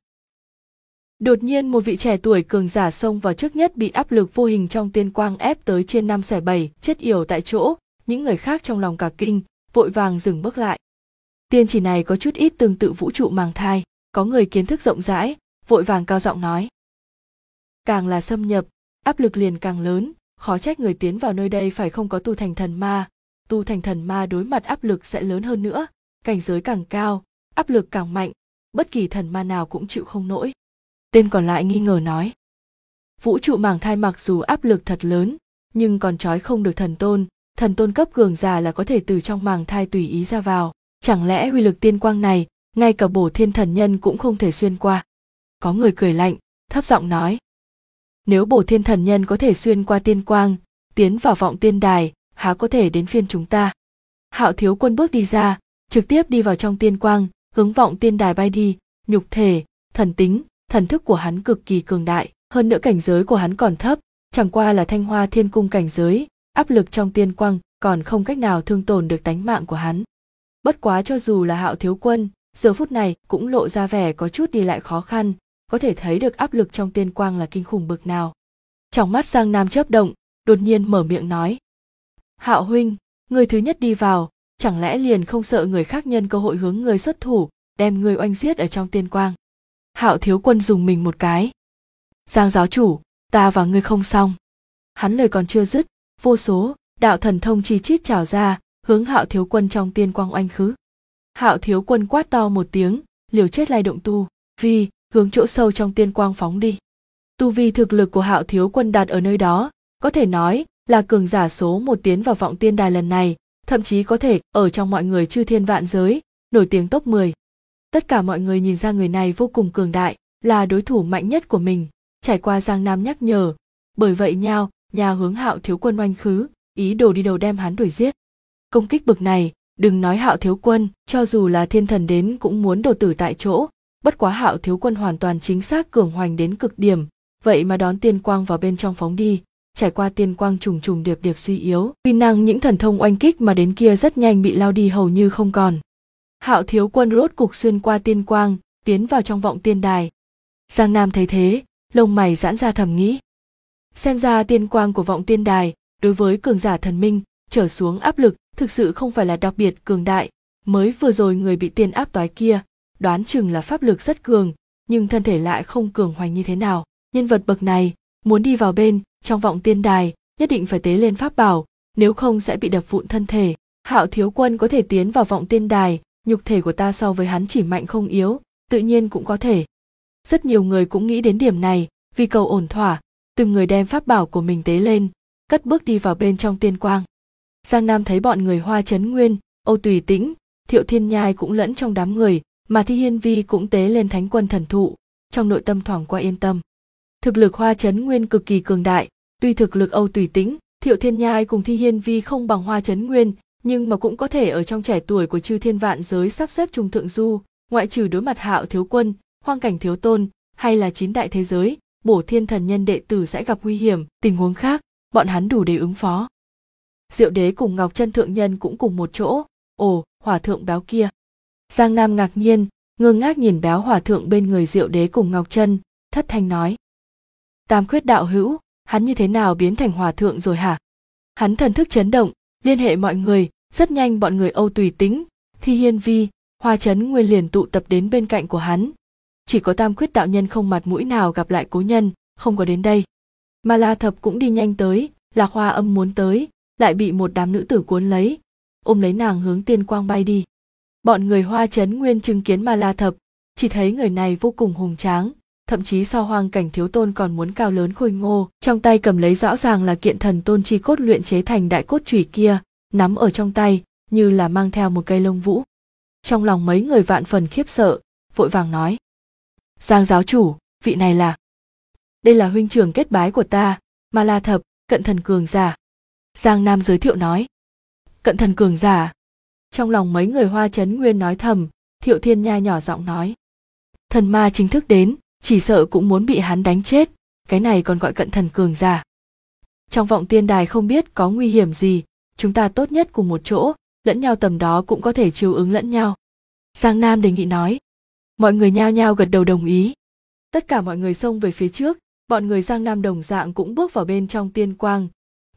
Đột nhiên một vị trẻ tuổi cường giả xông vào trước nhất bị áp lực vô hình trong tiên quang ép tới trên 5/7, chết yểu tại chỗ, những người khác trong lòng cả kinh, vội vàng dừng bước lại. Tiên chỉ này có chút ít tương tự vũ trụ màng thai, có người kiến thức rộng rãi, vội vàng cao giọng nói. Càng là xâm nhập, áp lực liền càng lớn, khó trách người tiến vào nơi đây phải không có tu thành thần ma đối mặt áp lực sẽ lớn hơn nữa, cảnh giới càng cao, áp lực càng mạnh, bất kỳ thần ma nào cũng chịu không nổi. Tên còn lại nghi ngờ nói. Vũ trụ màng thai mặc dù áp lực thật lớn, nhưng còn trói không được thần tôn cấp cường giả là có thể từ trong màng thai tùy ý ra vào, chẳng lẽ uy lực tiên quang này, ngay cả bổ thiên thần nhân cũng không thể xuyên qua. Có người cười lạnh, thấp giọng nói. Nếu bổ thiên thần nhân có thể xuyên qua tiên quang, tiến vào vọng tiên đài, há có thể đến phiên chúng ta. Hạo Thiếu Quân bước đi ra, trực tiếp đi vào trong tiên quang, hướng vọng tiên đài bay đi, nhục thể, thần tính, thần thức của hắn cực kỳ cường đại, hơn nữa cảnh giới của hắn còn thấp, chẳng qua là Thanh Hoa Thiên Cung cảnh giới, áp lực trong tiên quang còn không cách nào thương tổn được tánh mạng của hắn. Bất quá cho dù là Hạo Thiếu Quân, giờ phút này cũng lộ ra vẻ có chút đi lại khó khăn, có thể thấy được áp lực trong tiên quang là kinh khủng bực nào. Trong mắt Giang Nam chớp động, đột nhiên mở miệng nói. Hạo huynh, người thứ nhất đi vào, chẳng lẽ liền không sợ người khác nhân cơ hội hướng người xuất thủ, đem người oanh giết ở trong tiên quang. Hạo Thiếu Quân dùng mình một cái. Giang giáo chủ, ta và ngươi không xong. Hắn lời còn chưa dứt, vô số đạo thần thông chi chít trào ra, hướng Hạo Thiếu Quân trong tiên quang oanh khứ. Hạo Thiếu Quân quát to một tiếng, liều chết lay động tu vi, hướng chỗ sâu trong tiên quang phóng đi. Tu vi thực lực của Hạo Thiếu Quân đạt ở nơi đó, có thể nói là cường giả số 1 tiến vào vọng tiên đài lần này, thậm chí có thể ở trong mọi người chư thiên vạn giới, nổi tiếng top 10. Tất cả mọi người nhìn ra người này vô cùng cường đại, là đối thủ mạnh nhất của mình, trải qua Giang Nam nhắc nhở, bởi vậy nhao hướng Hạo Thiếu Quân oanh khứ, ý đồ đi đầu đem hắn đuổi giết. Công kích bực này, đừng nói Hạo Thiếu Quân, cho dù là thiên thần đến cũng muốn đổ tử tại chỗ, bất quá Hạo Thiếu Quân hoàn toàn chính xác cường hoành đến cực điểm, vậy mà đón tiên quang vào bên trong phóng đi, trải qua tiên quang trùng trùng điệp điệp suy yếu, uy năng những thần thông oanh kích mà đến kia rất nhanh bị lao đi hầu như không còn. Hạo Thiếu Quân rốt cục xuyên qua tiên quang, tiến vào trong vọng tiên đài. Giang Nam thấy thế, lông mày giãn ra thầm nghĩ. Xem ra tiên quang của vọng tiên đài, đối với cường giả thần minh, trở xuống áp lực, thực sự không phải là đặc biệt cường đại. Mới vừa rồi người bị tiên áp toái kia, đoán chừng là pháp lực rất cường, nhưng thân thể lại không cường hoành như thế nào. Nhân vật bậc này, muốn đi vào bên, trong vọng tiên đài, nhất định phải tế lên pháp bảo, nếu không sẽ bị đập vụn thân thể. Hạo Thiếu Quân có thể tiến vào vọng tiên đài, nhục thể của ta so với hắn chỉ mạnh không yếu, tự nhiên cũng có thể. Rất nhiều người cũng nghĩ đến điểm này, vì cầu ổn thỏa, từng người đem pháp bảo của mình tế lên, cất bước đi vào bên trong tiên quang. Giang Nam thấy bọn người Hoa Chấn Nguyên, Âu Tùy Tĩnh, Thiệu Thiên Nhai cũng lẫn trong đám người, mà Thi Hiên Vi cũng tế lên Thánh Quân Thần Thụ, trong nội tâm thoáng qua yên tâm. Thực lực Hoa Chấn Nguyên cực kỳ cường đại, tuy thực lực Âu Tùy Tĩnh, Thiệu Thiên Nhai cùng Thi Hiên Vi không bằng Hoa Chấn Nguyên, nhưng mà cũng có thể ở trong trẻ tuổi của chư thiên vạn giới sắp xếp trung thượng du, ngoại trừ đối mặt Hạo thiếu quân, Hoang cảnh thiếu tôn, hay là 9 đại thế giới, Bổ Thiên thần nhân đệ tử sẽ gặp nguy hiểm, tình huống khác, bọn hắn đủ để ứng phó. Diệu đế cùng Ngọc Chân thượng nhân cũng cùng một chỗ. Ồ, hòa thượng béo kia. Giang Nam ngạc nhiên, ngơ ngác nhìn béo hòa thượng bên người Diệu đế cùng Ngọc Chân, thất thanh nói: Tam Khuyết đạo hữu, hắn như thế nào biến thành hòa thượng rồi hả? Hắn thần thức chấn động, liên hệ mọi người, rất nhanh bọn người Âu Tùy Tĩnh, Thi Hiên Vi, Hoa Chấn Nguyên liền tụ tập đến bên cạnh của hắn. Chỉ có Tam Khuyết đạo nhân không mặt mũi nào gặp lại cố nhân, không có đến đây. Ma La Thập cũng đi nhanh tới, Lạc Hoa Âm muốn tới, lại bị một đám nữ tử cuốn lấy, ôm lấy nàng hướng tiên quang bay đi. Bọn người Hoa Chấn Nguyên chứng kiến Ma La Thập, chỉ thấy người này vô cùng hùng tráng, thậm chí so Hoang cảnh thiếu tôn còn muốn cao lớn khôi ngô, trong tay cầm lấy rõ ràng là kiện thần tôn chi cốt luyện chế thành đại cốt chùy kia, nắm ở trong tay, như là mang theo một cây lông vũ. Trong lòng mấy người vạn phần khiếp sợ, vội vàng nói: Giang giáo chủ, vị này là... Đây là huynh trưởng kết bái của ta, Ma La Thập, cận thần cường giả. Giang Nam giới thiệu nói. Cận thần cường giả. Trong lòng mấy người Hoa Chấn Nguyên nói thầm, Thiệu Thiên Nha nhỏ giọng nói: Thần ma chính thức đến, chỉ sợ cũng muốn bị hắn đánh chết, cái này còn gọi cận thần cường giả. Trong vọng tiên đài không biết có nguy hiểm gì, chúng ta tốt nhất cùng một chỗ, lẫn nhau tầm đó cũng có thể chiếu ứng lẫn nhau. Giang Nam đề nghị nói. Mọi người nhao nhao gật đầu đồng ý. Tất cả mọi người xông về phía trước, bọn người Giang Nam đồng dạng cũng bước vào bên trong tiên quang.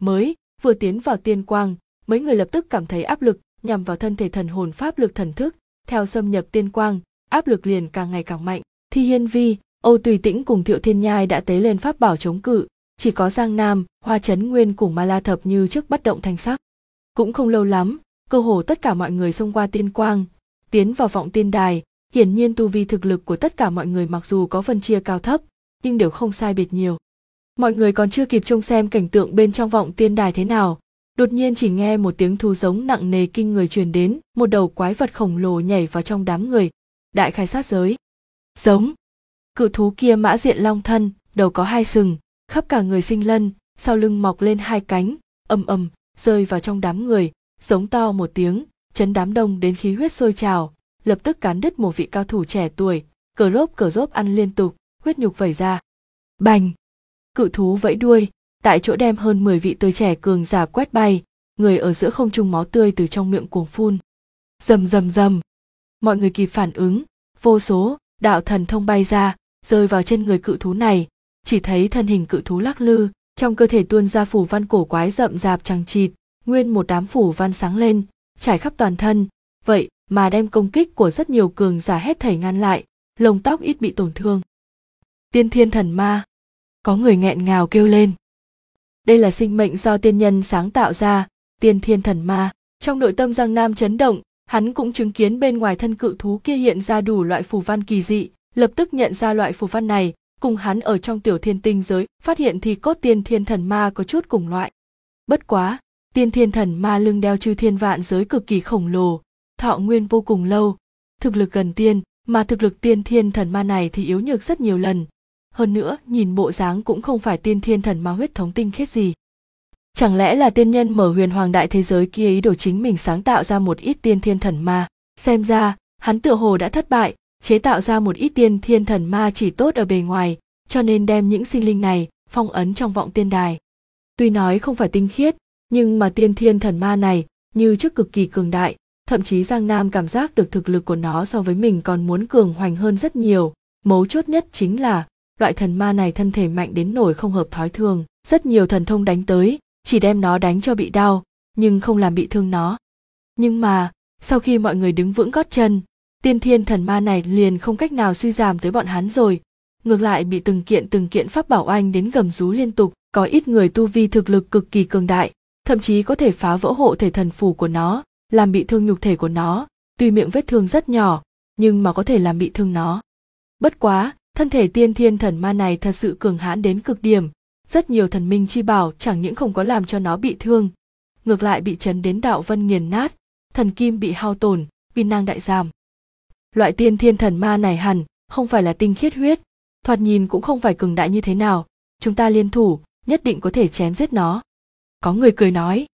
Vừa tiến vào tiên quang, mấy người lập tức cảm thấy áp lực nhằm vào thân thể thần hồn pháp lực thần thức, theo xâm nhập tiên quang, áp lực liền càng ngày càng mạnh. Thi Hiên Vi, Âu Tùy Tĩnh cùng Thiệu Thiên Nhai đã tế lên pháp bảo chống cự, chỉ có Giang Nam, Hoa Chấn Nguyên cùng Ma La Thập như trước bất động thanh sắc. Cũng không lâu lắm, cơ hồ tất cả mọi người xông qua tiên quang, tiến vào vọng tiên đài. Hiển nhiên tu vi thực lực của tất cả mọi người mặc dù có phân chia cao thấp, nhưng đều không sai biệt nhiều. Mọi người còn chưa kịp trông xem cảnh tượng bên trong vọng tiên đài thế nào, đột nhiên chỉ nghe một tiếng thú giống nặng nề kinh người truyền đến, một đầu quái vật khổng lồ nhảy vào trong đám người. Đại khai sát giới. Giống. Cự thú kia mã diện long thân, đầu có 2 sừng, khắp cả người sinh lân, sau lưng mọc lên 2 cánh, ầm ầm rơi vào trong đám người, giống to một tiếng, chấn đám đông đến khí huyết sôi trào, lập tức cán đứt một vị cao thủ trẻ tuổi, cờ rốp ăn liên tục, huyết nhục vẩy ra. Bành! Cự thú vẫy đuôi, tại chỗ đem hơn 10 vị tuổi trẻ cường giả quét bay, người ở giữa không trung máu tươi từ trong miệng cuồng phun. Rầm rầm rầm! Mọi người kịp phản ứng, vô số đạo thần thông bay ra, rơi vào trên người cự thú này, chỉ thấy thân hình cự thú lắc lư, trong cơ thể tuôn ra phủ văn cổ quái rậm rạp chằng chịt, nguyên một đám phủ văn sáng lên, trải khắp toàn thân, vậy mà đem công kích của rất nhiều cường giả hết thảy ngăn lại, lông tóc ít bị tổn thương. Tiên thiên thần ma. Có người nghẹn ngào kêu lên. Đây là sinh mệnh do tiên nhân sáng tạo ra, tiên thiên thần ma. Trong nội tâm Giang Nam chấn động, hắn cũng chứng kiến bên ngoài thân cự thú kia hiện ra đủ loại phù văn kỳ dị, lập tức nhận ra loại phù văn này, cùng hắn ở trong tiểu thiên tinh giới phát hiện thì cốt tiên thiên thần ma có chút cùng loại. Bất quá, tiên thiên thần ma lưng đeo chư thiên vạn giới cực kỳ khổng lồ, thọ nguyên vô cùng lâu, thực lực gần tiên, mà thực lực tiên thiên thần ma này thì yếu nhược rất nhiều lần. Hơn nữa, nhìn bộ dáng cũng không phải tiên thiên thần ma huyết thống tinh khiết gì. Chẳng lẽ là tiên nhân mở huyền hoàng đại thế giới kia ý đồ chính mình sáng tạo ra một ít tiên thiên thần ma? Xem ra, hắn tựa hồ đã thất bại, chế tạo ra một ít tiên thiên thần ma chỉ tốt ở bề ngoài, cho nên đem những sinh linh này phong ấn trong vọng tiên đài. Tuy nói không phải tinh khiết, nhưng mà tiên thiên thần ma này như trước cực kỳ cường đại, thậm chí Giang Nam cảm giác được thực lực của nó so với mình còn muốn cường hoành hơn rất nhiều. Mấu chốt nhất chính là loại thần ma này thân thể mạnh đến nỗi không hợp thói thường, rất nhiều thần thông đánh tới, chỉ đem nó đánh cho bị đau, nhưng không làm bị thương nó. Nhưng mà, sau khi mọi người đứng vững gót chân, tiên thiên thần ma này liền không cách nào suy giảm tới bọn hắn rồi, ngược lại bị từng kiện pháp bảo oanh đến gầm rú liên tục, có ít người tu vi thực lực cực kỳ cường đại, thậm chí có thể phá vỡ hộ thể thần phù của nó, làm bị thương nhục thể của nó, tuy miệng vết thương rất nhỏ, nhưng mà có thể làm bị thương nó. Bất quá, thân thể tiên thiên thần ma này thật sự cường hãn đến cực điểm, rất nhiều thần minh chi bảo chẳng những không có làm cho nó bị thương, ngược lại bị chấn đến đạo vân nghiền nát, thần kim bị hao tổn, uy năng đại giảm. Loại tiên thiên thần ma này hẳn không phải là tinh khiết huyết, thoạt nhìn cũng không phải cường đại như thế nào, chúng ta liên thủ, nhất định có thể chém giết nó. Có người cười nói.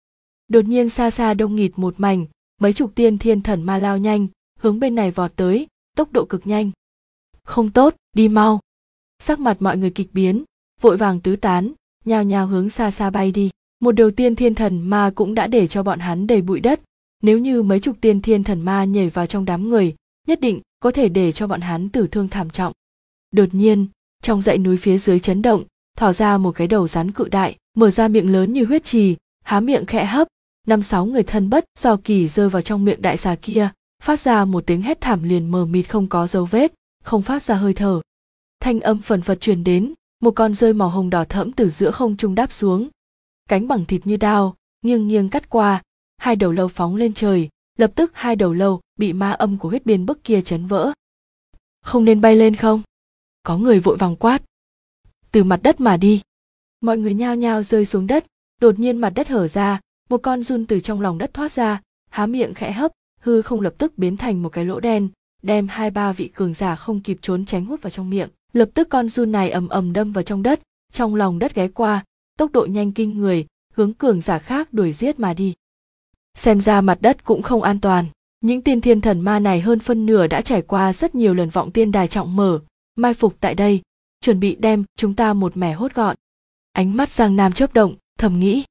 Đột nhiên xa xa đông nghịt một mảnh, mấy chục tiên thiên thần ma lao nhanh, hướng bên này vọt tới, tốc độ cực nhanh. Không tốt, đi mau. Sắc mặt mọi người kịch biến, vội vàng tứ tán, nhao nhao hướng xa xa bay đi. Một đầu tiên thiên thần ma cũng đã để cho bọn hắn đầy bụi đất, nếu như mấy chục tiên thiên thần ma nhảy vào trong đám người, nhất định có thể để cho bọn hắn tử thương thảm trọng. Đột nhiên, trong dãy núi phía dưới chấn động, thỏ ra một cái đầu rắn cự đại, mở ra miệng lớn như huyết trì, há miệng khẽ hấp, 5-6 người thân bất do kỳ rơi vào trong miệng đại xà kia, phát ra một tiếng hét thảm liền mờ mịt không có dấu vết, không phát ra hơi thở. Thanh âm phần phật truyền đến, một con rơi màu hồng đỏ thẫm từ giữa không trung đáp xuống, cánh bằng thịt như đao, nghiêng nghiêng cắt qua, hai đầu lâu phóng lên trời, lập tức hai đầu lâu bị ma âm của huyết biên bức kia chấn vỡ. Không nên bay lên không? Có người vội vàng quát. Từ mặt đất mà đi. Mọi người nhao nhao rơi xuống đất, đột nhiên mặt đất hở ra, một con giun từ trong lòng đất thoát ra, há miệng khẽ hấp, hư không lập tức biến thành một cái lỗ đen, đem 2-3 vị cường giả không kịp trốn tránh hút vào trong miệng. Lập tức con giun này ầm ầm đâm vào trong đất, trong lòng đất ghé qua, tốc độ nhanh kinh người, hướng cường giả khác đuổi giết mà đi. Xem ra mặt đất cũng không an toàn. Những tiên thiên thần ma này hơn phân nửa đã trải qua rất nhiều lần vọng tiên đài trọng mở, mai phục tại đây, chuẩn bị đem chúng ta một mẻ hốt gọn. Ánh mắt Giang Nam chớp động, thầm nghĩ.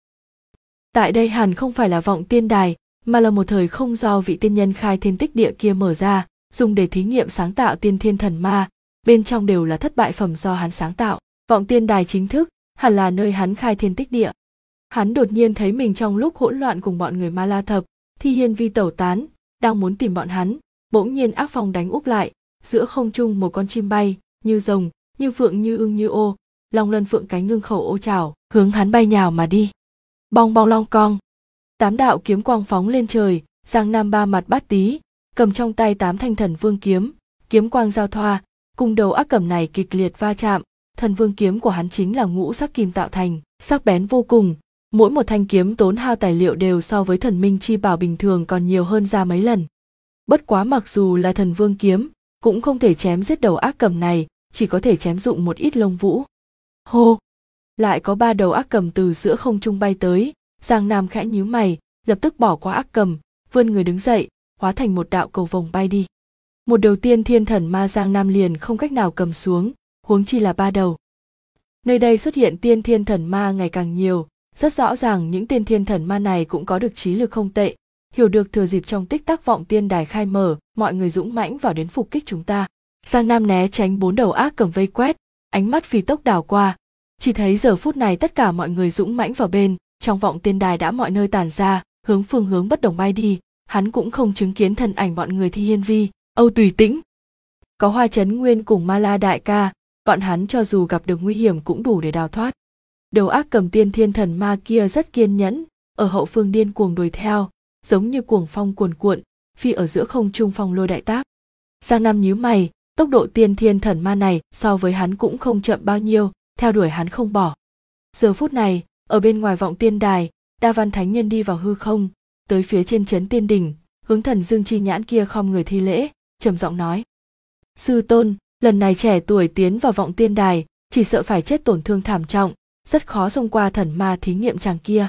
Tại đây hẳn không phải là vọng tiên đài, mà là một thời không do vị tiên nhân khai thiên tích địa kia mở ra, dùng để thí nghiệm sáng tạo tiên thiên thần ma, bên trong đều là thất bại phẩm do hắn sáng tạo. Vọng tiên đài chính thức, hẳn là nơi hắn khai thiên tích địa. Hắn đột nhiên thấy mình trong lúc hỗn loạn cùng bọn người Ma La Thập, Thi Hiên Vi tẩu tán, đang muốn tìm bọn hắn, bỗng nhiên ác phong đánh úp lại, giữa không trung một con chim bay, như rồng, như phượng, như ưng, như ô, long lân phượng cánh ngưng khẩu ô chảo, hướng hắn bay nhào mà đi. Bong bong long cong, 8 đạo kiếm quang phóng lên trời, Giang Nam ba mặt bát tí, cầm trong tay 8 thanh thần vương kiếm, kiếm quang giao thoa, cùng đầu ác cầm này kịch liệt va chạm. Thần vương kiếm của hắn chính là ngũ sắc kim tạo thành, sắc bén vô cùng, mỗi một thanh kiếm tốn hao tài liệu đều so với thần minh chi bảo bình thường còn nhiều hơn ra mấy lần. Bất quá mặc dù là thần vương kiếm, cũng không thể chém giết đầu ác cầm này, chỉ có thể chém dụng một ít lông vũ. Hô! Lại có 3 đầu ác cầm từ giữa không trung bay tới, Giang Nam khẽ nhíu mày, lập tức bỏ qua ác cầm, vươn người đứng dậy, hóa thành một đạo cầu vồng bay đi. Một đầu tiên thiên thần ma Giang Nam liền không cách nào cầm xuống, huống chi là 3 đầu. Nơi đây xuất hiện tiên thiên thần ma ngày càng nhiều, rất rõ ràng những tiên thiên thần ma này cũng có được trí lực không tệ, hiểu được thừa dịp trong tích tắc vọng tiên đài khai mở, mọi người dũng mãnh vào đến phục kích chúng ta. Giang Nam né tránh 4 đầu ác cầm vây quét, ánh mắt phi tốc đảo qua, chỉ thấy giờ phút này tất cả mọi người dũng mãnh vào bên, trong vọng tiên đài đã mọi nơi tản ra, hướng phương hướng bất đồng bay đi, hắn cũng không chứng kiến thân ảnh bọn người Thi Hiên Vi, Âu Tùy Tĩnh. Có Hoa Chấn Nguyên cùng Ma La đại ca, bọn hắn cho dù gặp được nguy hiểm cũng đủ để đào thoát. Đầu ác cầm tiên thiên thần ma kia rất kiên nhẫn, ở hậu phương điên cuồng đuổi theo, giống như cuồng phong cuồn cuộn, phi ở giữa không trung phong lôi đại tác. Giang Nam nhíu mày, tốc độ tiên thiên thần ma này so với hắn cũng không chậm bao nhiêu, theo đuổi hắn không bỏ. Giờ phút này, ở bên ngoài vọng tiên đài, Đa Văn Thánh Nhân đi vào hư không, tới phía trên trấn tiên đỉnh, hướng Thần Dương Chi Nhãn kia khom người thi lễ, trầm giọng nói: Sư tôn, lần này trẻ tuổi tiến vào vọng tiên đài, chỉ sợ phải chết tổn thương thảm trọng, rất khó xông qua thần ma thí nghiệm chàng kia.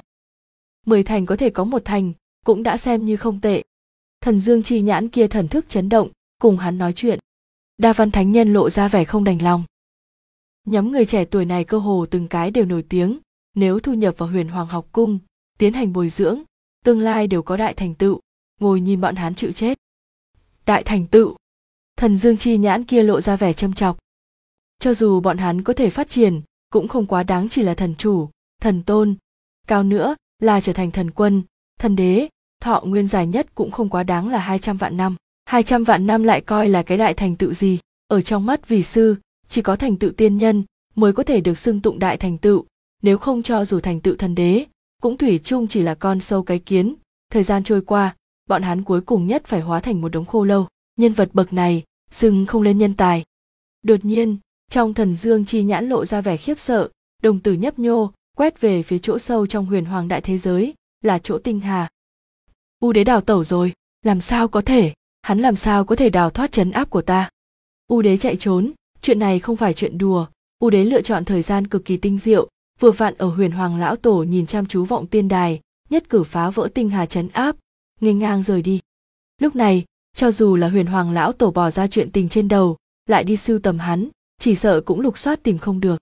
10 thành có thể có 1 thành, cũng đã xem như không tệ. Thần Dương Chi Nhãn kia thần thức chấn động, cùng hắn nói chuyện. Đa Văn Thánh Nhân lộ ra vẻ không đành lòng. Nhóm người trẻ tuổi này cơ hồ từng cái đều nổi tiếng, nếu thu nhập vào Huyền Hoàng học cung, tiến hành bồi dưỡng, tương lai đều có đại thành tựu, ngồi nhìn bọn hắn chịu chết. Đại thành tựu? Thần Dương Chi Nhãn kia lộ ra vẻ châm chọc. Cho dù bọn hắn có thể phát triển, cũng không quá đáng chỉ là thần chủ, thần tôn, cao nữa là trở thành thần quân, thần đế, thọ nguyên dài nhất cũng không quá đáng là 200 vạn năm. 200 vạn năm lại coi là cái đại thành tựu gì? Ở trong mắt vì sư, chỉ có thành tựu tiên nhân mới có thể được xưng tụng đại thành tựu, nếu không cho dù thành tựu thần đế, cũng thủy chung chỉ là con sâu cái kiến. Thời gian trôi qua, bọn hắn cuối cùng nhất phải hóa thành một đống khô lâu. Nhân vật bậc này, xưng không lên nhân tài. Đột nhiên, trong Thần Dương Chi Nhãn lộ ra vẻ khiếp sợ, đồng tử nhấp nhô, quét về phía chỗ sâu trong Huyền Hoàng đại thế giới, là chỗ tinh hà. U đế đào tẩu rồi, làm sao có thể, hắn làm sao có thể đào thoát trấn áp của ta? U đế chạy trốn, chuyện này không phải chuyện đùa. U đế lựa chọn thời gian cực kỳ tinh diệu, vừa vặn ở Huyền Hoàng lão tổ nhìn chăm chú vọng tiên đài, nhất cử phá vỡ tinh hà trấn áp, nghênh ngang rời đi. Lúc này, cho dù là Huyền Hoàng lão tổ bỏ ra chuyện tình trên đầu, lại đi sưu tầm hắn, chỉ sợ cũng lục soát tìm không được.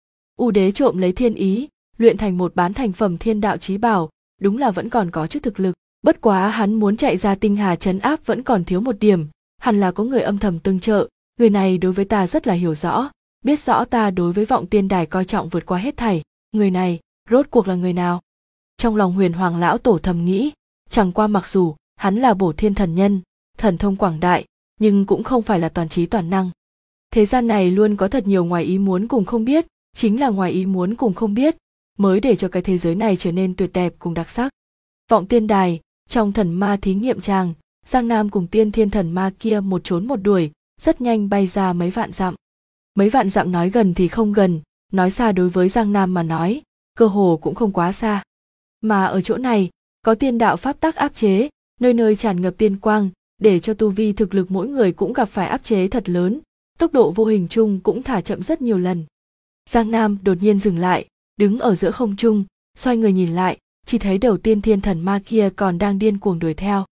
U đế trộm lấy thiên ý, luyện thành một bán thành phẩm thiên đạo chí bảo, đúng là vẫn còn có chút thực lực. Bất quá hắn muốn chạy ra tinh hà trấn áp vẫn còn thiếu một điểm, hẳn là có người âm thầm tương trợ, người này đối với ta rất là hiểu rõ, biết rõ ta đối với Vọng Tiên Đài coi trọng vượt qua hết thảy, người này, rốt cuộc là người nào? Trong lòng Huyền Hoàng lão tổ thầm nghĩ, chẳng qua mặc dù hắn là Bổ Thiên thần nhân, thần thông quảng đại, nhưng cũng không phải là toàn trí toàn năng. Thế gian này luôn có thật nhiều ngoài ý muốn cùng không biết, chính là ngoài ý muốn cùng không biết, mới để cho cái thế giới này trở nên tuyệt đẹp cùng đặc sắc. Vọng Tiên Đài, trong thần ma thí nghiệm tràng, Giang Nam cùng Tiên Thiên thần ma kia một trốn một đuổi, rất nhanh bay ra mấy vạn dặm. Mấy vạn dặm nói gần thì không gần, nói xa đối với Giang Nam mà nói, cơ hồ cũng không quá xa. Mà ở chỗ này, có tiên đạo pháp tắc áp chế, nơi nơi tràn ngập tiên quang, để cho tu vi thực lực mỗi người cũng gặp phải áp chế thật lớn, tốc độ vô hình chung cũng thả chậm rất nhiều lần. Giang Nam đột nhiên dừng lại, đứng ở giữa không trung, xoay người nhìn lại, chỉ thấy đầu Tiên Thiên thần ma kia còn đang điên cuồng đuổi theo.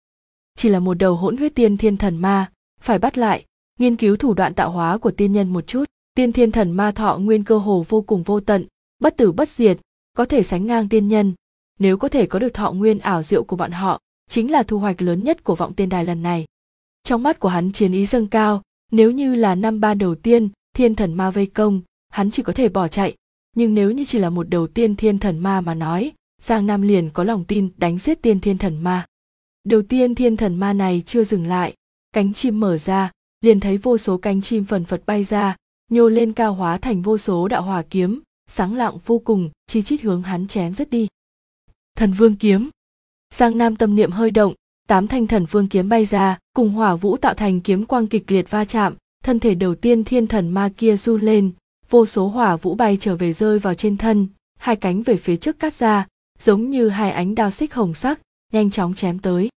Chỉ là một đầu hỗn huyết Tiên Thiên thần ma, phải bắt lại, nghiên cứu thủ đoạn tạo hóa của tiên nhân một chút. Tiên Thiên thần ma thọ nguyên cơ hồ vô cùng vô tận, bất tử bất diệt, có thể sánh ngang tiên nhân. Nếu có thể có được thọ nguyên ảo diệu của bọn họ, chính là thu hoạch lớn nhất của Vọng Tiên Đài lần này. Trong mắt của hắn chiến ý dâng cao, nếu như là năm ba đầu tiên thiên thần ma vây công, hắn chỉ có thể bỏ chạy, nhưng nếu như chỉ là một đầu tiên thiên thần ma mà nói, Giang Nam liền có lòng tin đánh giết tiên thiên thần ma. Đầu tiên thiên thần ma này chưa dừng lại, cánh chim mở ra, liền thấy vô số cánh chim phần phật bay ra, nhô lên cao hóa thành vô số đạo hỏa kiếm, sáng lạng vô cùng, chi chít hướng hắn chém giết đi. Thần Vương kiếm. Giang Nam tâm niệm hơi động, 8 thanh thần vương kiếm bay ra, cùng hỏa vũ tạo thành kiếm quang kịch liệt va chạm, thân thể đầu tiên thiên thần ma kia run lên, vô số hỏa vũ bay trở về rơi vào trên thân, hai cánh về phía trước cắt ra, giống như hai ánh đao xích hồng sắc, nhanh chóng chém tới.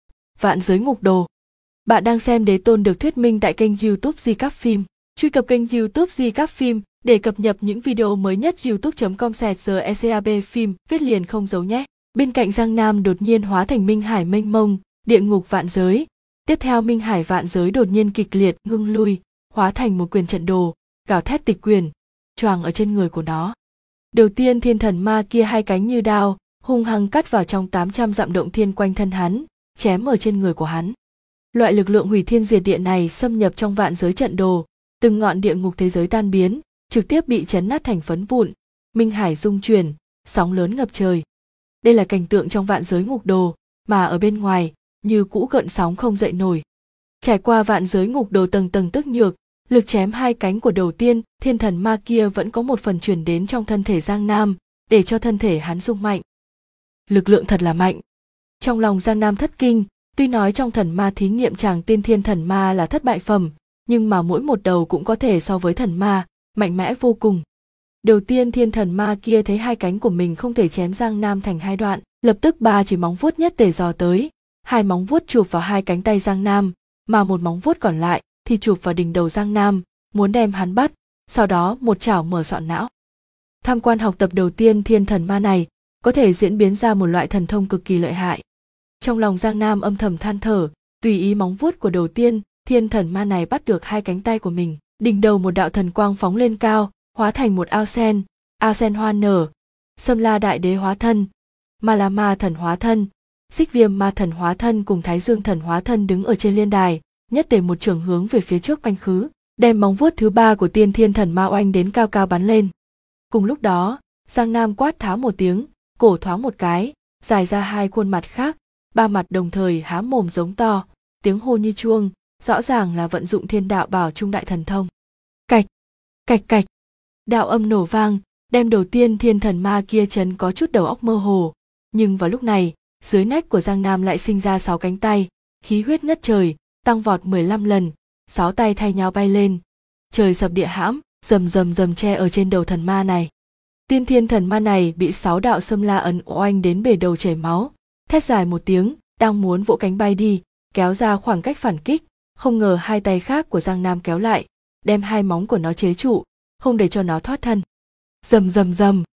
Vạn giới ngục đồ. Bạn đang xem Đế Tôn được thuyết minh tại kênh YouTube Di Cáp Phim. Truy cập kênh YouTube Di Cáp Phim để cập nhật những video mới nhất. youtube.com/secab phim viết liền không dấu nhé. Bên cạnh Giang Nam đột nhiên hóa thành minh hải mênh mông, địa ngục vạn giới. Tiếp theo minh hải vạn giới đột nhiên kịch liệt ngưng lui, hóa thành một quyền trận đồ, gào thét tịch quyền, choàng ở trên người của nó. Đầu tiên thiên thần ma kia hai cánh như đao, hung hăng cắt vào trong 800 dặm động thiên quanh thân hắn, chém ở trên người của hắn. Loại lực lượng hủy thiên diệt địa này xâm nhập trong vạn giới trận đồ, từng ngọn địa ngục thế giới tan biến, trực tiếp bị chấn nát thành phấn vụn, minh hải rung chuyển, sóng lớn ngập trời. Đây là cảnh tượng trong vạn giới ngục đồ, mà ở bên ngoài, như cũ gợn sóng không dậy nổi. Trải qua vạn giới ngục đồ tầng tầng tức nhược, lực chém hai cánh của đầu tiên thiên thần ma kia vẫn có một phần truyền đến trong thân thể Giang Nam, để cho thân thể hắn rung mạnh. Lực lượng thật là mạnh. Trong lòng Giang Nam thất kinh, tuy nói trong thần ma thí nghiệm tràng tiên thiên thần ma là thất bại phẩm, nhưng mà mỗi một đầu cũng có thể so với thần ma, mạnh mẽ vô cùng. Đầu tiên thiên thần ma kia thấy hai cánh của mình không thể chém Giang Nam thành hai đoạn, lập tức ba chỉ móng vuốt nhất tề dò tới, hai móng vuốt chụp vào hai cánh tay Giang Nam, mà một móng vuốt còn lại thì chụp vào đỉnh đầu Giang Nam, muốn đem hắn bắt, sau đó một chảo mở sọ não. Tham quan học tập đầu tiên thiên thần ma này, có thể diễn biến ra một loại thần thông cực kỳ lợi hại. Trong lòng Giang Nam âm thầm than thở, tùy ý móng vuốt của đầu tiên thiên thần ma này bắt được hai cánh tay của mình, đỉnh đầu một đạo thần quang phóng lên cao, hóa thành một ao sen hoa nở, Sâm La Đại Đế hóa thân, Ma La Ma thần hóa thân, Xích Viêm Ma thần hóa thân cùng Thái Dương thần hóa thân đứng ở trên liên đài, nhất tề một trường hướng về phía trước oanh khứ, đem móng vuốt thứ ba của tiên thiên thần ma oanh đến cao cao bắn lên. Cùng lúc đó, Giang Nam quát tháo một tiếng, cổ thoáng một cái, dài ra hai khuôn mặt khác, ba mặt đồng thời há mồm giống to, tiếng hô như chuông, rõ ràng là vận dụng thiên đạo bảo trung đại thần thông. Cạch, cạch cạch, đạo âm nổ vang, đem đầu tiên thiên thần ma kia chấn có chút đầu óc mơ hồ, nhưng vào lúc này, dưới nách của Giang Nam lại sinh ra 6 cánh tay, khí huyết ngất trời, tăng vọt 15 lần, 6 tay thay nhau bay lên, trời sập địa hãm, rầm rầm rầm che ở trên đầu thần ma này. Tiên thiên thần ma này bị 6 đạo Sâm La ấn oanh đến bể đầu chảy máu, thét dài một tiếng, đang muốn vỗ cánh bay đi, kéo ra khoảng cách phản kích, không ngờ hai tay khác của Giang Nam kéo lại, đem hai móng của nó chế trụ, không để cho nó thoát thân. Rầm rầm rầm,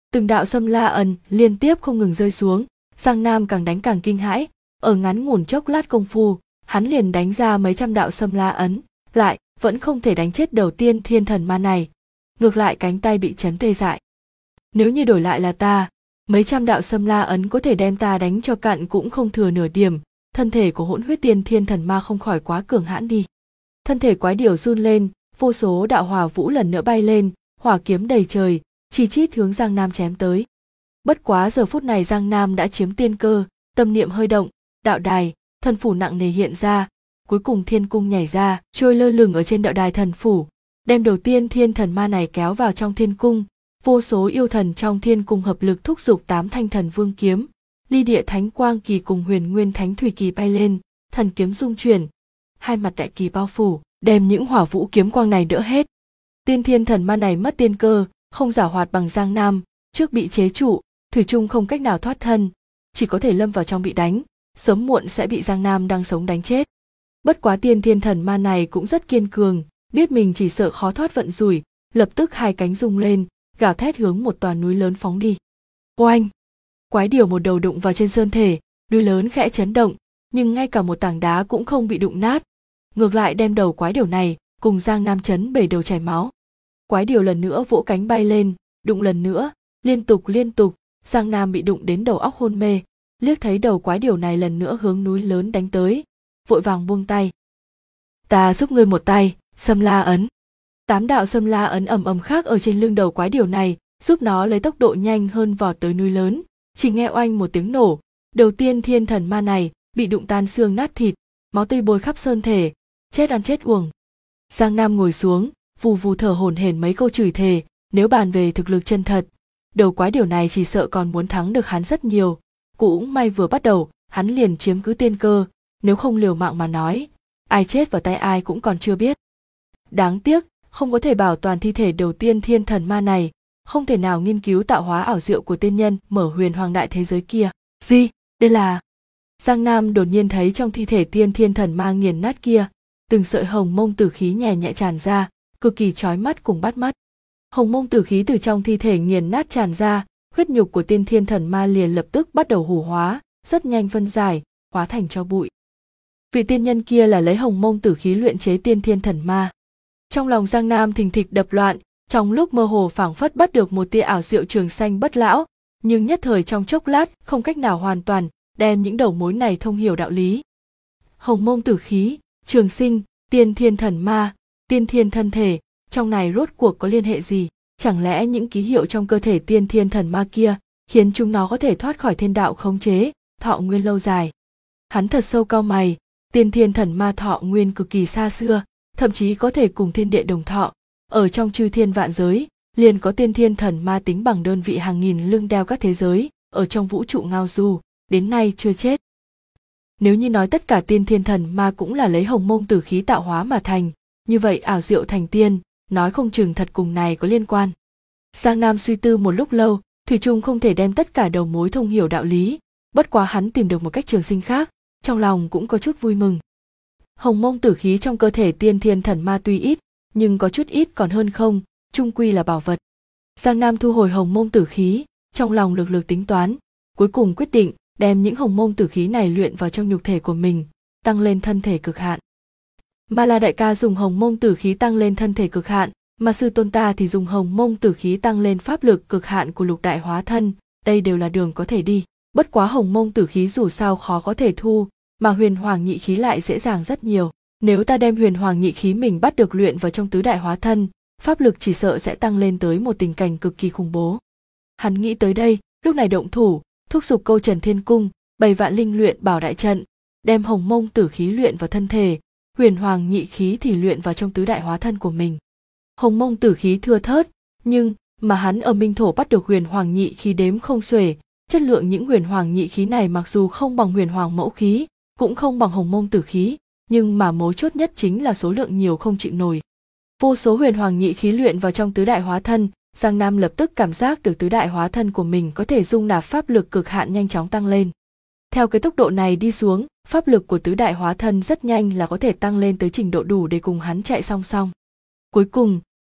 Từng đạo xâm la ấn liên tiếp không ngừng rơi xuống, Giang Nam càng đánh càng kinh hãi, ở ngắn ngủn chốc lát công phu, hắn liền đánh ra mấy trăm đạo xâm la ấn, lại vẫn không thể đánh chết đầu tiên thiên thần ma này, ngược lại cánh tay bị chấn tê dại. Nếu như đổi lại là ta, mấy trăm đạo xâm la ấn có thể đem ta đánh cho cạn cũng không thừa nửa điểm, thân thể của hỗn huyết tiên thiên thần ma không khỏi quá cường hãn đi. Thân thể quái điểu run lên, vô số đạo hỏa vũ lần nữa bay lên, hỏa kiếm đầy trời, chi chít hướng Giang Nam chém tới. Bất quá giờ phút này Giang Nam đã chiếm tiên cơ, tâm niệm hơi động, đạo đài, thần phủ nặng nề hiện ra, cuối cùng thiên cung nhảy ra, trôi lơ lửng ở trên đạo đài thần phủ, đem đầu tiên thiên thần ma này kéo vào trong thiên cung. Vô số yêu thần trong thiên cung hợp lực thúc giục 8 thanh thần vương kiếm, ly địa thánh quang kỳ cùng huyền nguyên thánh thủy kỳ bay lên, thần kiếm dung chuyển, hai mặt đại kỳ bao phủ, đem những hỏa vũ kiếm quang này đỡ hết. Tiên thiên thần ma này mất tiên cơ, không giảo hoạt bằng Giang Nam, trước bị chế trụ, thủy chung không cách nào thoát thân, chỉ có thể lâm vào trong bị đánh, sớm muộn sẽ bị Giang Nam đang sống đánh chết. Bất quá tiên thiên thần ma này cũng rất kiên cường, biết mình chỉ sợ khó thoát vận rủi, lập tức hai cánh rung lên, gào thét hướng một tòa núi lớn phóng đi. Oanh! Quái điểu một đầu đụng vào trên sơn thể, núi lớn khẽ chấn động, nhưng ngay cả một tảng đá cũng không bị đụng nát, ngược lại đem đầu quái điểu này cùng Giang Nam chấn bể đầu chảy máu. Quái điểu lần nữa vỗ cánh bay lên, đụng lần nữa, liên tục, Giang Nam bị đụng đến đầu óc hôn mê, liếc thấy đầu quái điểu này lần nữa hướng núi lớn đánh tới, vội vàng buông tay. Ta giúp ngươi một tay, xâm la ấn. 8 đạo xâm la ấn ầm ầm khác ở trên lưng đầu quái điểu này, giúp nó lấy tốc độ nhanh hơn vọt tới núi lớn. Chỉ nghe oanh một tiếng nổ, đầu tiên thiên thần ma này bị đụng tan xương nát thịt, máu tươi bôi khắp sơn thể, chết ăn chết uổng. Giang Nam ngồi xuống, vù vù thở hổn hển mấy câu chửi thề, nếu bàn về thực lực chân thật, đầu quái điểu này chỉ sợ còn muốn thắng được hắn rất nhiều. Cũng may vừa bắt đầu, hắn liền chiếm cứ tiên cơ, nếu không liều mạng mà nói, ai chết vào tay ai cũng còn chưa biết. Đáng tiếc, không có thể bảo toàn thi thể đầu tiên thiên thần ma này, không thể nào nghiên cứu tạo hóa ảo diệu của tiên nhân mở huyền hoàng đại thế giới kia. Gì? Đây là... Giang Nam đột nhiên thấy trong thi thể tiên thiên thần ma nghiền nát kia, từng sợi hồng mông tử khí nhẹ nhẹ tràn ra, cực kỳ chói mắt cùng bắt mắt. Hồng mông tử khí từ trong thi thể nghiền nát tràn ra, huyết nhục của tiên thiên thần ma liền lập tức bắt đầu hủ hóa, rất nhanh phân giải, hóa thành tro bụi. Vị tiên nhân kia là lấy hồng mông tử khí luyện chế tiên thiên thần ma. Trong lòng Giang Nam thình thịch đập loạn, trong lúc mơ hồ phảng phất bắt được một tia ảo diệu trường sanh bất lão, nhưng nhất thời trong chốc lát không cách nào hoàn toàn đem những đầu mối này thông hiểu đạo lý. Hồng mông tử khí, trường sinh, tiên thiên thần ma, tiên thiên thân thể, trong này rốt cuộc có liên hệ gì? Chẳng lẽ những ký hiệu trong cơ thể tiên thiên thần ma kia khiến chúng nó có thể thoát khỏi thiên đạo khống chế, thọ nguyên lâu dài? Hắn thật sâu cau mày, tiên thiên thần ma thọ nguyên cực kỳ xa xưa, thậm chí có thể cùng thiên địa đồng thọ. Ở trong chư thiên vạn giới, liền có tiên thiên thần ma tính bằng đơn vị hàng nghìn lưng đeo các thế giới, ở trong vũ trụ ngao du, đến nay chưa chết. Nếu như nói tất cả tiên thiên thần ma cũng là lấy hồng mông tử khí tạo hóa mà thành, như vậy ảo diệu thành tiên, nói không chừng thật cùng này có liên quan. Giang Nam suy tư một lúc lâu, thủy chung không thể đem tất cả đầu mối thông hiểu đạo lý, bất quá hắn tìm được một cách trường sinh khác, trong lòng cũng có chút vui mừng. Hồng mông tử khí trong cơ thể tiên thiên thần ma tuy ít, nhưng có chút ít còn hơn không, chung quy là bảo vật. Giang Nam thu hồi hồng mông tử khí, trong lòng lực lực tính toán, cuối cùng quyết định đem những hồng mông tử khí này luyện vào trong nhục thể của mình, tăng lên thân thể cực hạn. Ma La đại ca dùng hồng mông tử khí tăng lên thân thể cực hạn, mà sư tôn ta thì dùng hồng mông tử khí tăng lên pháp lực cực hạn của lục đại hóa thân, đây đều là đường có thể đi. Bất quá hồng mông tử khí dù sao khó có thể thu, mà huyền hoàng nhị khí lại dễ dàng rất nhiều. Nếu ta đem huyền hoàng nhị khí mình bắt được luyện vào trong tứ đại hóa thân, pháp lực chỉ sợ sẽ tăng lên tới một tình cảnh cực kỳ khủng bố. Hắn nghĩ tới đây, lúc này động thủ, thúc giục câu Trần Thiên Cung, bày vạn linh luyện bảo đại trận, đem hồng mông tử khí luyện vào thân thể, huyền hoàng nhị khí thì luyện vào trong tứ đại hóa thân của mình. Hồng mông tử khí thưa thớt, nhưng mà hắn ở minh thổ bắt được huyền hoàng nhị khí đếm không xuể, chất lượng những huyền hoàng nhị khí này mặc dù không bằng huyền hoàng mẫu khí, cũng không bằng hồng mông tử khí, nhưng mà mấu chốt nhất chính là số lượng nhiều không chịu nổi. Vô số huyền hoàng nhị khí luyện vào trong tứ đại hóa thân, Giang Nam lập tức cảm giác được tứ đại hóa thân của mình có thể dung nạp pháp lực cực hạn nhanh chóng tăng lên. Theo cái tốc độ này đi xuống, pháp lực của tứ đại hóa thân rất nhanh là có thể tăng lên tới trình độ đủ để cùng hắn chạy song song. Cuối cùng,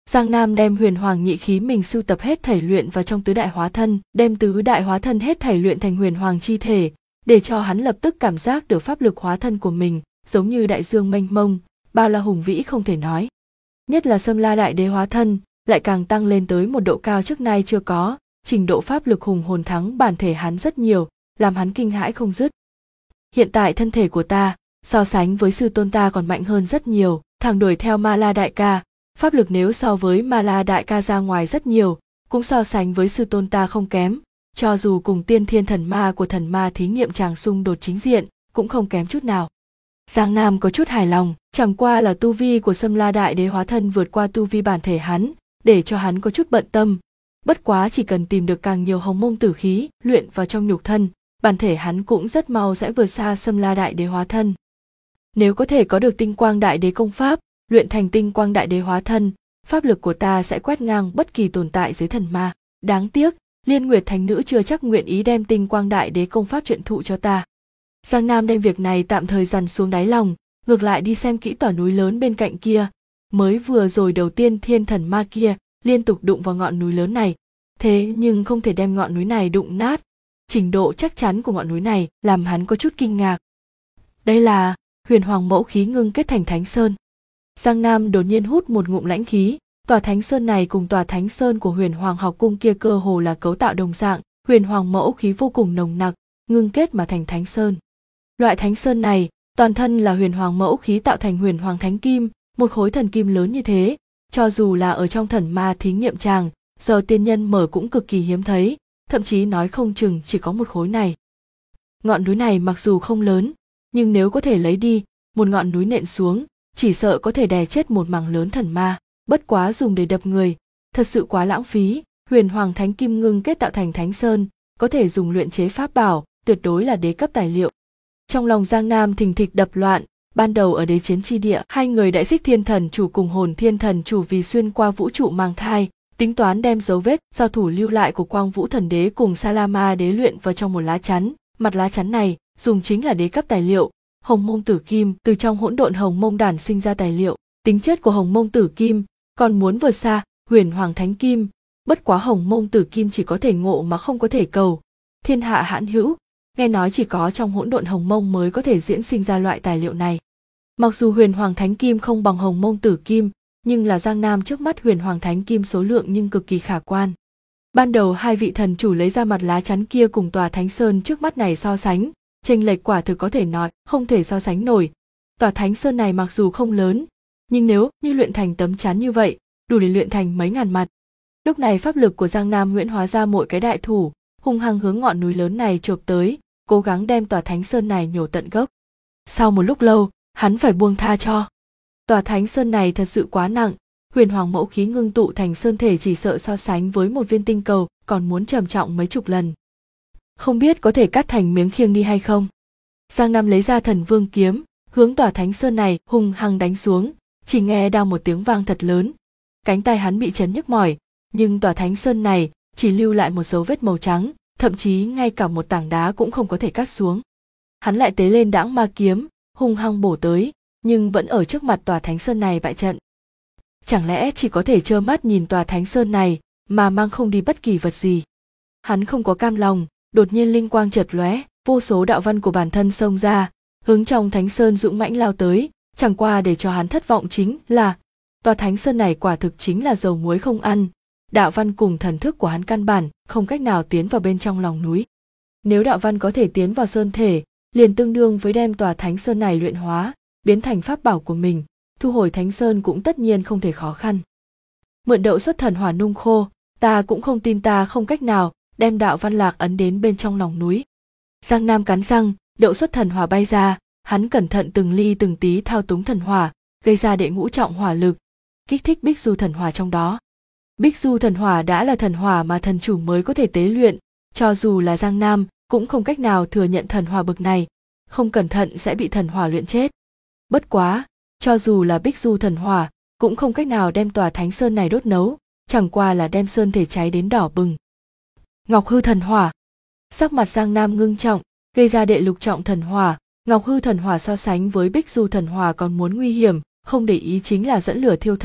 Giang Nam đem huyền hoàng nhị khí mình sưu tập hết thảy luyện vào trong tứ đại hóa thân, đem tứ đại hóa thân hết thảy luyện thành huyền hoàng chi thể, để cho hắn lập tức cảm giác được pháp lực hóa thân của mình giống như đại dương mênh mông, bao la hùng vĩ không thể nói. Nhất là Sâm La Đại Đế hóa thân lại càng tăng lên tới một độ cao trước nay chưa có, trình độ pháp lực hùng hồn thắng bản thể hắn rất nhiều, làm hắn kinh hãi không dứt. Hiện tại thân thể của ta so sánh với sư tôn ta còn mạnh hơn rất nhiều, thẳng đuổi theo Ma La Đại Ca, pháp lực nếu so với Ma La Đại Ca ra ngoài rất nhiều, cũng so sánh với sư tôn ta không kém, cho dù cùng tiên thiên thần ma của thần ma thí nghiệm tràng xung đột chính diện, cũng không kém chút nào. Giang Nam có chút hài lòng, chẳng qua là tu vi của Sâm La Đại Đế hóa thân vượt qua tu vi bản thể hắn, để cho hắn có chút bận tâm. Bất quá chỉ cần tìm được càng nhiều hồng mông tử khí luyện vào trong nhục thân, bản thể hắn cũng rất mau sẽ vượt xa Sâm La Đại Đế hóa thân. Nếu có thể có được tinh quang đại đế công pháp, luyện thành tinh quang đại đế hóa thân, pháp lực của ta sẽ quét ngang bất kỳ tồn tại dưới thần ma. Đáng tiếc, Liên Nguyệt Thánh Nữ chưa chắc nguyện ý đem tinh quang đại đế công pháp truyền thụ cho ta. Giang Nam đem việc này tạm thời dằn xuống đáy lòng, ngược lại đi xem kỹ tòa núi lớn bên cạnh kia. Mới vừa rồi đầu tiên thiên thần ma kia liên tục đụng vào ngọn núi lớn này, thế nhưng không thể đem ngọn núi này đụng nát. Trình độ chắc chắn của ngọn núi này làm hắn có chút kinh ngạc. Đây là huyền hoàng mẫu khí ngưng kết thành Thánh Sơn. Giang Nam đột nhiên hút một ngụm lãnh khí, tòa Thánh Sơn này cùng tòa Thánh Sơn của huyền hoàng học cung kia cơ hồ là cấu tạo đồng dạng, huyền hoàng mẫu khí vô cùng nồng nặc, ngưng kết mà thành Thánh Sơn. Loại Thánh Sơn này, toàn thân là huyền hoàng mẫu khí tạo thành huyền hoàng thánh kim, một khối thần kim lớn như thế, cho dù là ở trong thần ma thí nghiệm tràng, giờ tiên nhân mở cũng cực kỳ hiếm thấy, thậm chí nói không chừng chỉ có một khối này. Ngọn núi này mặc dù không lớn, nhưng nếu có thể lấy đi, một ngọn núi nện xuống, chỉ sợ có thể đè chết một mảng lớn thần ma, bất quá dùng để đập người, thật sự quá lãng phí. Huyền hoàng thánh kim ngưng kết tạo thành Thánh Sơn, có thể dùng luyện chế pháp bảo, tuyệt đối là đế cấp tài liệu. Trong lòng Giang Nam thình thịch đập loạn, ban đầu ở đế chiến chi địa, hai người Đại Xích Thiên Thần chủ cùng Hồn Thiên Thần chủ vì xuyên qua vũ trụ mang thai, tính toán đem dấu vết giao thủ lưu lại của Quang Vũ Thần Đế cùng Salama Đế luyện vào trong một lá chắn, mặt lá chắn này dùng chính là đế cấp tài liệu, Hồng Mông Tử Kim, từ trong hỗn độn Hồng Mông đản sinh ra tài liệu, tính chất của Hồng Mông Tử Kim còn muốn vượt xa Huyền Hoàng Thánh Kim, bất quá Hồng Mông Tử Kim chỉ có thể ngộ mà không có thể cầu, thiên hạ hãn hữu, nghe nói chỉ có trong hỗn độn Hồng Mông mới có thể diễn sinh ra loại tài liệu này. Mặc dù Huyền Hoàng Thánh Kim không bằng Hồng Mông Tử Kim, nhưng là Giang Nam trước mắt Huyền Hoàng Thánh Kim số lượng nhưng cực kỳ khả quan. Ban đầu hai vị thần chủ lấy ra mặt lá chắn kia cùng tòa Thánh Sơn trước mắt này so sánh, chênh lệch quả thực có thể nói không thể so sánh nổi. Tòa Thánh Sơn này mặc dù không lớn, nhưng nếu như luyện thành tấm chắn như vậy, đủ để luyện thành mấy ngàn mặt. Lúc này pháp lực của Giang Nam huyễn hóa ra mỗi cái đại thủ, hung hăng hướng ngọn núi lớn này chộp tới, cố gắng đem tòa Thánh Sơn này nhổ tận gốc. Sau một lúc lâu, hắn phải buông tha cho. Tòa Thánh Sơn này thật sự quá nặng, huyền hoàng mẫu khí ngưng tụ thành sơn thể chỉ sợ so sánh với một viên tinh cầu còn muốn trầm trọng mấy chục lần. Không biết có thể cắt thành miếng khiêng đi hay không. Giang Nam lấy ra Thần Vương kiếm, hướng tòa Thánh Sơn này hung hăng đánh xuống, chỉ nghe đao một tiếng vang thật lớn. Cánh tay hắn bị chấn nhức mỏi, nhưng tòa Thánh Sơn này chỉ lưu lại một dấu vết màu trắng, thậm chí ngay cả một tảng đá cũng không có thể cắt xuống. Hắn lại tế lên Đãng Ma kiếm, hung hăng bổ tới, nhưng vẫn ở trước mặt tòa Thánh Sơn này bại trận. Chẳng lẽ chỉ có thể trơ mắt nhìn tòa Thánh Sơn này mà mang không đi bất kỳ vật gì? Hắn không có cam lòng, đột nhiên linh quang chợt lóe, vô số đạo văn của bản thân xông ra, hướng trong Thánh Sơn dũng mãnh lao tới, chẳng qua để cho hắn thất vọng chính là tòa Thánh Sơn này quả thực chính là dầu muối không ăn, đạo văn cùng thần thức của hắn căn bản không cách nào tiến vào bên trong lòng núi. Nếu đạo văn có thể tiến vào sơn thể, liền tương đương với đem tòa Thánh Sơn này luyện hóa, biến thành pháp bảo của mình, thu hồi Thánh Sơn cũng tất nhiên không thể khó khăn. Mượn Đậu Xuất Thần Hỏa nung khô, ta cũng không tin ta không cách nào đem đạo văn lạc ấn đến bên trong lòng núi. Giang Nam cắn răng, Đậu Xuất Thần Hỏa bay ra, hắn cẩn thận từng ly từng tí thao túng thần hỏa, gây ra đệ ngũ trọng hỏa lực, kích thích Bích Du Thần Hỏa trong đó. Bích Du Thần Hỏa đã là thần hỏa mà thần chủ mới có thể tế luyện, cho dù là Giang Nam cũng không cách nào thừa nhận thần hỏa bực này, không cẩn thận sẽ bị thần hỏa luyện chết. Bất quá, cho dù là Bích Du Thần Hỏa, cũng không cách nào đem tòa Thánh Sơn này đốt nấu, chẳng qua là đem sơn thể cháy đến đỏ bừng. Ngọc Hư Thần Hỏa. Sắc mặt Giang Nam ngưng trọng, gây ra đệ lục trọng thần hỏa, Ngọc Hư Thần Hỏa so sánh với Bích Du Thần Hỏa còn muốn nguy hiểm, không để ý chính là dẫn lửa thiêu thân,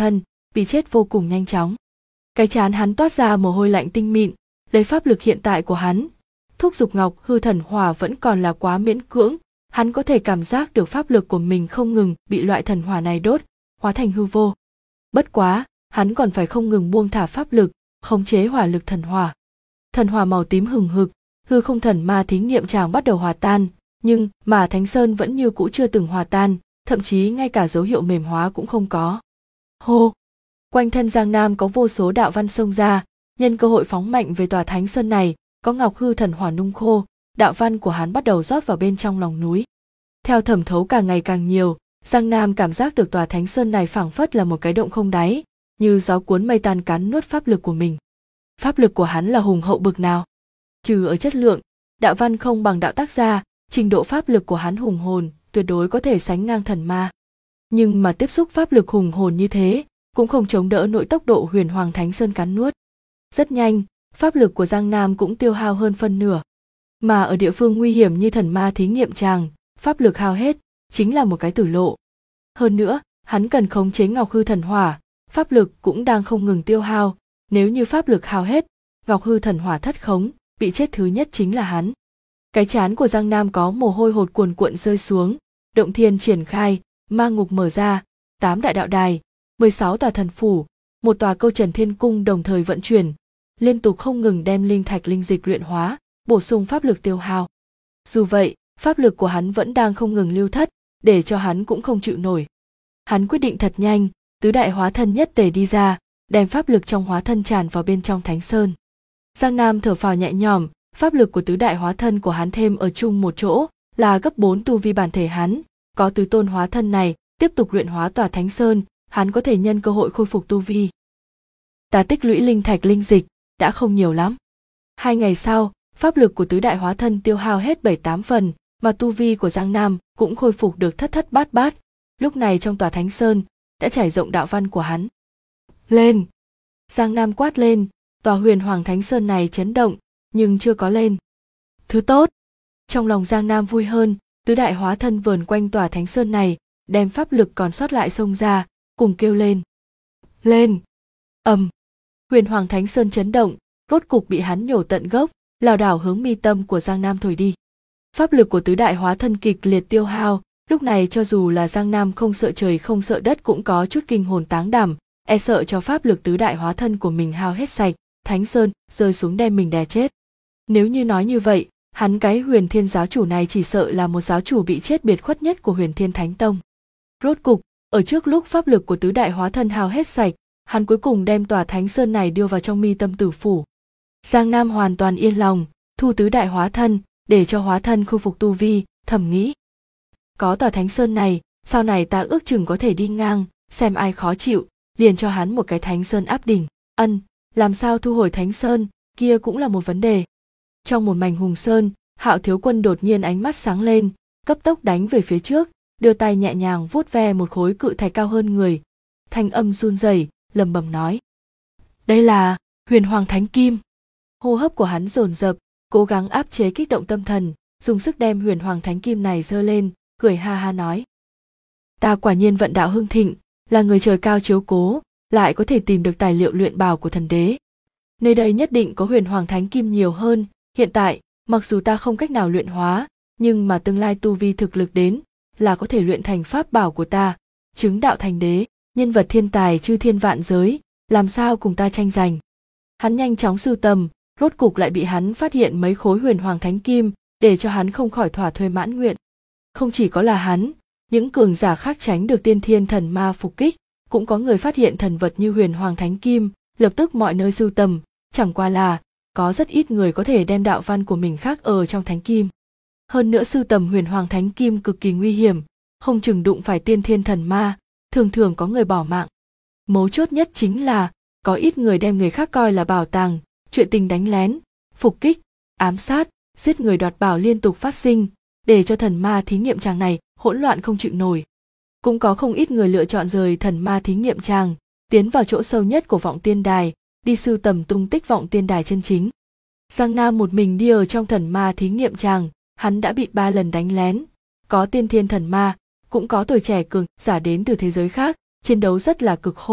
bị chết vô cùng nhanh chóng. Cái trán hắn toát ra mồ hôi lạnh tinh mịn, lấy pháp lực hiện tại của hắn, thúc giục Ngọc Hư Thần Hỏa vẫn còn là quá miễn cưỡng, hắn có thể cảm giác được pháp lực của mình không ngừng bị loại thần hỏa này đốt, hóa thành hư vô. Bất quá, hắn còn phải không ngừng buông thả pháp lực, khống chế hỏa lực thần hỏa. Thần hỏa màu tím hừng hực, hư không thần ma thí nghiệm tràng bắt đầu hòa tan, nhưng mà Thánh Sơn vẫn như cũ chưa từng hòa tan, thậm chí ngay cả dấu hiệu mềm hóa cũng không có. Hô! Quanh thân Giang Nam có vô số đạo văn xông ra, nhân cơ hội phóng mạnh về tòa Thánh Sơn này, có Ngọc Hư Thần Hỏa nung khô, đạo văn của hắn bắt đầu rót vào bên trong lòng núi. Theo thẩm thấu càng ngày càng nhiều, Giang Nam cảm giác được tòa Thánh Sơn này phảng phất là một cái động không đáy, như gió cuốn mây tan cắn nuốt pháp lực của mình. Pháp lực của hắn là hùng hậu bực nào? Trừ ở chất lượng, đạo văn không bằng đạo tác gia, trình độ pháp lực của hắn hùng hồn, tuyệt đối có thể sánh ngang thần ma. Nhưng mà tiếp xúc pháp lực hùng hồn như thế, cũng không chống đỡ nổi tốc độ Huyền Hoàng Thánh Sơn cắn nuốt. Rất nhanh, pháp lực của Giang Nam cũng tiêu hao hơn phân nửa. Mà ở địa phương nguy hiểm như thần ma thí nghiệm tràng, pháp lực hao hết, chính là một cái tử lộ. Hơn nữa, hắn cần khống chế Ngọc Hư Thần Hỏa, pháp lực cũng đang không ngừng tiêu hao, nếu như pháp lực hao hết, Ngọc Hư Thần Hỏa thất khống, bị chết thứ nhất chính là hắn. Cái trán của Giang Nam có mồ hôi hột cuồn cuộn rơi xuống, động thiên triển khai, ma ngục mở ra, 8 đại đạo đài, 16 tòa thần phủ, một tòa câu trần thiên cung đồng thời vận chuyển, liên tục không ngừng đem linh thạch linh dịch luyện hóa, bổ sung pháp lực tiêu hao. Dù vậy, pháp lực của hắn vẫn đang không ngừng lưu thất, để cho hắn cũng không chịu nổi. Hắn quyết định thật nhanh, tứ đại hóa thân nhất tề đi ra, đem pháp lực trong hóa thân tràn vào bên trong Thánh Sơn. Giang Nam thở phào nhẹ nhõm, pháp lực của tứ đại hóa thân của hắn thêm ở chung một chỗ, là gấp 4 tu vi bản thể hắn, có tứ tôn hóa thân này, tiếp tục luyện hóa tòa Thánh Sơn, hắn có thể nhân cơ hội khôi phục tu vi. Ta tích lũy linh thạch linh dịch đã không nhiều lắm. 2 ngày sau, pháp lực của tứ đại hóa thân tiêu hao hết 7-8 phần, mà tu vi của Giang Nam cũng khôi phục được thất thất bát bát. Lúc này trong tòa Thánh Sơn đã trải rộng đạo văn của hắn. Lên! Giang Nam quát lên, tòa Huyền Hoàng Thánh Sơn này chấn động, nhưng chưa có lên. Thứ tốt! Trong lòng Giang Nam vui hơn, tứ đại hóa thân vờn quanh tòa Thánh Sơn này, đem pháp lực còn sót lại xông ra, cùng kêu lên. Lên! Ầm! Huyền Hoàng Thánh Sơn chấn động, rốt cục bị hắn nhổ tận gốc, lảo đảo hướng mi tâm của Giang Nam thổi đi. Pháp lực của tứ đại hóa thân kịch liệt tiêu hao, lúc này cho dù là Giang Nam không sợ trời không sợ đất cũng có chút kinh hồn táng đảm, e sợ cho pháp lực tứ đại hóa thân của mình hao hết sạch, Thánh Sơn rơi xuống đem mình đè chết. Nếu như nói như vậy, hắn cái Huyền Thiên giáo chủ này chỉ sợ là một giáo chủ bị chết biệt khuất nhất của Huyền Thiên Thánh Tông. Rốt cục, ở trước lúc pháp lực của tứ đại hóa thân hao hết sạch, hắn cuối cùng đem tòa Thánh Sơn này đưa vào trong mi tâm tử phủ. Giang Nam hoàn toàn yên lòng, thu tứ đại hóa thân, để cho hóa thân khôi phục tu vi, thầm nghĩ. Có tòa Thánh Sơn này, sau này ta ước chừng có thể đi ngang, xem ai khó chịu, liền cho hắn một cái Thánh Sơn áp đỉnh. Làm sao thu hồi Thánh Sơn, kia cũng là một vấn đề. Trong một mảnh hùng sơn, Hạo Thiếu Quân đột nhiên ánh mắt sáng lên, cấp tốc đánh về phía trước, đưa tay nhẹ nhàng vuốt ve một khối cự thạch cao hơn người. Thanh âm run rẩy, lẩm bẩm nói. Đây là Huyền Hoàng Thánh Kim. Hô hấp của hắn dồn dập, cố gắng áp chế kích động tâm thần, dùng sức đem Huyền Hoàng Thánh Kim này giơ lên, cười ha ha nói. Ta quả nhiên vận đạo hưng thịnh, là người trời cao chiếu cố, lại có thể tìm được tài liệu luyện bảo của thần đế. Nơi đây nhất định có Huyền Hoàng Thánh Kim nhiều hơn, hiện tại, mặc dù ta không cách nào luyện hóa, nhưng mà tương lai tu vi thực lực đến, là có thể luyện thành pháp bảo của ta, chứng đạo thành đế, nhân vật thiên tài chư thiên vạn giới, làm sao cùng ta tranh giành. Hắn nhanh chóng sưu tầm, rốt cục lại bị hắn phát hiện mấy khối Huyền Hoàng Thánh Kim, để cho hắn không khỏi thỏa thuê mãn nguyện. Không chỉ có là hắn, những cường giả khác tránh được tiên thiên thần ma phục kích, cũng có người phát hiện thần vật như Huyền Hoàng Thánh Kim, lập tức mọi nơi sưu tầm, chẳng qua là có rất ít người có thể đem đạo văn của mình khắc ở trong Thánh Kim. Hơn nữa sưu tầm Huyền Hoàng Thánh Kim cực kỳ nguy hiểm, không chừng đụng phải tiên thiên thần ma, thường thường có người bỏ mạng. Mấu chốt nhất chính là có ít người đem người khác coi là bảo tàng, chuyện tình đánh lén, phục kích, ám sát, giết người đoạt bảo liên tục phát sinh, để cho thần ma thí nghiệm tràng này hỗn loạn không chịu nổi. Cũng có không ít người lựa chọn rời thần ma thí nghiệm tràng, tiến vào chỗ sâu nhất của Vọng Tiên Đài, đi sưu tầm tung tích Vọng Tiên Đài chân chính. Giang Nam một mình đi ở trong thần ma thí nghiệm tràng, hắn đã bị 3 lần đánh lén, có tiên thiên thần ma, cũng có tuổi trẻ cường giả đến từ thế giới khác, chiến đấu rất là cực khổ,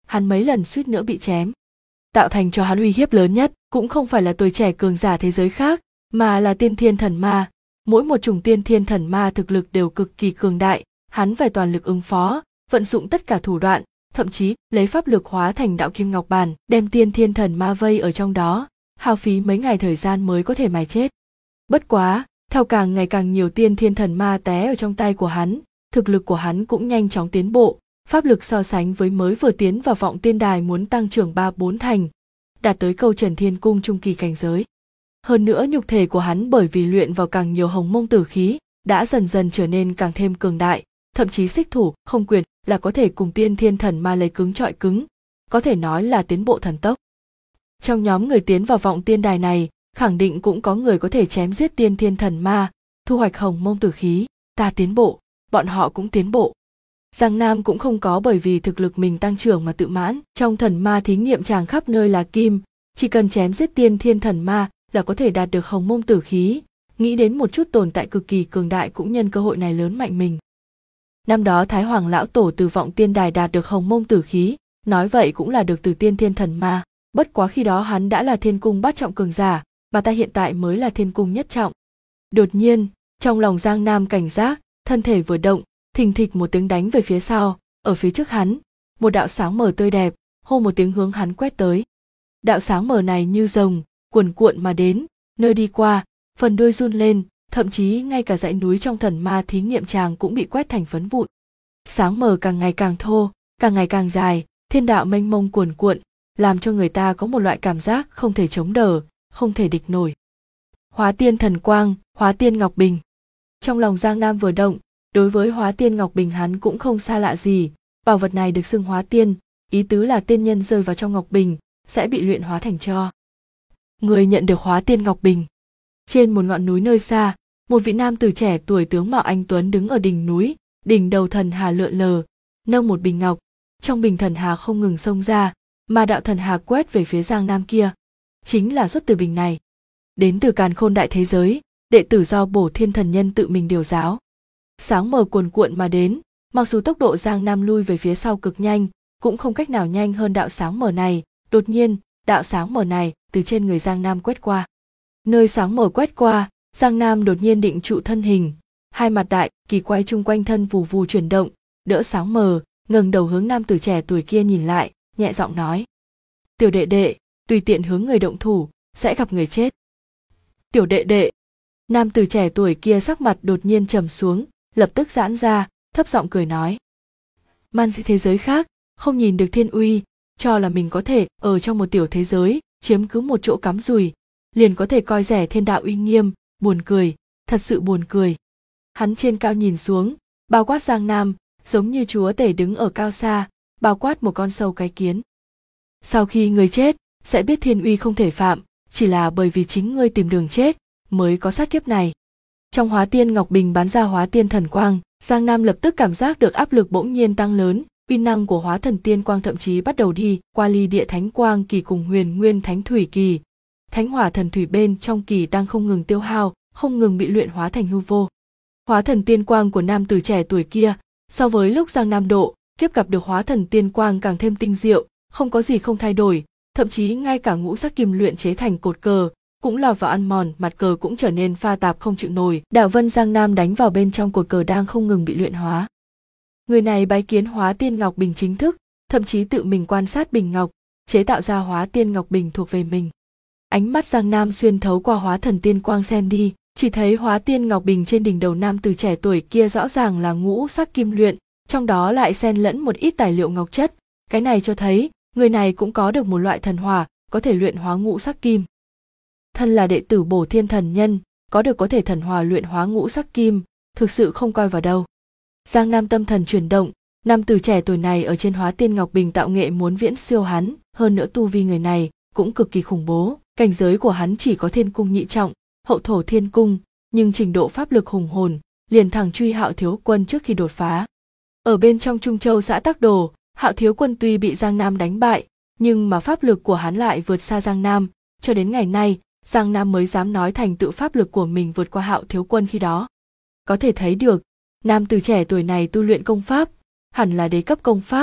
hắn mấy lần suýt nữa bị chém. Tạo thành cho hắn uy hiếp lớn nhất cũng không phải là tuổi trẻ cường giả thế giới khác, mà là tiên thiên thần ma. Mỗi một chủng tiên thiên thần ma thực lực đều cực kỳ cường đại, hắn phải toàn lực ứng phó, vận dụng tất cả thủ đoạn, thậm chí lấy pháp lực hóa thành đạo kim ngọc bàn, đem tiên thiên thần ma vây ở trong đó, hao phí mấy ngày thời gian mới có thể mài chết. Bất quá, theo càng ngày càng nhiều tiên thiên thần ma té ở trong tay của hắn, thực lực của hắn cũng nhanh chóng tiến bộ, pháp lực so sánh với mới vừa tiến vào vọng tiên đài muốn tăng trưởng 3-4 thành, đạt tới câu Trần Thiên Cung trung kỳ cảnh giới. Hơn nữa nhục thể của hắn bởi vì luyện vào càng nhiều hồng mông tử khí, đã dần dần trở nên càng thêm cường đại, thậm chí xích thủ, không quyền là có thể cùng tiên thiên thần ma lấy cứng trọi cứng, có thể nói là tiến bộ thần tốc. Trong nhóm người tiến vào vọng tiên đài này, khẳng định cũng có người có thể chém giết tiên thiên thần ma, thu hoạch hồng mông tử khí, ta tiến bộ, bọn họ cũng tiến bộ. Giang Nam cũng không có bởi vì thực lực mình tăng trưởng mà tự mãn, trong thần ma thí nghiệm tràng khắp nơi là kim, chỉ cần chém giết tiên thiên thần ma là có thể đạt được hồng mông tử khí, nghĩ đến một chút tồn tại cực kỳ cường đại cũng nhân cơ hội này lớn mạnh mình. Năm đó Thái Hoàng lão tổ từ vọng tiên đài đạt được hồng mông tử khí, nói vậy cũng là được từ tiên thiên thần ma, bất quá khi đó hắn đã là thiên cung bát trọng cường giả, mà ta hiện tại mới là thiên cung nhất trọng. Đột nhiên, trong lòng Giang Nam cảnh giác, thân thể vừa động, thình thịch một tiếng đánh về phía sau, ở phía trước hắn, một đạo sáng mờ tươi đẹp, hô một tiếng hướng hắn quét tới. Đạo sáng mờ này như rồng, cuồn cuộn mà đến, nơi đi qua, phần đuôi run lên, thậm chí ngay cả dãy núi trong thần ma thí nghiệm tràng cũng bị quét thành phấn vụn. Sáng mờ càng ngày càng thô, càng ngày càng dài, thiên đạo mênh mông cuồn cuộn, làm cho người ta có một loại cảm giác không thể chống đỡ, không thể địch nổi. Hóa tiên thần quang, hóa tiên ngọc bình. Trong lòng Giang Nam vừa động, đối với hóa tiên ngọc bình hắn cũng không xa lạ gì, bảo vật này được xưng hóa tiên, ý tứ là tiên nhân rơi vào trong ngọc bình, sẽ bị luyện hóa thành tro. Người nhận được hóa tiên ngọc bình. Trên một ngọn núi nơi xa, một vị nam tử trẻ tuổi tướng mạo anh tuấn đứng ở đỉnh núi, đỉnh đầu thần hà lượn lờ, nâng một bình ngọc, trong bình thần hà không ngừng xông ra, mà đạo thần hà quét về phía Giang Nam kia, chính là xuất từ bình này. Đến từ Càn Khôn đại thế giới, đệ tử do Bổ Thiên thần nhân tự mình điều giáo. Sáng mờ cuồn cuộn mà đến, mặc dù tốc độ Giang Nam lui về phía sau cực nhanh, cũng không cách nào nhanh hơn đạo sáng mờ này, đột nhiên, đạo sáng mờ này từ trên người Giang Nam quét qua. Nơi sáng mờ quét qua, Giang Nam đột nhiên định trụ thân hình, hai mặt đại kỳ quay chung quanh thân vù vù chuyển động, đỡ sáng mờ, ngẩng đầu hướng nam tử trẻ tuổi kia nhìn lại, nhẹ giọng nói: "Tiểu đệ đệ, tùy tiện hướng người động thủ, sẽ gặp người chết." "Tiểu đệ đệ." Nam tử trẻ tuổi kia sắc mặt đột nhiên trầm xuống, lập tức giãn ra, thấp giọng cười nói: "Man dị thế giới khác, không nhìn được thiên uy, cho là mình có thể ở trong một tiểu thế giới, chiếm cứ một chỗ cắm rùi, liền có thể coi rẻ thiên đạo uy nghiêm, buồn cười, thật sự buồn cười." Hắn trên cao nhìn xuống, bao quát Giang Nam, giống như chúa tể đứng ở cao xa, bao quát một con sâu cái kiến. "Sau khi người chết, sẽ biết thiên uy không thể phạm, chỉ là bởi vì chính ngươi tìm đường chết, mới có sát kiếp này." Trong hóa tiên ngọc bình bắn ra hóa tiên thần quang, Giang Nam lập tức cảm giác được áp lực bỗng nhiên tăng lớn, uy năng của hóa thần tiên quang thậm chí bắt đầu đi qua ly địa thánh quang kỳ cùng huyền nguyên thánh thủy kỳ. Thánh hỏa thần thủy bên trong kỳ đang không ngừng tiêu hao, không ngừng bị luyện hóa thành hư vô. Hóa thần tiên quang của nam tử trẻ tuổi kia, so với lúc Giang Nam độ kiếp gặp được hóa thần tiên quang càng thêm tinh diệu, không có gì không thay đổi, thậm chí ngay cả ngũ sắc kim luyện chế thành cột cờ cũng lọt vào ăn mòn, mặt cờ cũng trở nên pha tạp không chịu nổi. Đạo vân Giang Nam đánh vào bên trong cột cờ đang không ngừng bị luyện hóa. Người này bái kiến hóa tiên ngọc bình chính thức, thậm chí tự mình quan sát bình ngọc, chế tạo ra hóa tiên ngọc bình thuộc về mình. Ánh mắt Giang Nam xuyên thấu qua hóa thần tiên quang xem đi, chỉ thấy hóa tiên ngọc bình trên đỉnh đầu nam từ trẻ tuổi kia rõ ràng là ngũ sắc kim luyện, trong đó lại xen lẫn một ít tài liệu ngọc chất. Cái này cho thấy người này cũng có được một loại thần hỏa, có thể luyện hóa ngũ sắc kim. Thân là đệ tử Bổ Thiên thần nhân, có được có thể thần hỏa luyện hóa ngũ sắc kim, thực sự không coi vào đâu. Giang Nam tâm thần chuyển động, nam tử trẻ tuổi này ở trên hóa tiên ngọc bình tạo nghệ muốn viễn siêu hắn, hơn nữa tu vi người này cũng cực kỳ khủng bố, cảnh giới của hắn chỉ có thiên cung nhị trọng, hậu thổ thiên cung, nhưng trình độ pháp lực hùng hồn, liền thẳng truy Hạo Thiếu Quân trước khi đột phá. Ở bên trong Trung Châu xã Tắc Đồ, Hạo Thiếu Quân tuy bị Giang Nam đánh bại, nhưng mà pháp lực của hắn lại vượt xa Giang Nam, cho đến ngày nay, Giang Nam mới dám nói thành tựu pháp lực của mình vượt qua Hạo Thiếu Quân khi đó. Có thể thấy được, nam tử trẻ tuổi này tu luyện công pháp, hẳn là đế cấp công pháp,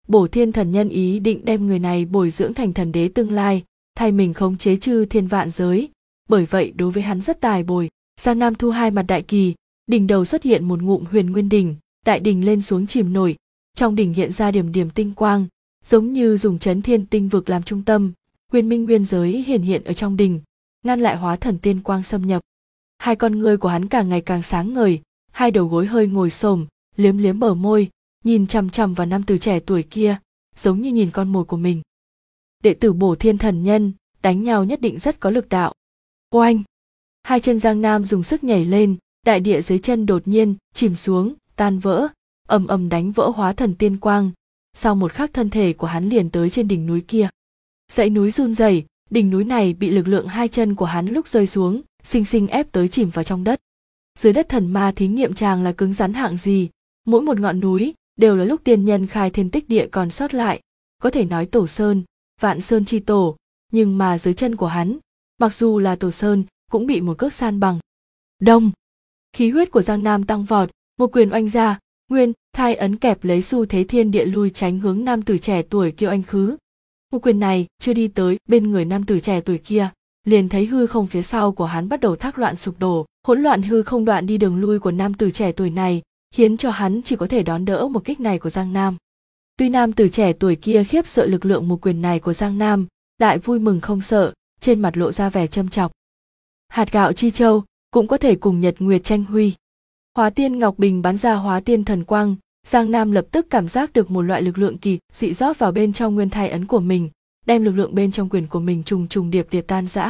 Bổ Thiên Thần Nhân ý định đem người này bồi dưỡng thành thần đế tương lai, thay mình khống chế chư thiên vạn giới, bởi vậy đối với hắn rất tài bồi. Giang Nam thu hai mặt đại kỳ, đỉnh đầu xuất hiện một ngụm huyền nguyên đỉnh, đại đỉnh lên xuống chìm nổi, trong đỉnh hiện ra điểm điểm tinh quang, giống như dùng chấn thiên tinh vực làm trung tâm, huyền minh nguyên giới hiển hiện ở trong đỉnh, ngăn lại hóa thần tiên quang xâm nhập. Hai con ngươi của hắn càng ngày càng sáng ngời, hai đầu gối hơi ngồi xổm, liếm liếm bờ môi, nhìn chằm chằm vào nam tử trẻ tuổi kia, giống như nhìn con mồi của mình. Đệ tử Bổ Thiên Thần Nhân, đánh nhau nhất định rất có lực đạo. Oanh! Hai chân Giang Nam dùng sức nhảy lên, đại địa dưới chân đột nhiên chìm xuống, tan vỡ, ầm ầm đánh vỡ hóa thần tiên quang. Sau một khắc thân thể của hắn liền tới trên đỉnh núi kia. Dãy núi run rẩy, đỉnh núi này bị lực lượng hai chân của hắn lúc rơi xuống, sinh sinh ép tới chìm vào trong đất. Dưới đất thần ma thí nghiệm tràng là cứng rắn hạng gì, mỗi một ngọn núi đều là lúc tiên nhân khai thiên tích địa còn sót lại, có thể nói tổ sơn, vạn sơn chi tổ, nhưng mà dưới chân của hắn, mặc dù là tổ sơn, cũng bị một cước san bằng. Đông! Khí huyết của Giang Nam tăng vọt, một quyền oanh ra, nguyên thai ấn kẹp lấy xu thế thiên địa lui tránh hướng nam tử trẻ tuổi kia oanh khứ. Một quyền này chưa đi tới bên người nam tử trẻ tuổi kia, liền thấy hư không phía sau của hắn bắt đầu thác loạn sụp đổ, hỗn loạn hư không đoạn đi đường lui của nam tử trẻ tuổi này, khiến cho hắn chỉ có thể đón đỡ một kích này của Giang Nam. Tuy nam tử trẻ tuổi kia khiếp sợ lực lượng một quyền này của Giang Nam, lại vui mừng không sợ, trên mặt lộ ra vẻ châm chọc. Hạt gạo chi châu cũng có thể cùng nhật nguyệt tranh huy. Hóa tiên ngọc bình bắn ra hóa tiên thần quang, Giang Nam lập tức cảm giác được một loại lực lượng kỳ dị rót vào bên trong nguyên thai ấn của mình, đem lực lượng bên trong quyền của mình trùng trùng điệp điệp tan rã.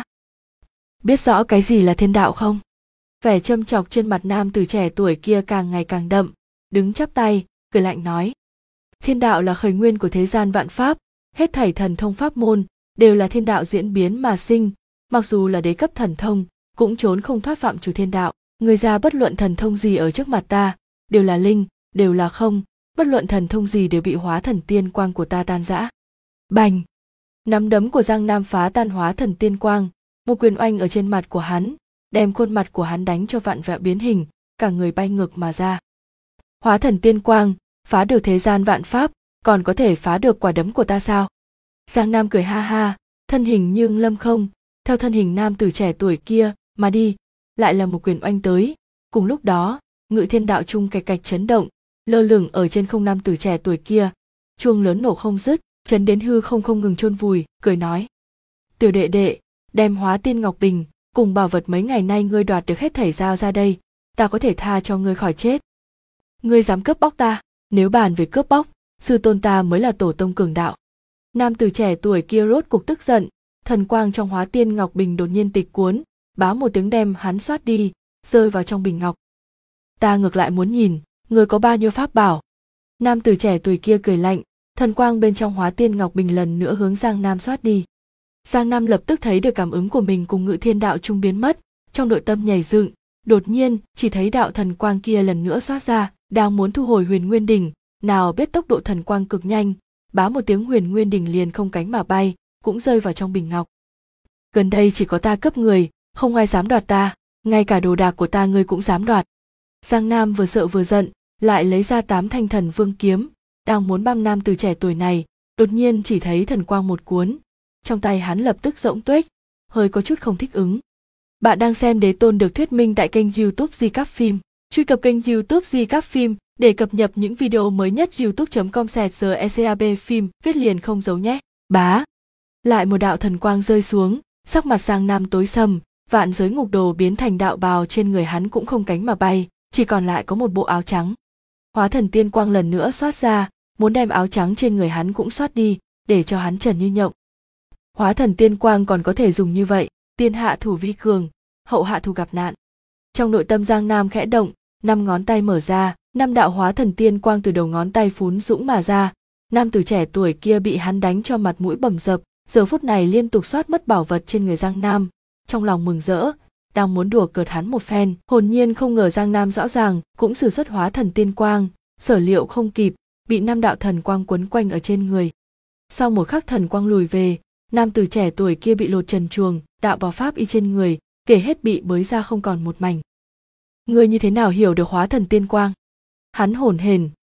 Biết rõ cái gì là thiên đạo không? Vẻ châm chọc trên mặt nam tử trẻ tuổi kia càng ngày càng đậm, đứng chắp tay, cười lạnh nói. Thiên đạo là khởi nguyên của thế gian vạn pháp, hết thảy thần thông pháp môn đều là thiên đạo diễn biến mà sinh, mặc dù là đế cấp thần thông, cũng trốn không thoát phạm chủ thiên đạo. Người ra bất luận thần thông gì ở trước mặt ta, đều là linh, đều là không, bất luận thần thông gì đều bị hóa thần tiên quang của ta tan rã. Bành! Nắm đấm của Giang Nam phá tan hóa thần tiên quang, một quyền oanh ở trên mặt của hắn, đem khuôn mặt của hắn đánh cho vạn vẹo biến hình, cả người bay ngược mà ra. Hóa thần tiên quang, phá được thế gian vạn pháp, còn có thể phá được quả đấm của ta sao? Giang Nam cười ha ha, thân hình như lâm không, theo thân hình nam tử trẻ tuổi kia mà đi, lại là một quyền oanh tới. Cùng lúc đó, Ngự Thiên Đạo Trung cạch cạch chấn động, lơ lửng ở trên không nam tử trẻ tuổi kia, chuông lớn nổ không dứt, chấn đến hư không không ngừng chôn vùi, cười nói: Tiểu đệ đệ, đem hóa tiên ngọc bình cùng bảo vật mấy ngày nay ngươi đoạt được hết thảy giao ra đây, ta có thể tha cho ngươi khỏi chết. Ngươi dám cướp bóc ta? Nếu bàn về cướp bóc, sư tôn ta mới là tổ tông cường đạo. Nam tử trẻ tuổi kia rốt cục tức giận, thần quang trong hóa tiên ngọc bình đột nhiên tịch cuốn, bá một tiếng đem hắn xoát đi, rơi vào trong bình ngọc. Ta ngược lại muốn nhìn, ngươi có bao nhiêu pháp bảo. Nam tử trẻ tuổi kia cười lạnh, thần quang bên trong hóa tiên ngọc bình lần nữa hướng Giang Nam xoát đi. Giang Nam lập tức thấy được cảm ứng của mình cùng Ngự Thiên Đạo Trung biến mất, trong nội tâm nhảy dựng, đột nhiên chỉ thấy đạo thần quang kia lần nữa xoát ra, đang muốn thu hồi huyền nguyên đỉnh, nào biết tốc độ thần quang cực nhanh, bá một tiếng huyền nguyên đỉnh liền không cánh mà bay, cũng rơi vào trong bình ngọc. Gần đây chỉ có ta cướp người, không ai dám đoạt ta, ngay cả đồ đạc của ta ngươi cũng dám đoạt. Giang Nam vừa sợ vừa giận, lại lấy ra 8 thanh thần vương kiếm, đang muốn băm nam từ trẻ tuổi này, đột nhiên chỉ thấy thần quang một cuốn, trong tay hắn lập tức rỗng tuếch, hơi có chút không thích ứng. Bạn đang xem Đế Tôn được thuyết minh tại kênh YouTube Di Cáp Phim. Truy cập kênh YouTube Di Cáp Phim để cập nhật những video mới nhất. youtube.com/secab phim viết liền không giấu nhé. Bá! Lại một đạo thần quang rơi xuống, sắc mặt Giang Nam tối sầm, vạn giới ngục đồ biến thành đạo bào trên người hắn cũng không cánh mà bay, chỉ còn lại có một bộ áo trắng. Hóa thần tiên quang lần nữa xoát ra, muốn đem áo trắng trên người hắn cũng xoát đi, để cho hắn trần như nhộng. Hóa thần tiên quang còn có thể dùng như vậy, tiên hạ thủ vi cường, hậu hạ thủ gặp nạn. Trong nội tâm Giang Nam khẽ động, 5 ngón tay mở ra, 5 đạo hóa thần tiên quang từ đầu ngón tay phún dũng mà ra. Nam tử trẻ tuổi kia bị hắn đánh cho mặt mũi bầm dập, giờ phút này liên tục soát mất bảo vật trên người Giang Nam, trong lòng mừng rỡ, đang muốn đùa cợt hắn một phen, hồn nhiên không ngờ Giang Nam rõ ràng cũng sử xuất hóa thần tiên quang, sở liệu không kịp, bị 5 đạo thần quang quấn quanh ở trên người. Sau một khắc thần quang lùi về, nam tử trẻ tuổi kia bị lột trần truồng, đạo bào pháp y trên người, kể hết bị bới ra không còn một mảnh. Ngươi như thế nào hiểu được hóa thần tiên quang? Hắn hổn hển,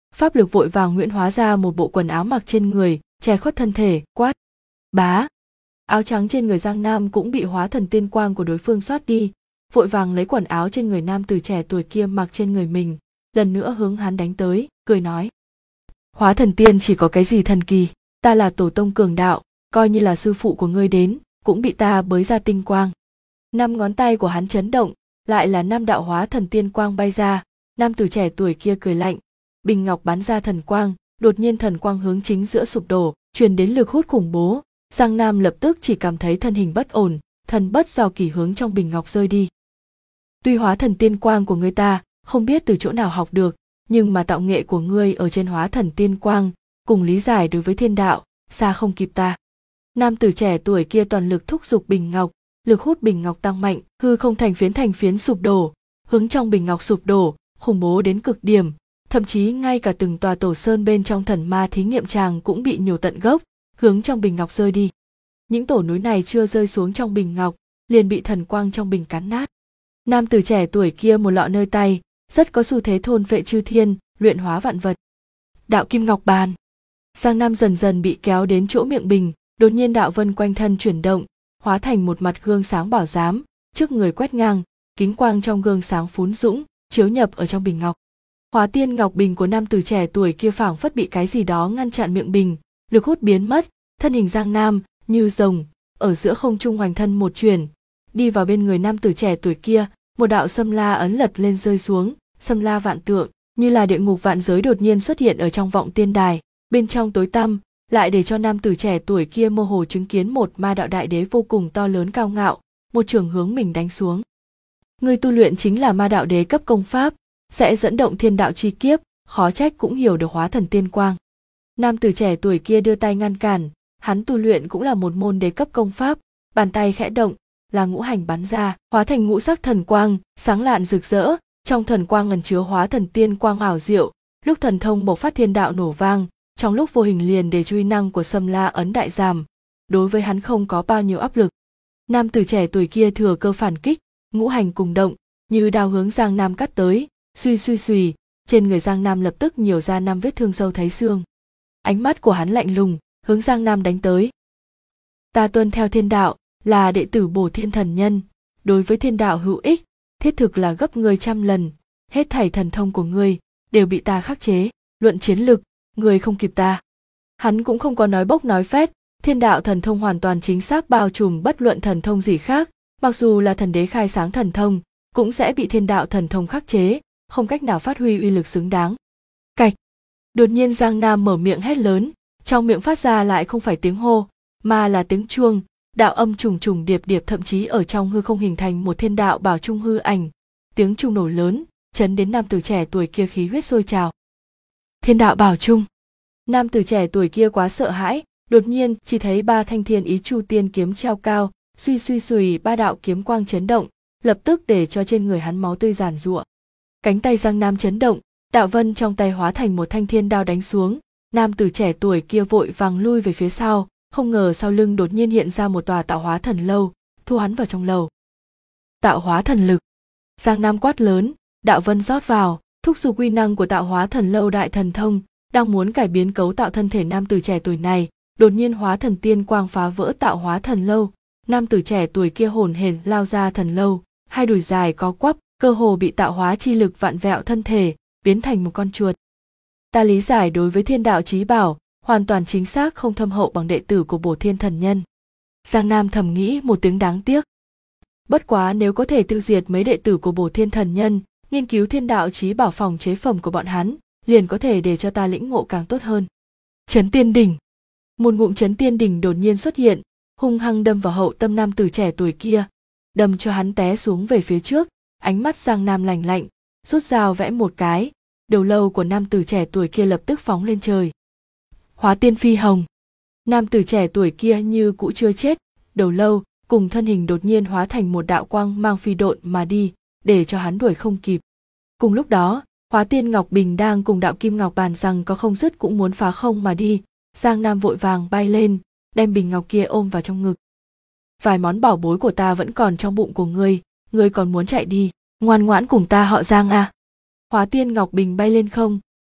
pháp lực vội vàng huyễn hóa ra một bộ quần áo mặc trên người, che khuất thân thể, quát. Bá! Áo trắng trên người Giang Nam cũng bị hóa thần tiên quang của đối phương xoát đi, vội vàng lấy quần áo trên người nam tử trẻ tuổi kia mặc trên người mình, lần nữa hướng hắn đánh tới, cười nói. Hóa thần tiên chỉ có cái gì thần kỳ, ta là tổ tông cường đạo, coi như là sư phụ của ngươi đến, cũng bị ta bới ra tinh quang. 5 ngón tay của hắn chấn động, lại là 5 đạo hóa thần tiên quang bay ra, nam tử trẻ tuổi kia cười lạnh, bình ngọc bắn ra thần quang, đột nhiên thần quang hướng chính giữa sụp đổ, truyền đến lực hút khủng bố, Giang Nam lập tức chỉ cảm thấy thân hình bất ổn, thần bất do kỳ hướng trong bình ngọc rơi đi. Tuy hóa thần tiên quang của ngươi ta không biết từ chỗ nào học được, nhưng mà tạo nghệ của ngươi ở trên hóa thần tiên quang, cùng lý giải đối với thiên đạo, xa không kịp ta. Nam tử trẻ tuổi kia toàn lực thúc giục bình ngọc, lực hút bình ngọc tăng mạnh, hư không thành phiến sụp đổ, hướng trong bình ngọc sụp đổ, khủng bố đến cực điểm, thậm chí ngay cả từng tòa tổ sơn bên trong thần ma thí nghiệm tràng cũng bị nhổ tận gốc, hướng trong bình ngọc rơi đi. Những tổ núi này chưa rơi xuống trong bình ngọc, liền bị thần quang trong bình cắn nát. Nam tử trẻ tuổi kia một lọ nơi tay, rất có xu thế thôn phệ chư thiên, luyện hóa vạn vật. Đạo kim ngọc bàn. Giang Nam dần dần bị kéo đến chỗ miệng bình, đột nhiên đạo vân quanh thân chuyển động, hóa thành một mặt gương sáng bảo giám, trước người quét ngang, kính quang trong gương sáng phún dũng, chiếu nhập ở trong bình ngọc. Hóa tiên ngọc bình của nam tử trẻ tuổi kia phảng phất bị cái gì đó ngăn chặn miệng bình, lực hút biến mất, thân hình Giang Nam như rồng, ở giữa không trung hoành thân một chuyển, đi vào bên người nam tử trẻ tuổi kia, một đạo sâm la ấn lật lên rơi xuống, sâm la vạn tượng, như là địa ngục vạn giới đột nhiên xuất hiện ở trong vọng tiên đài, bên trong tối tăm, lại để cho nam tử trẻ tuổi kia mơ hồ chứng kiến một ma đạo đại đế vô cùng to lớn cao ngạo, một trường hướng mình đánh xuống. Người tu luyện chính là ma đạo đế cấp công pháp, sẽ dẫn động thiên đạo chi kiếp, khó trách cũng hiểu được hóa thần tiên quang. Nam tử trẻ tuổi kia đưa tay ngăn cản, hắn tu luyện cũng là một môn đế cấp công pháp, bàn tay khẽ động, là ngũ hành bắn ra, hóa thành ngũ sắc thần quang, sáng lạn rực rỡ, trong thần quang ẩn chứa hóa thần tiên quang ảo diệu, lúc thần thông bộc phát thiên đạo nổ vang, trong lúc vô hình liền để cho uy năng của sâm la ấn đại giảm, đối với hắn không có bao nhiêu áp lực. Nam tử trẻ tuổi kia thừa cơ phản kích, ngũ hành cùng động, như đao hướng Giang Nam cắt tới, suy, trên người Giang Nam lập tức nhiều ra 5 vết thương sâu thấy xương. Ánh mắt của hắn lạnh lùng, hướng Giang Nam đánh tới. Ta tuân theo thiên đạo, là đệ tử Bổ Thiên Thần Nhân, đối với thiên đạo hữu ích, thiết thực là gấp ngươi 100 lần, hết thảy thần thông của ngươi đều bị ta khắc chế, luận chiến lực, ngươi không kịp ta. Hắn cũng không có nói bốc nói phét, thiên đạo thần thông hoàn toàn chính xác bao trùm bất luận thần thông gì khác, mặc dù là thần đế khai sáng thần thông, cũng sẽ bị thiên đạo thần thông khắc chế, không cách nào phát huy uy lực xứng đáng. Cạch! Đột nhiên Giang Nam mở miệng hét lớn, trong miệng phát ra lại không phải tiếng hô, mà là tiếng chuông, đạo âm trùng điệp thậm chí ở trong hư không hình thành một thiên đạo bảo trung hư ảnh, tiếng chuông nổ lớn, chấn đến nam tử trẻ tuổi kia khí huyết sôi trào. Thiên đạo bảo trung. Nam tử trẻ tuổi kia quá sợ hãi, đột nhiên chỉ thấy 3 thanh thiên ý chu tiên kiếm treo cao, suy 3 đạo kiếm quang chấn động, lập tức để cho trên người hắn máu tươi giàn giụa. Cánh tay Giang Nam chấn động, đạo vân trong tay hóa thành một thanh thiên đao đánh xuống, nam tử trẻ tuổi kia vội vàng lui về phía sau, không ngờ sau lưng đột nhiên hiện ra một tòa tạo hóa thần lâu, thu hắn vào trong lầu. Tạo hóa thần lực. Giang Nam quát lớn, đạo vân rót vào, thúc giục uy năng của tạo hóa thần lâu đại thần thông, đang muốn cải biến cấu tạo thân thể nam tử trẻ tuổi này, đột nhiên hóa thần tiên quang phá vỡ tạo hóa thần lâu, nam tử trẻ tuổi kia hổn hển lao ra thần lâu, hai đùi dài có quắp, cơ hồ bị tạo hóa chi lực vặn vẹo thân thể, biến thành một con chuột. Ta lý giải đối với thiên đạo chí bảo, hoàn toàn chính xác không thâm hậu bằng đệ tử của Bổ Thiên Thần Nhân. Giang Nam thầm nghĩ một tiếng đáng tiếc. Bất quá nếu có thể tiêu diệt mấy đệ tử của Bổ Thiên Thần Nhân, nghiên cứu thiên đạo chí bảo phòng chế phẩm của bọn hắn, liền có thể để cho ta lĩnh ngộ càng tốt hơn. Chấn tiên đỉnh. Một ngụm chấn tiên đỉnh đột nhiên xuất hiện, hung hăng đâm vào hậu tâm nam tử trẻ tuổi kia, đâm cho hắn té xuống về phía trước, ánh mắt Giang Nam lạnh lạnh, rút dao vẽ một cái, đầu lâu của nam tử trẻ tuổi kia lập tức phóng lên trời. Hóa tiên phi hồng. Nam tử trẻ tuổi kia như cũ chưa chết, đầu lâu cùng thân hình đột nhiên hóa thành một đạo quang mang phi độn mà đi, để cho hắn đuổi không kịp. Cùng lúc đó, Hóa tiên ngọc bình đang cùng đạo kim ngọc bàn rằng có không dứt cũng muốn phá không mà đi, Giang Nam vội vàng bay lên, đem bình ngọc kia ôm vào trong ngực. Vài món bảo bối của ta vẫn còn trong bụng của ngươi còn muốn chạy đi, ngoan ngoãn cùng ta họ Giang à. Hóa tiên ngọc bình bay lên không,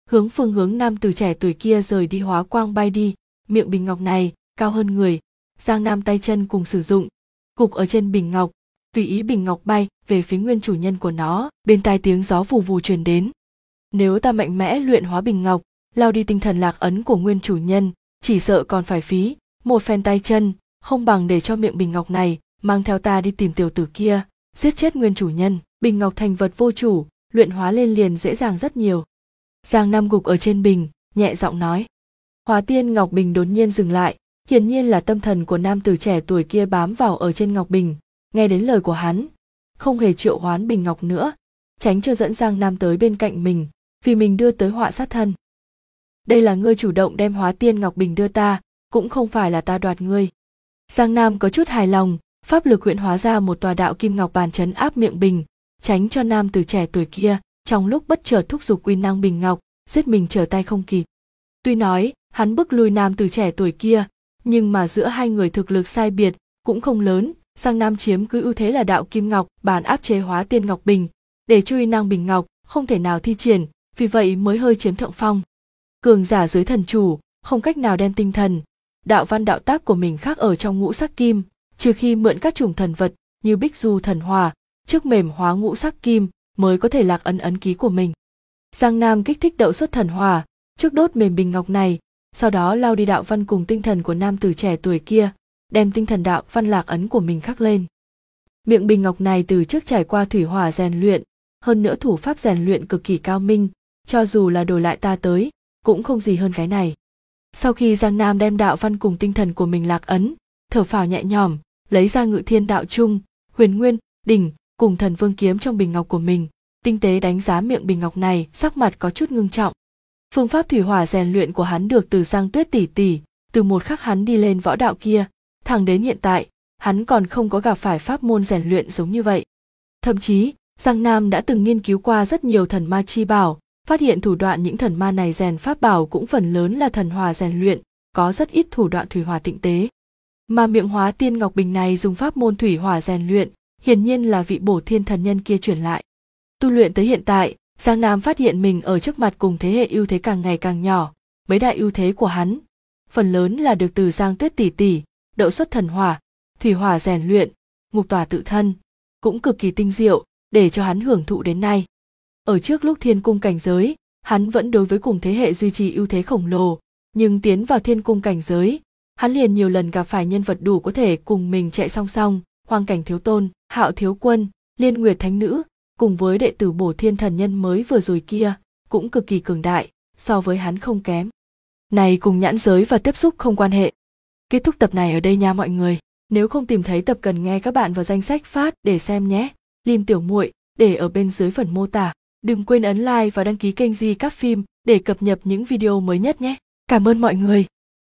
hướng phương hướng nam tử trẻ tuổi kia rời đi hóa quang bay đi. Miệng bình ngọc này cao hơn người, Giang Nam tay chân cùng sử dụng, gục ở trên bình ngọc, tùy ý bình ngọc bay về phía nguyên chủ nhân của nó. Bên tai tiếng gió vù vù truyền đến. Nếu ta mạnh mẽ luyện hóa bình ngọc, lao đi tinh thần lạc ấn của nguyên chủ nhân, chỉ sợ còn phải phí một phen tay chân, không bằng để cho miệng bình ngọc này mang theo ta đi tìm tiểu tử kia, giết chết nguyên chủ nhân. Bình ngọc thành vật vô chủ, luyện hóa lên liền dễ dàng rất nhiều. Giang Nam gục ở trên bình, nhẹ giọng nói. Hóa tiên ngọc bình đột nhiên dừng lại, hiển nhiên là tâm thần của nam tử trẻ tuổi kia bám vào ở trên ngọc bình. Nghe đến lời của hắn, không hề triệu hoán bình ngọc nữa, tránh cho dẫn Giang Nam tới bên cạnh mình, vì mình đưa tới họa sát thân. Đây là ngươi chủ động đem hóa tiên ngọc bình đưa ta, cũng không phải là ta đoạt ngươi. Giang Nam có chút hài lòng, pháp lực huyễn hóa ra một tòa đạo kim ngọc bàn trấn áp miệng bình, tránh cho nam tử trẻ tuổi kia trong lúc bất chợt thúc giục uy năng bình ngọc, giết mình trở tay không kịp. Tuy nói hắn bức lui nam tử trẻ tuổi kia, nhưng mà giữa hai người thực lực sai biệt cũng không lớn. Giang Nam chiếm cứ ưu thế là đạo kim ngọc bàn áp chế hóa tiên ngọc bình, để cho uy năng bình ngọc không thể nào thi triển, vì vậy mới hơi chiếm thượng phong. Cường giả dưới thần chủ không cách nào đem tinh thần, đạo văn đạo tác của mình khắc ở trong ngũ sắc kim, trừ khi mượn các chủng thần vật như bích du thần hỏa, trước mềm hóa ngũ sắc kim mới có thể lạc ấn ký của mình. Giang Nam kích thích đậu xuất thần hỏa, trước đốt mềm bình ngọc này, sau đó lao đi đạo văn cùng tinh thần của nam tử trẻ tuổi kia, đem tinh thần đạo văn lạc ấn của mình khắc lên. Miệng bình ngọc này từ trước trải qua thủy hỏa rèn luyện, hơn nữa thủ pháp rèn luyện cực kỳ cao minh, cho dù là đổi lại ta tới, cũng không gì hơn cái này. Sau khi Giang Nam đem đạo văn cùng tinh thần của mình lạc ấn, thở phào nhẹ nhõm, lấy ra Ngự Thiên Đạo Trung, Huyền Nguyên Đỉnh cùng Thần Vương kiếm trong bình ngọc của mình, tinh tế đánh giá miệng bình ngọc này, sắc mặt có chút ngưng trọng. Phương pháp thủy hỏa rèn luyện của hắn được từ Giang Tuyết tỷ tỷ, từ một khắc hắn đi lên võ đạo kia, thẳng đến hiện tại, hắn còn không có gặp phải pháp môn rèn luyện giống như vậy. Thậm chí, Giang Nam đã từng nghiên cứu qua rất nhiều thần ma chi bảo, phát hiện thủ đoạn những thần ma này rèn pháp bảo cũng phần lớn là thần hỏa rèn luyện, có rất ít thủ đoạn thủy hỏa tịnh tế. Mà miệng hóa tiên ngọc bình này dùng pháp môn thủy hỏa rèn luyện, hiển nhiên là vị bổ thiên thần nhân kia truyền lại. Tu luyện tới hiện tại, Giang Nam phát hiện mình ở trước mặt cùng thế hệ ưu thế càng ngày càng nhỏ, mấy đại ưu thế của hắn, phần lớn là được từ Giang Tuyết tỷ tỷ, đậu xuất thần hỏa, thủy hỏa rèn luyện, ngục tỏa tự thân, cũng cực kỳ tinh diệu, để cho hắn hưởng thụ đến nay. Ở trước lúc thiên cung cảnh giới, hắn vẫn đối với cùng thế hệ duy trì ưu thế khổng lồ, nhưng tiến vào thiên cung cảnh giới, hắn liền nhiều lần gặp phải nhân vật đủ có thể cùng mình chạy song song, Hoang Cảnh Thiếu Tôn, Hạo Thiếu Quân, Liên Nguyệt Thánh Nữ, cùng với đệ tử bổ thiên thần nhân mới vừa rồi kia, cũng cực kỳ cường đại, so với hắn không kém. Này cùng nhãn giới và tiếp xúc không quan hệ. Kết thúc tập này ở đây nha mọi người. Nếu không tìm thấy tập cần nghe các bạn vào danh sách phát để xem nhé. Link tiểu muội để ở bên dưới phần mô tả. Đừng quên ấn like và đăng ký kênh Di Các Phim để cập nhật những video mới nhất nhé. Cảm ơn mọi người.